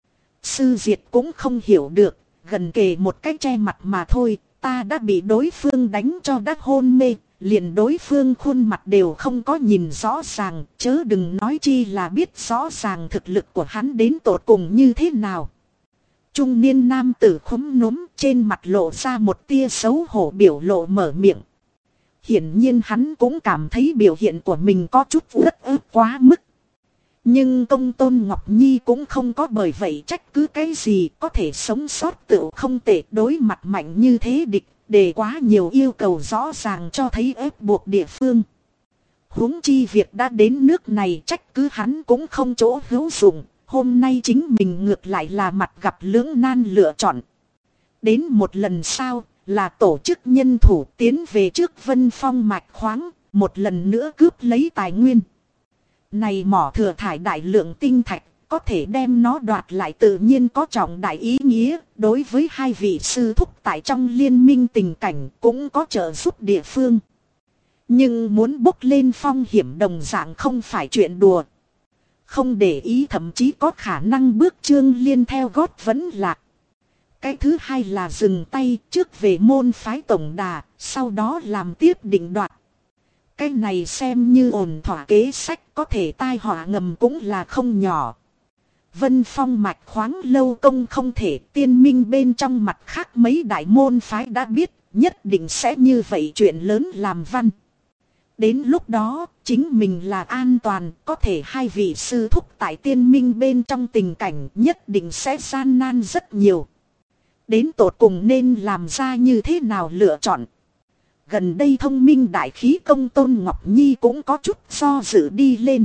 sư diệt cũng không hiểu được, gần kề một cái che mặt mà thôi, ta đã bị đối phương đánh cho đắc hôn mê, liền đối phương khuôn mặt đều không có nhìn rõ ràng, chớ đừng nói chi là biết rõ ràng thực lực của hắn đến tột cùng như thế nào. Trung niên nam tử khúm núm, trên mặt lộ ra một tia xấu hổ, biểu lộ mở miệng. Hiển nhiên hắn cũng cảm thấy biểu hiện của mình có chút uất ức quá mức. Nhưng Công Tôn Ngọc Nhi cũng không có bởi vậy trách cứ cái gì, có thể sống sót tự không tệ, đối mặt mạnh như thế địch, để quá nhiều yêu cầu rõ ràng cho thấy ép buộc địa phương. Huống chi việc đã đến nước này, trách cứ hắn cũng không chỗ hữu dụng, hôm nay chính mình ngược lại là mặt gặp lưỡng nan lựa chọn. Đến một lần sau, là tổ chức nhân thủ tiến về trước Vân Phong Mạch khoáng, một lần nữa cướp lấy tài nguyên. Này mỏ thừa thải đại lượng tinh thạch, có thể đem nó đoạt lại tự nhiên có trọng đại ý nghĩa, đối với hai vị sư thúc tại trong liên minh tình cảnh cũng có trợ giúp địa phương. Nhưng muốn bốc lên phong hiểm đồng dạng không phải chuyện đùa. Không để ý thậm chí có khả năng bước Trương Liên theo gót vẫn lạc. Cái thứ hai là dừng tay, trước về môn phái tổng đà, sau đó làm tiếp định đoạt. Cái này xem như ổn thỏa kế sách, có thể tai họa ngầm cũng là không nhỏ. Vân Phong Mạch khoáng lâu công không thể, tiên minh bên trong mặt khác mấy đại môn phái đã biết, nhất định sẽ như vậy, chuyện lớn làm văn. Đến lúc đó, chính mình là an toàn, có thể hai vị sư thúc tại tiên minh bên trong tình cảnh nhất định sẽ gian nan rất nhiều. Đến tột cùng nên làm ra như thế nào lựa chọn. Gần đây thông minh đại khí Công Tôn Ngọc Nhi cũng có chút do dự đi lên.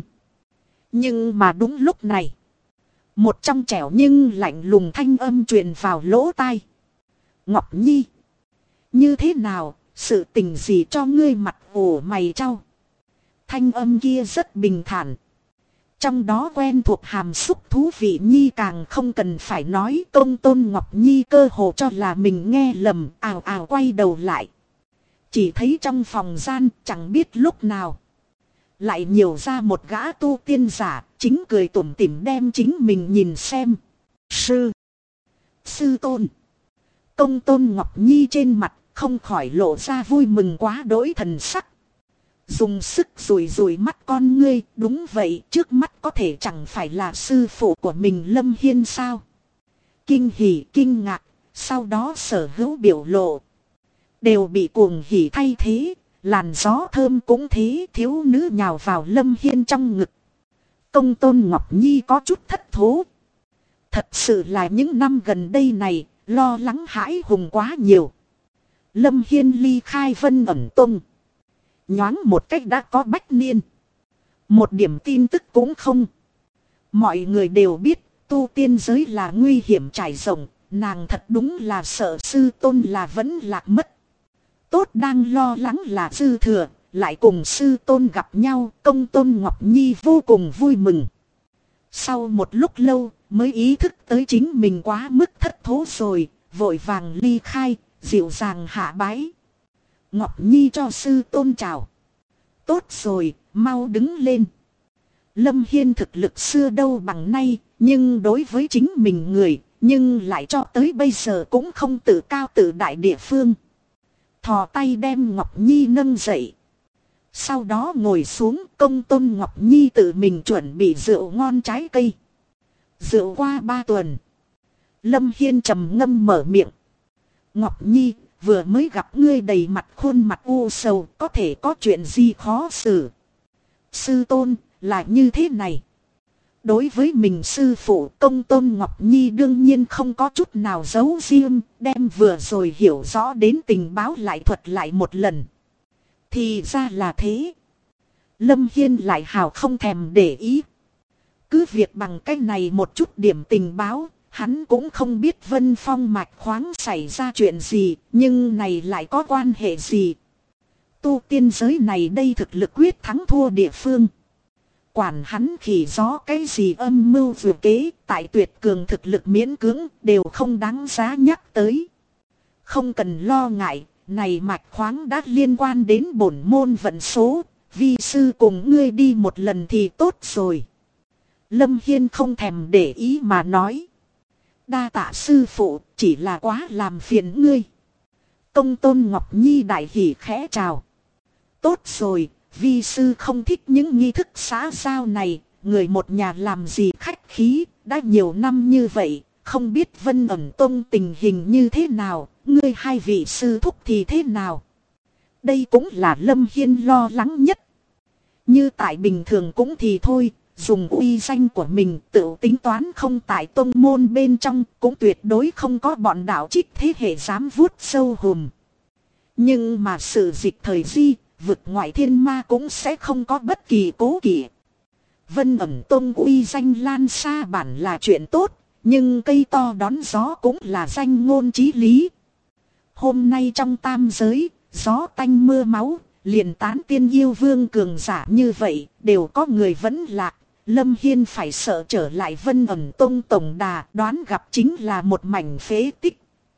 Nhưng mà đúng lúc này, một trong trẻo nhưng lạnh lùng thanh âm truyền vào lỗ tai. Ngọc Nhi, như thế nào, sự tình gì cho ngươi mặt ủ mày trao? Thanh âm kia rất bình thản. Trong đó quen thuộc hàm xúc thú vị Nhi càng không cần phải nói. Công Tôn Ngọc Nhi cơ hồ cho là mình nghe lầm, ào ào quay đầu lại. Chỉ thấy trong phòng gian chẳng biết lúc nào lại nhiều ra một gã tu tiên giả, chính cười tủm tỉm đem chính mình nhìn xem. Sư, sư tôn. Công tôn Ngọc Nhi trên mặt không khỏi lộ ra vui mừng quá đỗi thần sắc. Dùng sức rủi rủi mắt con ngươi, đúng vậy, trước mắt có thể chẳng phải là sư phụ của mình Lâm Hiên sao? Kinh hỉ, kinh ngạc, sau đó sở hữu biểu lộ đều bị cuồng hỉ thay thế, làn gió thơm cũng thế, thiếu nữ nhào vào Lâm Hiên trong ngực. Công tôn Ngọc Nhi có chút thất thố. Thật sự là những năm gần đây này, lo lắng hãi hùng quá nhiều. Lâm Hiên ly khai Vân Ẩn Tông. Nhoáng một cách đã có bách niên. Một điểm tin tức cũng không. Mọi người đều biết tu tiên giới là nguy hiểm trải rộng. Nàng thật đúng là sợ sư tôn là vẫn lạc mất. Tốt đang lo lắng là dư thừa. Lại cùng sư tôn gặp nhau. Công tôn Ngọc Nhi vô cùng vui mừng. Sau một lúc lâu mới ý thức tới chính mình quá mức thất thố rồi. Vội vàng ly khai, dịu dàng hạ bái. Ngọc Nhi cho sư tôn chào. Tốt rồi, mau đứng lên. Lâm Hiên thực lực xưa đâu bằng nay, nhưng đối với chính mình người, nhưng lại cho tới bây giờ cũng không tự cao tự đại địa phương. Thò tay đem Ngọc Nhi nâng dậy. Sau đó ngồi xuống, công tôn Ngọc Nhi tự mình chuẩn bị rượu ngon trái cây. Rượu qua 3 tuần. Lâm Hiên trầm ngâm mở miệng. Ngọc Nhi, vừa mới gặp ngươi đầy mặt khuôn mặt u sầu, có thể có chuyện gì khó xử? Sư tôn, là như thế này. Đối với mình sư phụ công tôn Ngọc Nhi đương nhiên không có chút nào giấu riêng, đem vừa rồi hiểu rõ đến tình báo lại thuật lại một lần. Thì ra là thế. Lâm Hiên lại hào không thèm để ý. Cứ việc bằng cái này một chút điểm tình báo, hắn cũng không biết Vân Phong mạch khoáng xảy ra chuyện gì, nhưng này lại có quan hệ gì. Tu tiên giới này đây thực lực quyết thắng thua địa phương. Quản hắn khỉ gió cái gì âm mưu vừa kế, tại tuyệt cường thực lực miễn cưỡng đều không đáng giá nhắc tới. Không cần lo ngại, này mạch khoáng đã liên quan đến bổn môn vận số, vi sư cùng ngươi đi một lần thì tốt rồi. Lâm Hiên không thèm để ý mà nói. Đa tạ sư phụ, chỉ là quá làm phiền ngươi. Công tôn Ngọc Nhi đại hỉ khẽ chào. Tốt rồi, vi sư không thích những nghi thức xã giao này, người một nhà làm gì khách khí, đã nhiều năm như vậy, không biết Vân Ẩn Tông tình hình như thế nào, ngươi hai vị sư thúc thì thế nào. Đây cũng là Lâm Hiên lo lắng nhất. Như tại bình thường cũng thì thôi. Dùng uy danh của mình tự tính toán không tại tông môn bên trong, cũng tuyệt đối không có bọn đạo trích thế hệ dám vuốt sâu hùm. Nhưng mà sự dịch thời di, vực ngoại thiên ma cũng sẽ không có bất kỳ cố kỵ. Vân Ẩn Tông uy danh lan xa bản là chuyện tốt, nhưng cây to đón gió cũng là danh ngôn chí lý. Hôm nay trong tam giới, gió tanh mưa máu, liền tán tiên yêu vương cường giả như vậy, đều có người vẫn lạc. Lâm Hiên phải sợ trở lại Vân Ẩn Tông tổng đà, đoán gặp chính là một mảnh phế tích.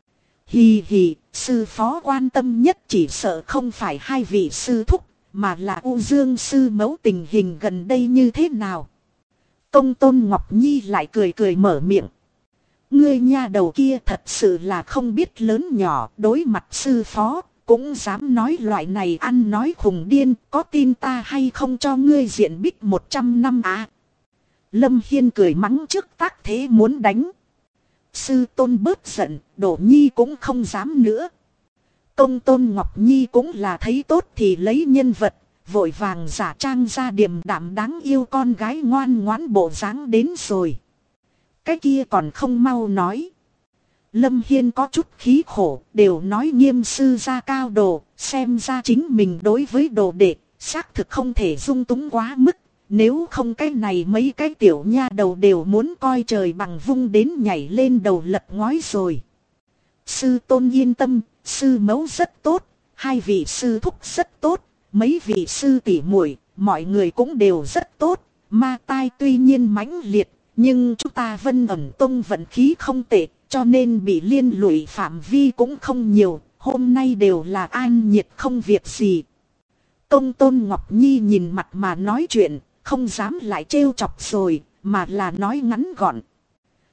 Hì hì, sư phó quan tâm nhất chỉ sợ không phải hai vị sư thúc, mà là U Dương sư mẫu tình hình gần đây như thế nào. Công tôn Ngọc Nhi lại cười cười mở miệng. Ngươi nha đầu kia thật sự là không biết lớn nhỏ, đối mặt sư phó, cũng dám nói loại này ăn nói khùng điên, có tin ta hay không cho ngươi diện bích 100 năm à? Lâm Hiên cười mắng trước tác thế muốn đánh. Sư tôn bớt giận, Đỗ Nhi cũng không dám nữa. Công tôn Ngọc Nhi cũng là thấy tốt thì lấy nhân vật, vội vàng giả trang ra điềm đạm đáng yêu con gái ngoan ngoãn bộ dáng đến rồi. Cái kia còn không mau nói. Lâm Hiên có chút khí khổ, đều nói nghiêm sư ra cao đồ, xem ra chính mình đối với đồ đệ, xác thực không thể dung túng quá mức. Nếu không cái này mấy cái tiểu nha đầu đều muốn coi trời bằng vung đến nhảy lên đầu lật ngói rồi. Sư tôn yên tâm, sư mẫu rất tốt, hai vị sư thúc rất tốt, mấy vị sư tỷ muội, mọi người cũng đều rất tốt. Ma tai tuy nhiên mãnh liệt, nhưng chúng ta Vân Ẩn Tông vận khí không tệ, cho nên bị liên lụy phạm vi cũng không nhiều, hôm nay đều là an nhiệt không việc gì. Công tôn Ngọc Nhi nhìn mặt mà nói chuyện, không dám lại trêu chọc rồi, mà là nói ngắn gọn.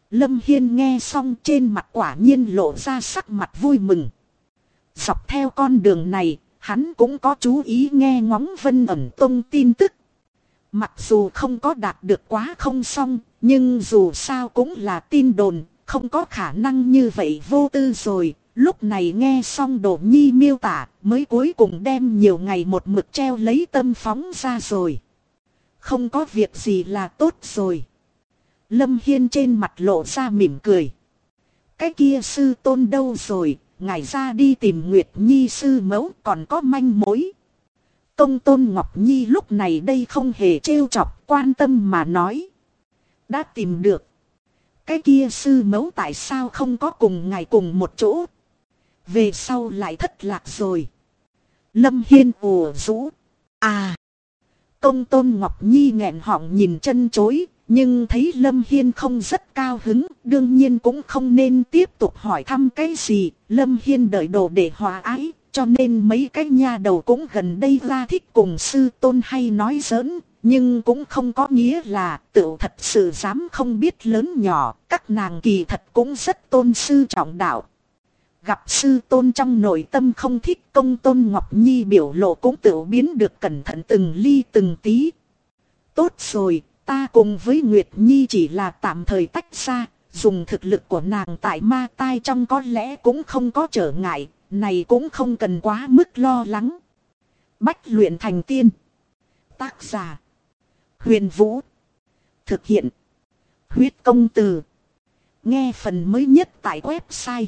Lâm Hiên nghe xong trên mặt quả nhiên lộ ra sắc mặt vui mừng. Dọc theo con đường này, hắn cũng có chú ý nghe ngóng Vân Ẩn Tông tin tức. Mặc dù không có đạt được quá không xong, nhưng dù sao cũng là tin đồn, không có khả năng như vậy vô tư rồi. Lúc này nghe xong Đỗ Nhi miêu tả, mới cuối cùng đem nhiều ngày một mực treo lấy tâm phóng ra rồi. Không có việc gì là tốt rồi. Lâm Hiên trên mặt lộ ra mỉm cười. Cái kia sư tôn đâu rồi, ngài ra đi tìm Nguyệt Nhi sư mẫu còn có manh mối. Công Tôn Ngọc Nhi lúc này đây không hề trêu chọc, quan tâm mà nói. Đã tìm được. Cái kia sư mẫu tại sao không có cùng ngài cùng một chỗ? Về sau lại thất lạc rồi. Lâm Hiên ùa rũ. À! Công Tôn Ngọc Nhi nghẹn họng nhìn chân chối, nhưng thấy Lâm Hiên không rất cao hứng, đương nhiên cũng không nên tiếp tục hỏi thăm cái gì. Lâm Hiên đợi đồ để hòa ái, cho nên mấy cái nha đầu cũng gần đây ra thích cùng sư tôn hay nói giỡn, nhưng cũng không có nghĩa là tự thật sự dám không biết lớn nhỏ, các nàng kỳ thật cũng rất tôn sư trọng đạo. Gặp sư tôn trong nội tâm không thích, Công Tôn Ngọc Nhi biểu lộ cũng tự biến được cẩn thận từng ly từng tí. Tốt rồi, ta cùng với Nguyệt Nhi chỉ là tạm thời tách ra, dùng thực lực của nàng tại ma tai trong có lẽ cũng không có trở ngại, này cũng không cần quá mức lo lắng. Bách luyện thành tiên. Tác giả: Huyền Vũ. Thực hiện: Huyết Công Từ. Nghe phần mới nhất tại website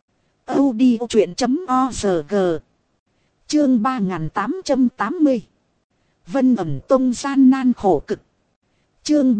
audiochuyện.org. Chương 3880. Vân Ẩn Tông gian nan khổ cực. Chương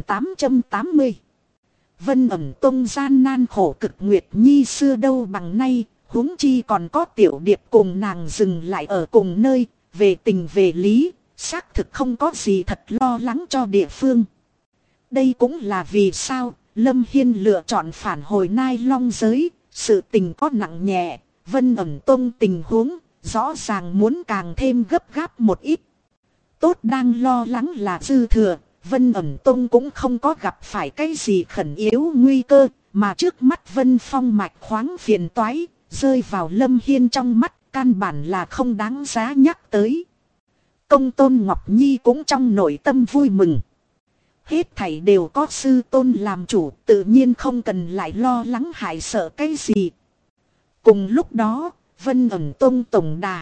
3880. Vân Ẩn Tông gian nan khổ cực, Nguyệt Nhi xưa đâu bằng nay, huống chi còn có Tiểu Điệp cùng nàng dừng lại ở cùng nơi, về tình về lý, xác thực không có gì thật lo lắng cho địa phương. Đây cũng là vì sao Lâm Hiên lựa chọn phản hồi Nai Long giới. Sự tình có nặng nhẹ, Vân Ẩn Tông tình huống rõ ràng muốn càng thêm gấp gáp một ít. Tốt đang lo lắng là dư thừa, Vân Ẩn Tông cũng không có gặp phải cái gì khẩn yếu nguy cơ, mà trước mắt Vân Phong mạch khoáng phiền toái, rơi vào Lâm Hiên trong mắt, căn bản là không đáng giá nhắc tới. Công Tôn Ngọc Nhi cũng trong nội tâm vui mừng. Hết thảy đều có sư tôn làm chủ, tự nhiên không cần lại lo lắng hại sợ cái gì. Cùng lúc đó, Vân Ẩn Tông tổng đà.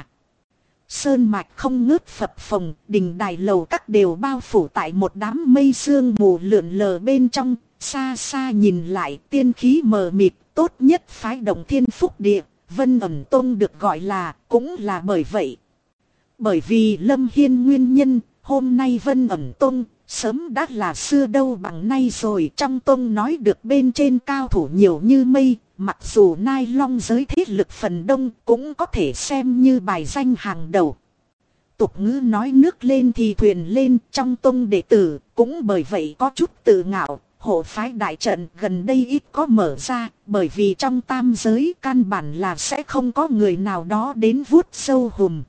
Sơn mạch không ngớt phập phồng, đình đài lầu các đều bao phủ tại một đám mây sương mù lượn lờ bên trong. Xa xa nhìn lại, tiên khí mờ mịt, tốt nhất phái Động Thiên Phúc Địa. Vân Ẩn Tông được gọi là, cũng là bởi vậy. Bởi vì Lâm Hiên nguyên nhân, hôm nay Vân Ẩn Tông sớm đã là xưa đâu bằng nay rồi. Trong tông nói được bên trên cao thủ nhiều như mây, mặc dù Nai Long giới thế lực phần đông cũng có thể xem như bài danh hàng đầu. Tục ngữ nói nước lên thì thuyền lên, trong tông đệ tử cũng bởi vậy có chút tự ngạo. Hộ phái đại trận gần đây ít có mở ra, bởi vì trong tam giới căn bản là sẽ không có người nào đó đến vuốt sâu hùm.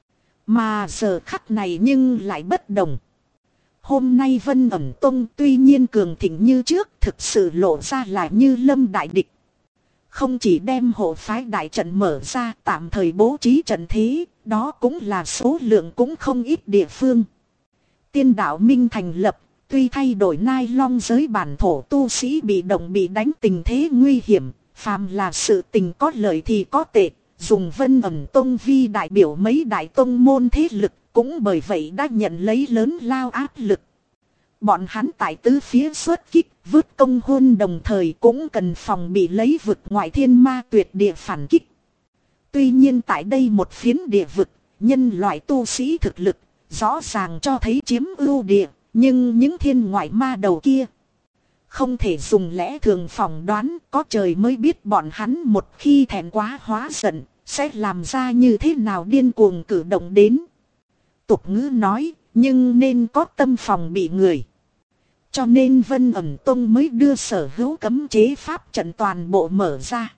Mà giờ khắc này nhưng lại bất đồng. Hôm nay Vân Ẩn Tông tuy nhiên cường thịnh như trước, thực sự lộ ra là như lâm đại địch. Không chỉ đem hộ phái đại trận mở ra, tạm thời bố trí trận thế, đó cũng là số lượng cũng không ít địa phương. Tiên đạo minh thành lập, tuy thay đổi Nai Long giới bản thổ tu sĩ bị động bị đánh tình thế nguy hiểm, phàm là sự tình có lợi thì có tệ, dùng Vân Ẩn Tông vi đại biểu mấy đại tông môn thế lực, cũng bởi vậy đã nhận lấy lớn lao áp lực. Bọn hắn tại tứ phía xuất kích, vứt công hôn đồng thời cũng cần phòng bị lấy vực ngoại thiên ma tuyệt địa phản kích. Tuy nhiên tại đây một phiến địa vực, nhân loại tu sĩ thực lực, rõ ràng cho thấy chiếm ưu địa, nhưng những thiên ngoại ma đầu kia không thể dùng lẽ thường phỏng đoán, có trời mới biết bọn hắn một khi thẹn quá hóa giận, sẽ làm ra như thế nào điên cuồng cử động đến. Tục ngữ nói, nhưng nên có tâm phòng bị người. Cho nên Vân Ẩn Tông mới đưa sở hữu cấm chế pháp trận toàn bộ mở ra.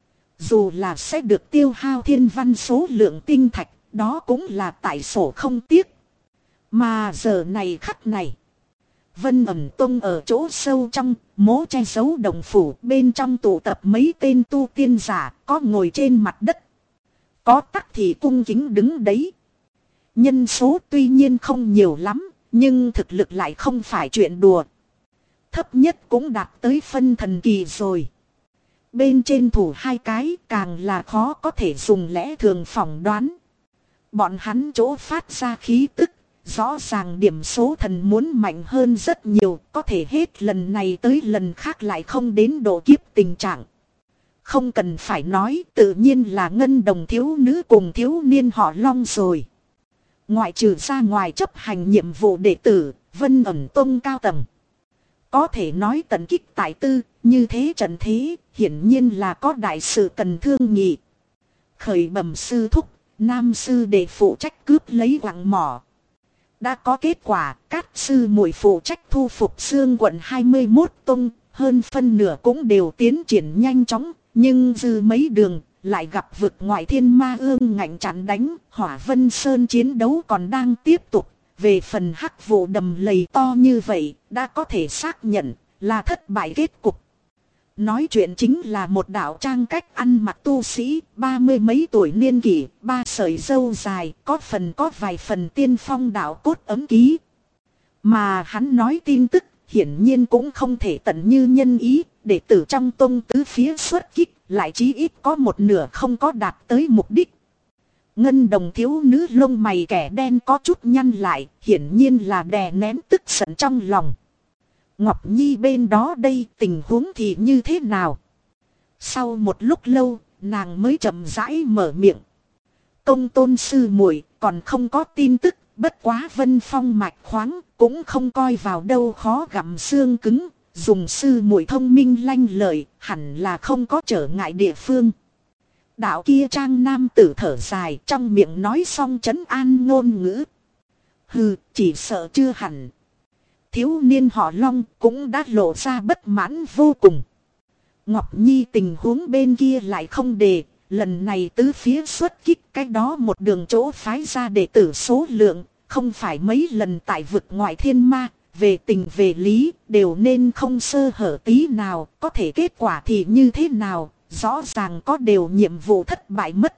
Dù là sẽ được tiêu hao thiên văn số lượng tinh thạch, đó cũng là tại sổ không tiếc. Mà giờ này khắc này, Vân ẩn tông ở chỗ sâu trong, mố che giấu đồng phủ, bên trong tụ tập mấy tên tu tiên giả, có ngồi trên mặt đất. Có tắc thì cung kính đứng đấy. Nhân số tuy nhiên không nhiều lắm, nhưng thực lực lại không phải chuyện đùa. Thấp nhất cũng đạt tới phân thần kỳ rồi. Bên trên thủ hai cái càng là khó có thể dùng lẽ thường phỏng đoán. Bọn hắn chỗ phát ra khí tức, rõ ràng điểm số thần muốn mạnh hơn rất nhiều, có thể hết lần này tới lần khác lại không đến độ kiếp tình trạng. Không cần phải nói, tự nhiên là ngân đồng thiếu nữ cùng thiếu niên họ Long rồi. Ngoại trừ ra ngoài chấp hành nhiệm vụ đệ tử, Vân ẩn tông cao tầng. Có thể nói tận kích tại tư, như thế trận thế, hiển nhiên là có đại sự cần thương nghị. Khởi bẩm sư thúc, nam sư đệ phụ trách cướp lấy quặng mỏ. Đã có kết quả, các sư muội phụ trách thu phục xương quận 21 tông, hơn phân nửa cũng đều tiến triển nhanh chóng, nhưng dư mấy đường, lại gặp vực ngoại thiên ma ương ngạnh chặn đánh, Hỏa Vân Sơn chiến đấu còn đang tiếp tục. Về phần hắc vụ đầm lầy to như vậy, đã có thể xác nhận là thất bại kết cục. Nói chuyện chính là một đạo trang cách ăn mặc tu sĩ, 30 mấy tuổi niên kỷ, 3 sợi râu dài, có vài phần tiên phong đạo cốt ấm ký. Mà hắn nói tin tức, hiển nhiên cũng không thể tận như nhân ý, đệ tử trong tông tứ phía xuất kích, lại chí ít có một nửa không có đạt tới mục đích. Ngân đồng thiếu nữ lông mày kẻ đen có chút nhăn lại, hiển nhiên là đè nén tức giận trong lòng. Ngọc Nhi bên đó đây tình huống thì như thế nào? Sau một lúc lâu, nàng mới chậm rãi mở miệng. Công tôn sư muội còn không có tin tức, bất quá Vân Phong mạch khoáng cũng không coi vào đâu khó gặm xương cứng, dùng sư muội thông minh lanh lợi, hẳn là không có trở ngại địa phương. Đạo kia trang nam tử thở dài, trong miệng nói xong trấn an ngôn ngữ. Hừ, chỉ sợ chưa hẳn. Thiếu niên họ Long cũng đã lộ ra bất mãn vô cùng. Ngọc Nhi tình huống bên kia lại không đề, lần này tứ phía xuất kích, cái đó một đường chỗ phái ra đệ tử số lượng, không phải mấy lần tại vực ngoại thiên ma, về tình về lý, đều nên không sơ hở tí nào, có thể kết quả thì như thế nào, rõ ràng có đều nhiệm vụ thất bại mất.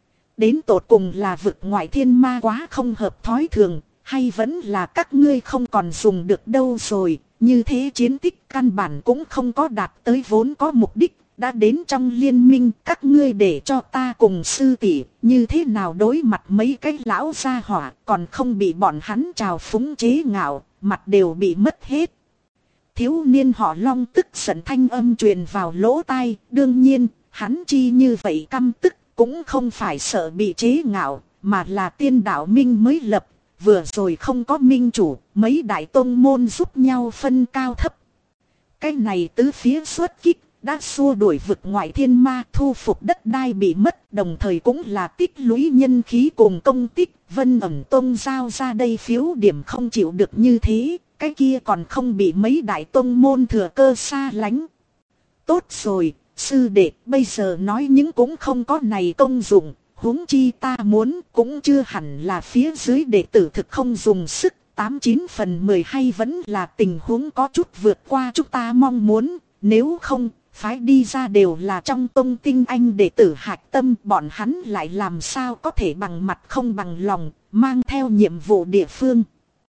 Đến tột cùng là vực ngoại thiên ma quá không hợp thói thường, hay vẫn là các ngươi không còn dùng được đâu rồi, như thế chiến tích căn bản cũng không có đạt tới vốn có mục đích, đã đến trong liên minh các ngươi để cho ta cùng sư tỷ như thế nào đối mặt mấy cái lão gia hỏa, còn không bị bọn hắn trào phúng chế ngạo, mặt đều bị mất hết. Thiếu niên họ Long tức giận thanh âm truyền vào lỗ tai, đương nhiên, hắn chi như vậy căm tức cũng không phải sợ bị chế ngạo, mà là tiên đạo minh mới lập. Vừa rồi không có minh chủ, mấy đại tông môn giúp nhau phân cao thấp. Cái này tứ phía xuất kích, đã xua đuổi vực ngoại thiên ma, thu phục đất đai bị mất, đồng thời cũng là tích lũy nhân khí cùng công tích. Vân ẩn tông giao ra đây phiếu điểm không chịu được như thế, cái kia còn không bị mấy đại tông môn thừa cơ xa lánh. Tốt rồi, sư đệ, bây giờ nói những cũng không có này công dụng. Huống chi ta muốn cũng chưa hẳn là phía dưới đệ tử thực không dùng sức, 89 phần 10 hay vẫn là tình huống có chút vượt qua chúng ta mong muốn, nếu không, phái đi ra đều là trong tông tinh anh đệ tử hạch tâm, bọn hắn lại làm sao có thể bằng mặt không bằng lòng, mang theo nhiệm vụ địa phương.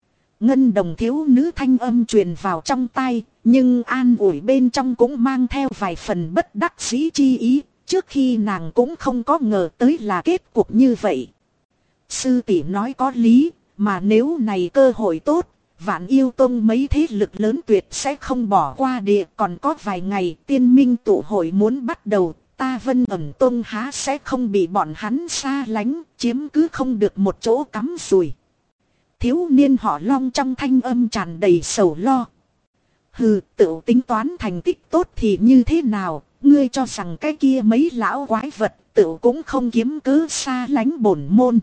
Ngân đồng thiếu nữ thanh âm truyền vào trong tai, nhưng an ủi bên trong cũng mang theo vài phần bất đắc dĩ chi ý. Trước khi nàng cũng không có ngờ tới là kết cục như vậy. Sư tỷ nói có lý, mà nếu này cơ hội tốt, Vạn Yêu Tông mấy thế lực lớn tuyệt sẽ không bỏ qua địa. Còn có vài ngày tiên minh tụ hội muốn bắt đầu, ta Vân ẩn Tông há sẽ không bị bọn hắn xa lánh, chiếm cứ không được một chỗ cắm rùi. Thiếu niên họ Long trong thanh âm tràn đầy sầu lo. Hừ, tự tính toán thành tích tốt thì như thế nào? Ngươi cho rằng cái kia mấy lão quái vật tự cũng không kiếm cớ xa lánh bổn môn.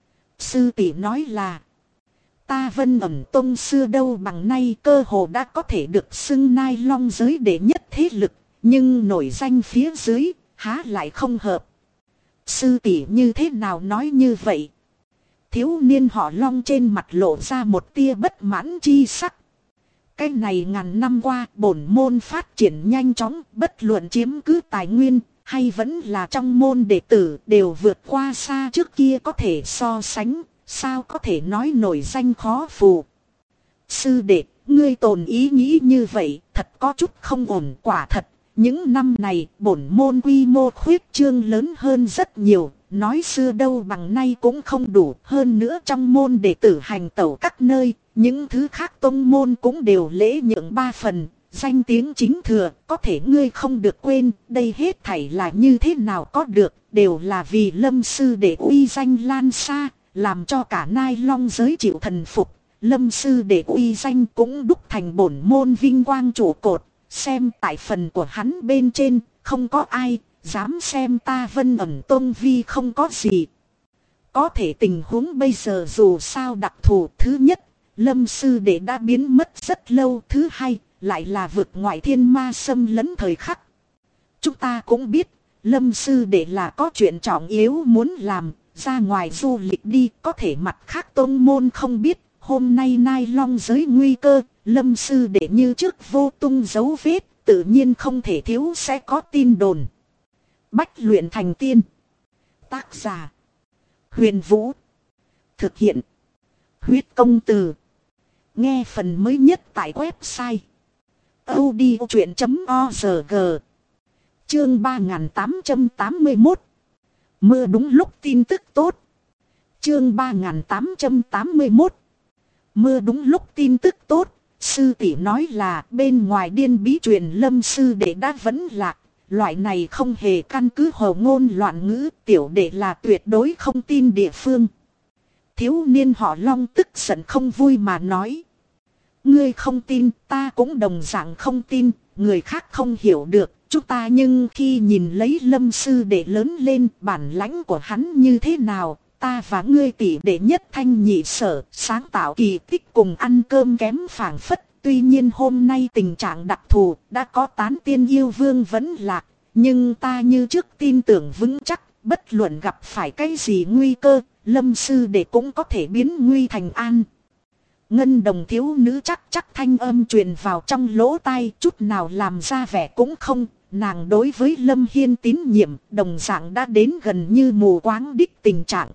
Sư tỷ nói là, ta Vân ẩn tông xưa đâu bằng nay cơ hồ đã có thể được xưng nai long giới đệ nhất thế lực, nhưng nổi danh phía dưới, há lại không hợp. Sư tỷ như thế nào nói như vậy? Thiếu niên họ Long trên mặt lộ ra một tia bất mãn chi sắc. Cái này ngàn năm qua bổn môn phát triển nhanh chóng, bất luận chiếm cứ tài nguyên hay vẫn là trong môn đệ tử đều vượt qua xa trước kia có thể so sánh, sao có thể nói nổi danh khó phù. Sư đệ, ngươi tồn ý nghĩ như vậy, thật có chút không ổn. Quả thật, những năm này bổn môn quy mô khuyết trương lớn hơn rất nhiều, nói xưa đâu bằng nay cũng không đủ. Hơn nữa trong môn đệ tử hành tẩu các nơi, những thứ khác tông môn cũng đều lễ nhượng 3 phần, danh tiếng chính thừa. Có thể ngươi không được quên, đây hết thảy là như thế nào có được, đều là vì Lâm sư đệ uy danh lan xa, làm cho cả Nai Long giới chịu thần phục. Lâm sư đệ uy danh cũng đúc thành bổn môn vinh quang trụ cột, xem tại phần của hắn bên trên, không có ai dám xem ta Vân Ẩn Tôn Vi không có gì. Có thể tình huống bây giờ dù sao đặc thù, thứ nhất, Lâm sư đệ đã biến mất rất lâu, thứ hai, lại là vực ngoại thiên ma xâm lấn thời khắc. Chúng ta cũng biết, Lâm sư đệ là có chuyện trọng yếu muốn làm, ra ngoài du lịch đi, có thể mặt khác tôn môn không biết. Hôm nay Nai Long giới nguy cơ, Lâm sư đệ như trước vô tung dấu vết, tự nhiên không thể thiếu sẽ có tin đồn. Bách luyện thành tiên. Tác giả: Huyền Vũ. Thực hiện: Huyết Công Từ. Nghe phần mới nhất tại website audiochuyện.org. Chương 3881. Mưa đúng lúc tin tức tốt. Chương 3881. Mưa đúng lúc tin tức tốt. Sư tỷ nói là bên ngoài điên bí truyền Lâm sư đệ đã vẫn lạc. Loại này không hề căn cứ hồ ngôn loạn ngữ, tiểu đệ là tuyệt đối không tin địa phương. Thiếu niên họ Long tức giận không vui mà nói: ngươi không tin, ta cũng đồng dạng không tin, người khác không hiểu được chúng ta, nhưng khi nhìn lấy Lâm sư đệ lớn lên, bản lãnh của hắn như thế nào, ta và ngươi tỷ đệ nhất thanh nhị sở, sáng tạo kỳ tích cùng ăn cơm kém phảng phất. Tuy nhiên hôm nay tình trạng đặc thù, đã có tán tiên yêu vương vẫn lạc, nhưng ta như trước tin tưởng vững chắc, bất luận gặp phải cái gì nguy cơ, Lâm sư đệ cũng có thể biến nguy thành an. Ngân đồng thiếu nữ chắc thanh âm truyền vào trong lỗ tai, chút nào làm ra vẻ cũng không. Nàng đối với Lâm Hiên tín nhiệm, đồng dạng đã đến gần như mù quáng đích tình trạng.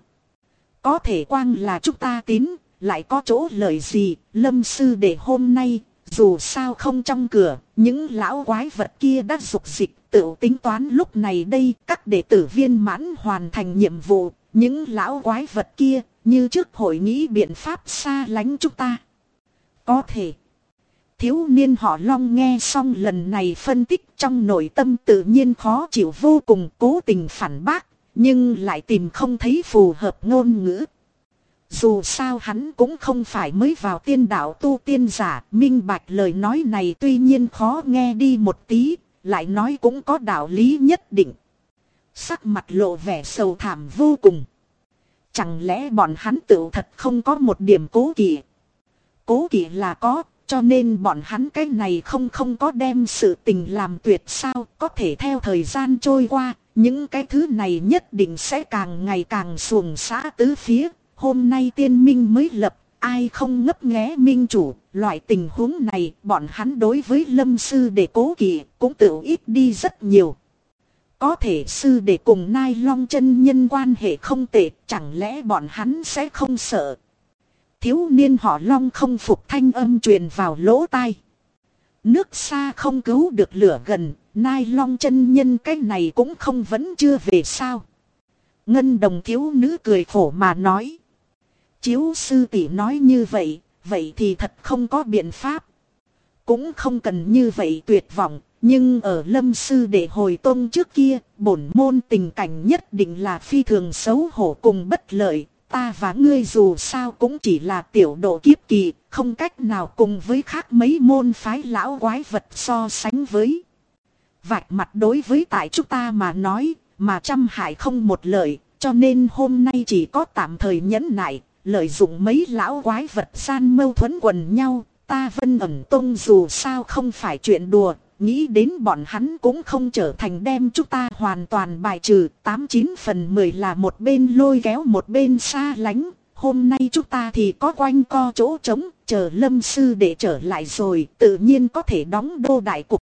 Có thể quang là chúng ta tín, lại có chỗ lợi gì? Lâm sư đệ hôm nay, dù sao không trong cửa, những lão quái vật kia đã dục dịch, tự tính toán lúc này đây, các đệ tử viên mãn hoàn thành nhiệm vụ, những lão quái vật kia, như trước hội nghĩ biện pháp xa lánh chúng ta. Có thể. Thiếu niên họ Long nghe xong lần này phân tích, trong nội tâm tự nhiên khó chịu vô cùng, cố tình phản bác, nhưng lại tìm không thấy phù hợp ngôn ngữ. Dù sao hắn cũng không phải mới vào tiên đạo tu tiên giả, minh bạch lời nói này tuy nhiên khó nghe đi một tí, lại nói cũng có đạo lý nhất định. Sắc mặt lộ vẻ sầu thảm vô cùng. Chẳng lẽ bọn hắn tự thật không có một điểm cố kỵ? Cố kỵ là có, cho nên bọn hắn cái này không có đem sự tình làm tuyệt sao? Có thể theo thời gian trôi qua, những cái thứ này nhất định sẽ càng ngày càng xuồng xã tứ phía. Hôm nay tiên minh mới lập, ai không ngấp nghé minh chủ, loại tình huống này bọn hắn đối với Lâm sư đệ cố kỵ cũng tự ít đi rất nhiều. Có thể sư đệ cùng Nai Long chân nhân quan hệ không tệ, chẳng lẽ bọn hắn sẽ không sợ? Thiếu niên họ Long không phục thanh âm truyền vào lỗ tai. Nước xa không cứu được lửa gần, Nai Long chân nhân cái này cũng không vẫn chưa về sao? Ngân đồng thiếu nữ cười khổ mà nói. Chiếu sư tỷ nói như vậy, vậy thì thật không có biện pháp. Cũng không cần như vậy tuyệt vọng, nhưng ở Lâm sư đệ hồi tôn trước kia, bổn môn tình cảnh nhất định là phi thường xấu hổ cùng bất lợi. Ta và ngươi dù sao cũng chỉ là tiểu độ kiếp kỳ, không cách nào cùng với khác mấy môn phái lão quái vật so sánh với. Vạch mặt đối với tại chúng ta mà nói, mà trăm hại không một lợi, cho nên hôm nay chỉ có tạm thời nhẫn nại. Lợi dụng mấy lão quái vật gian mâu thuẫn quần nhau, ta Vân Ẩn Tông dù sao không phải chuyện đùa, nghĩ đến bọn hắn cũng không trở thành đem chúng ta hoàn toàn bài trừ, 89/10 là một bên lôi kéo một bên xa lánh, Hôm nay chúng ta thì có quanh co chỗ trống, chờ Lâm sư để trở lại rồi tự nhiên có thể đóng đô đại cục.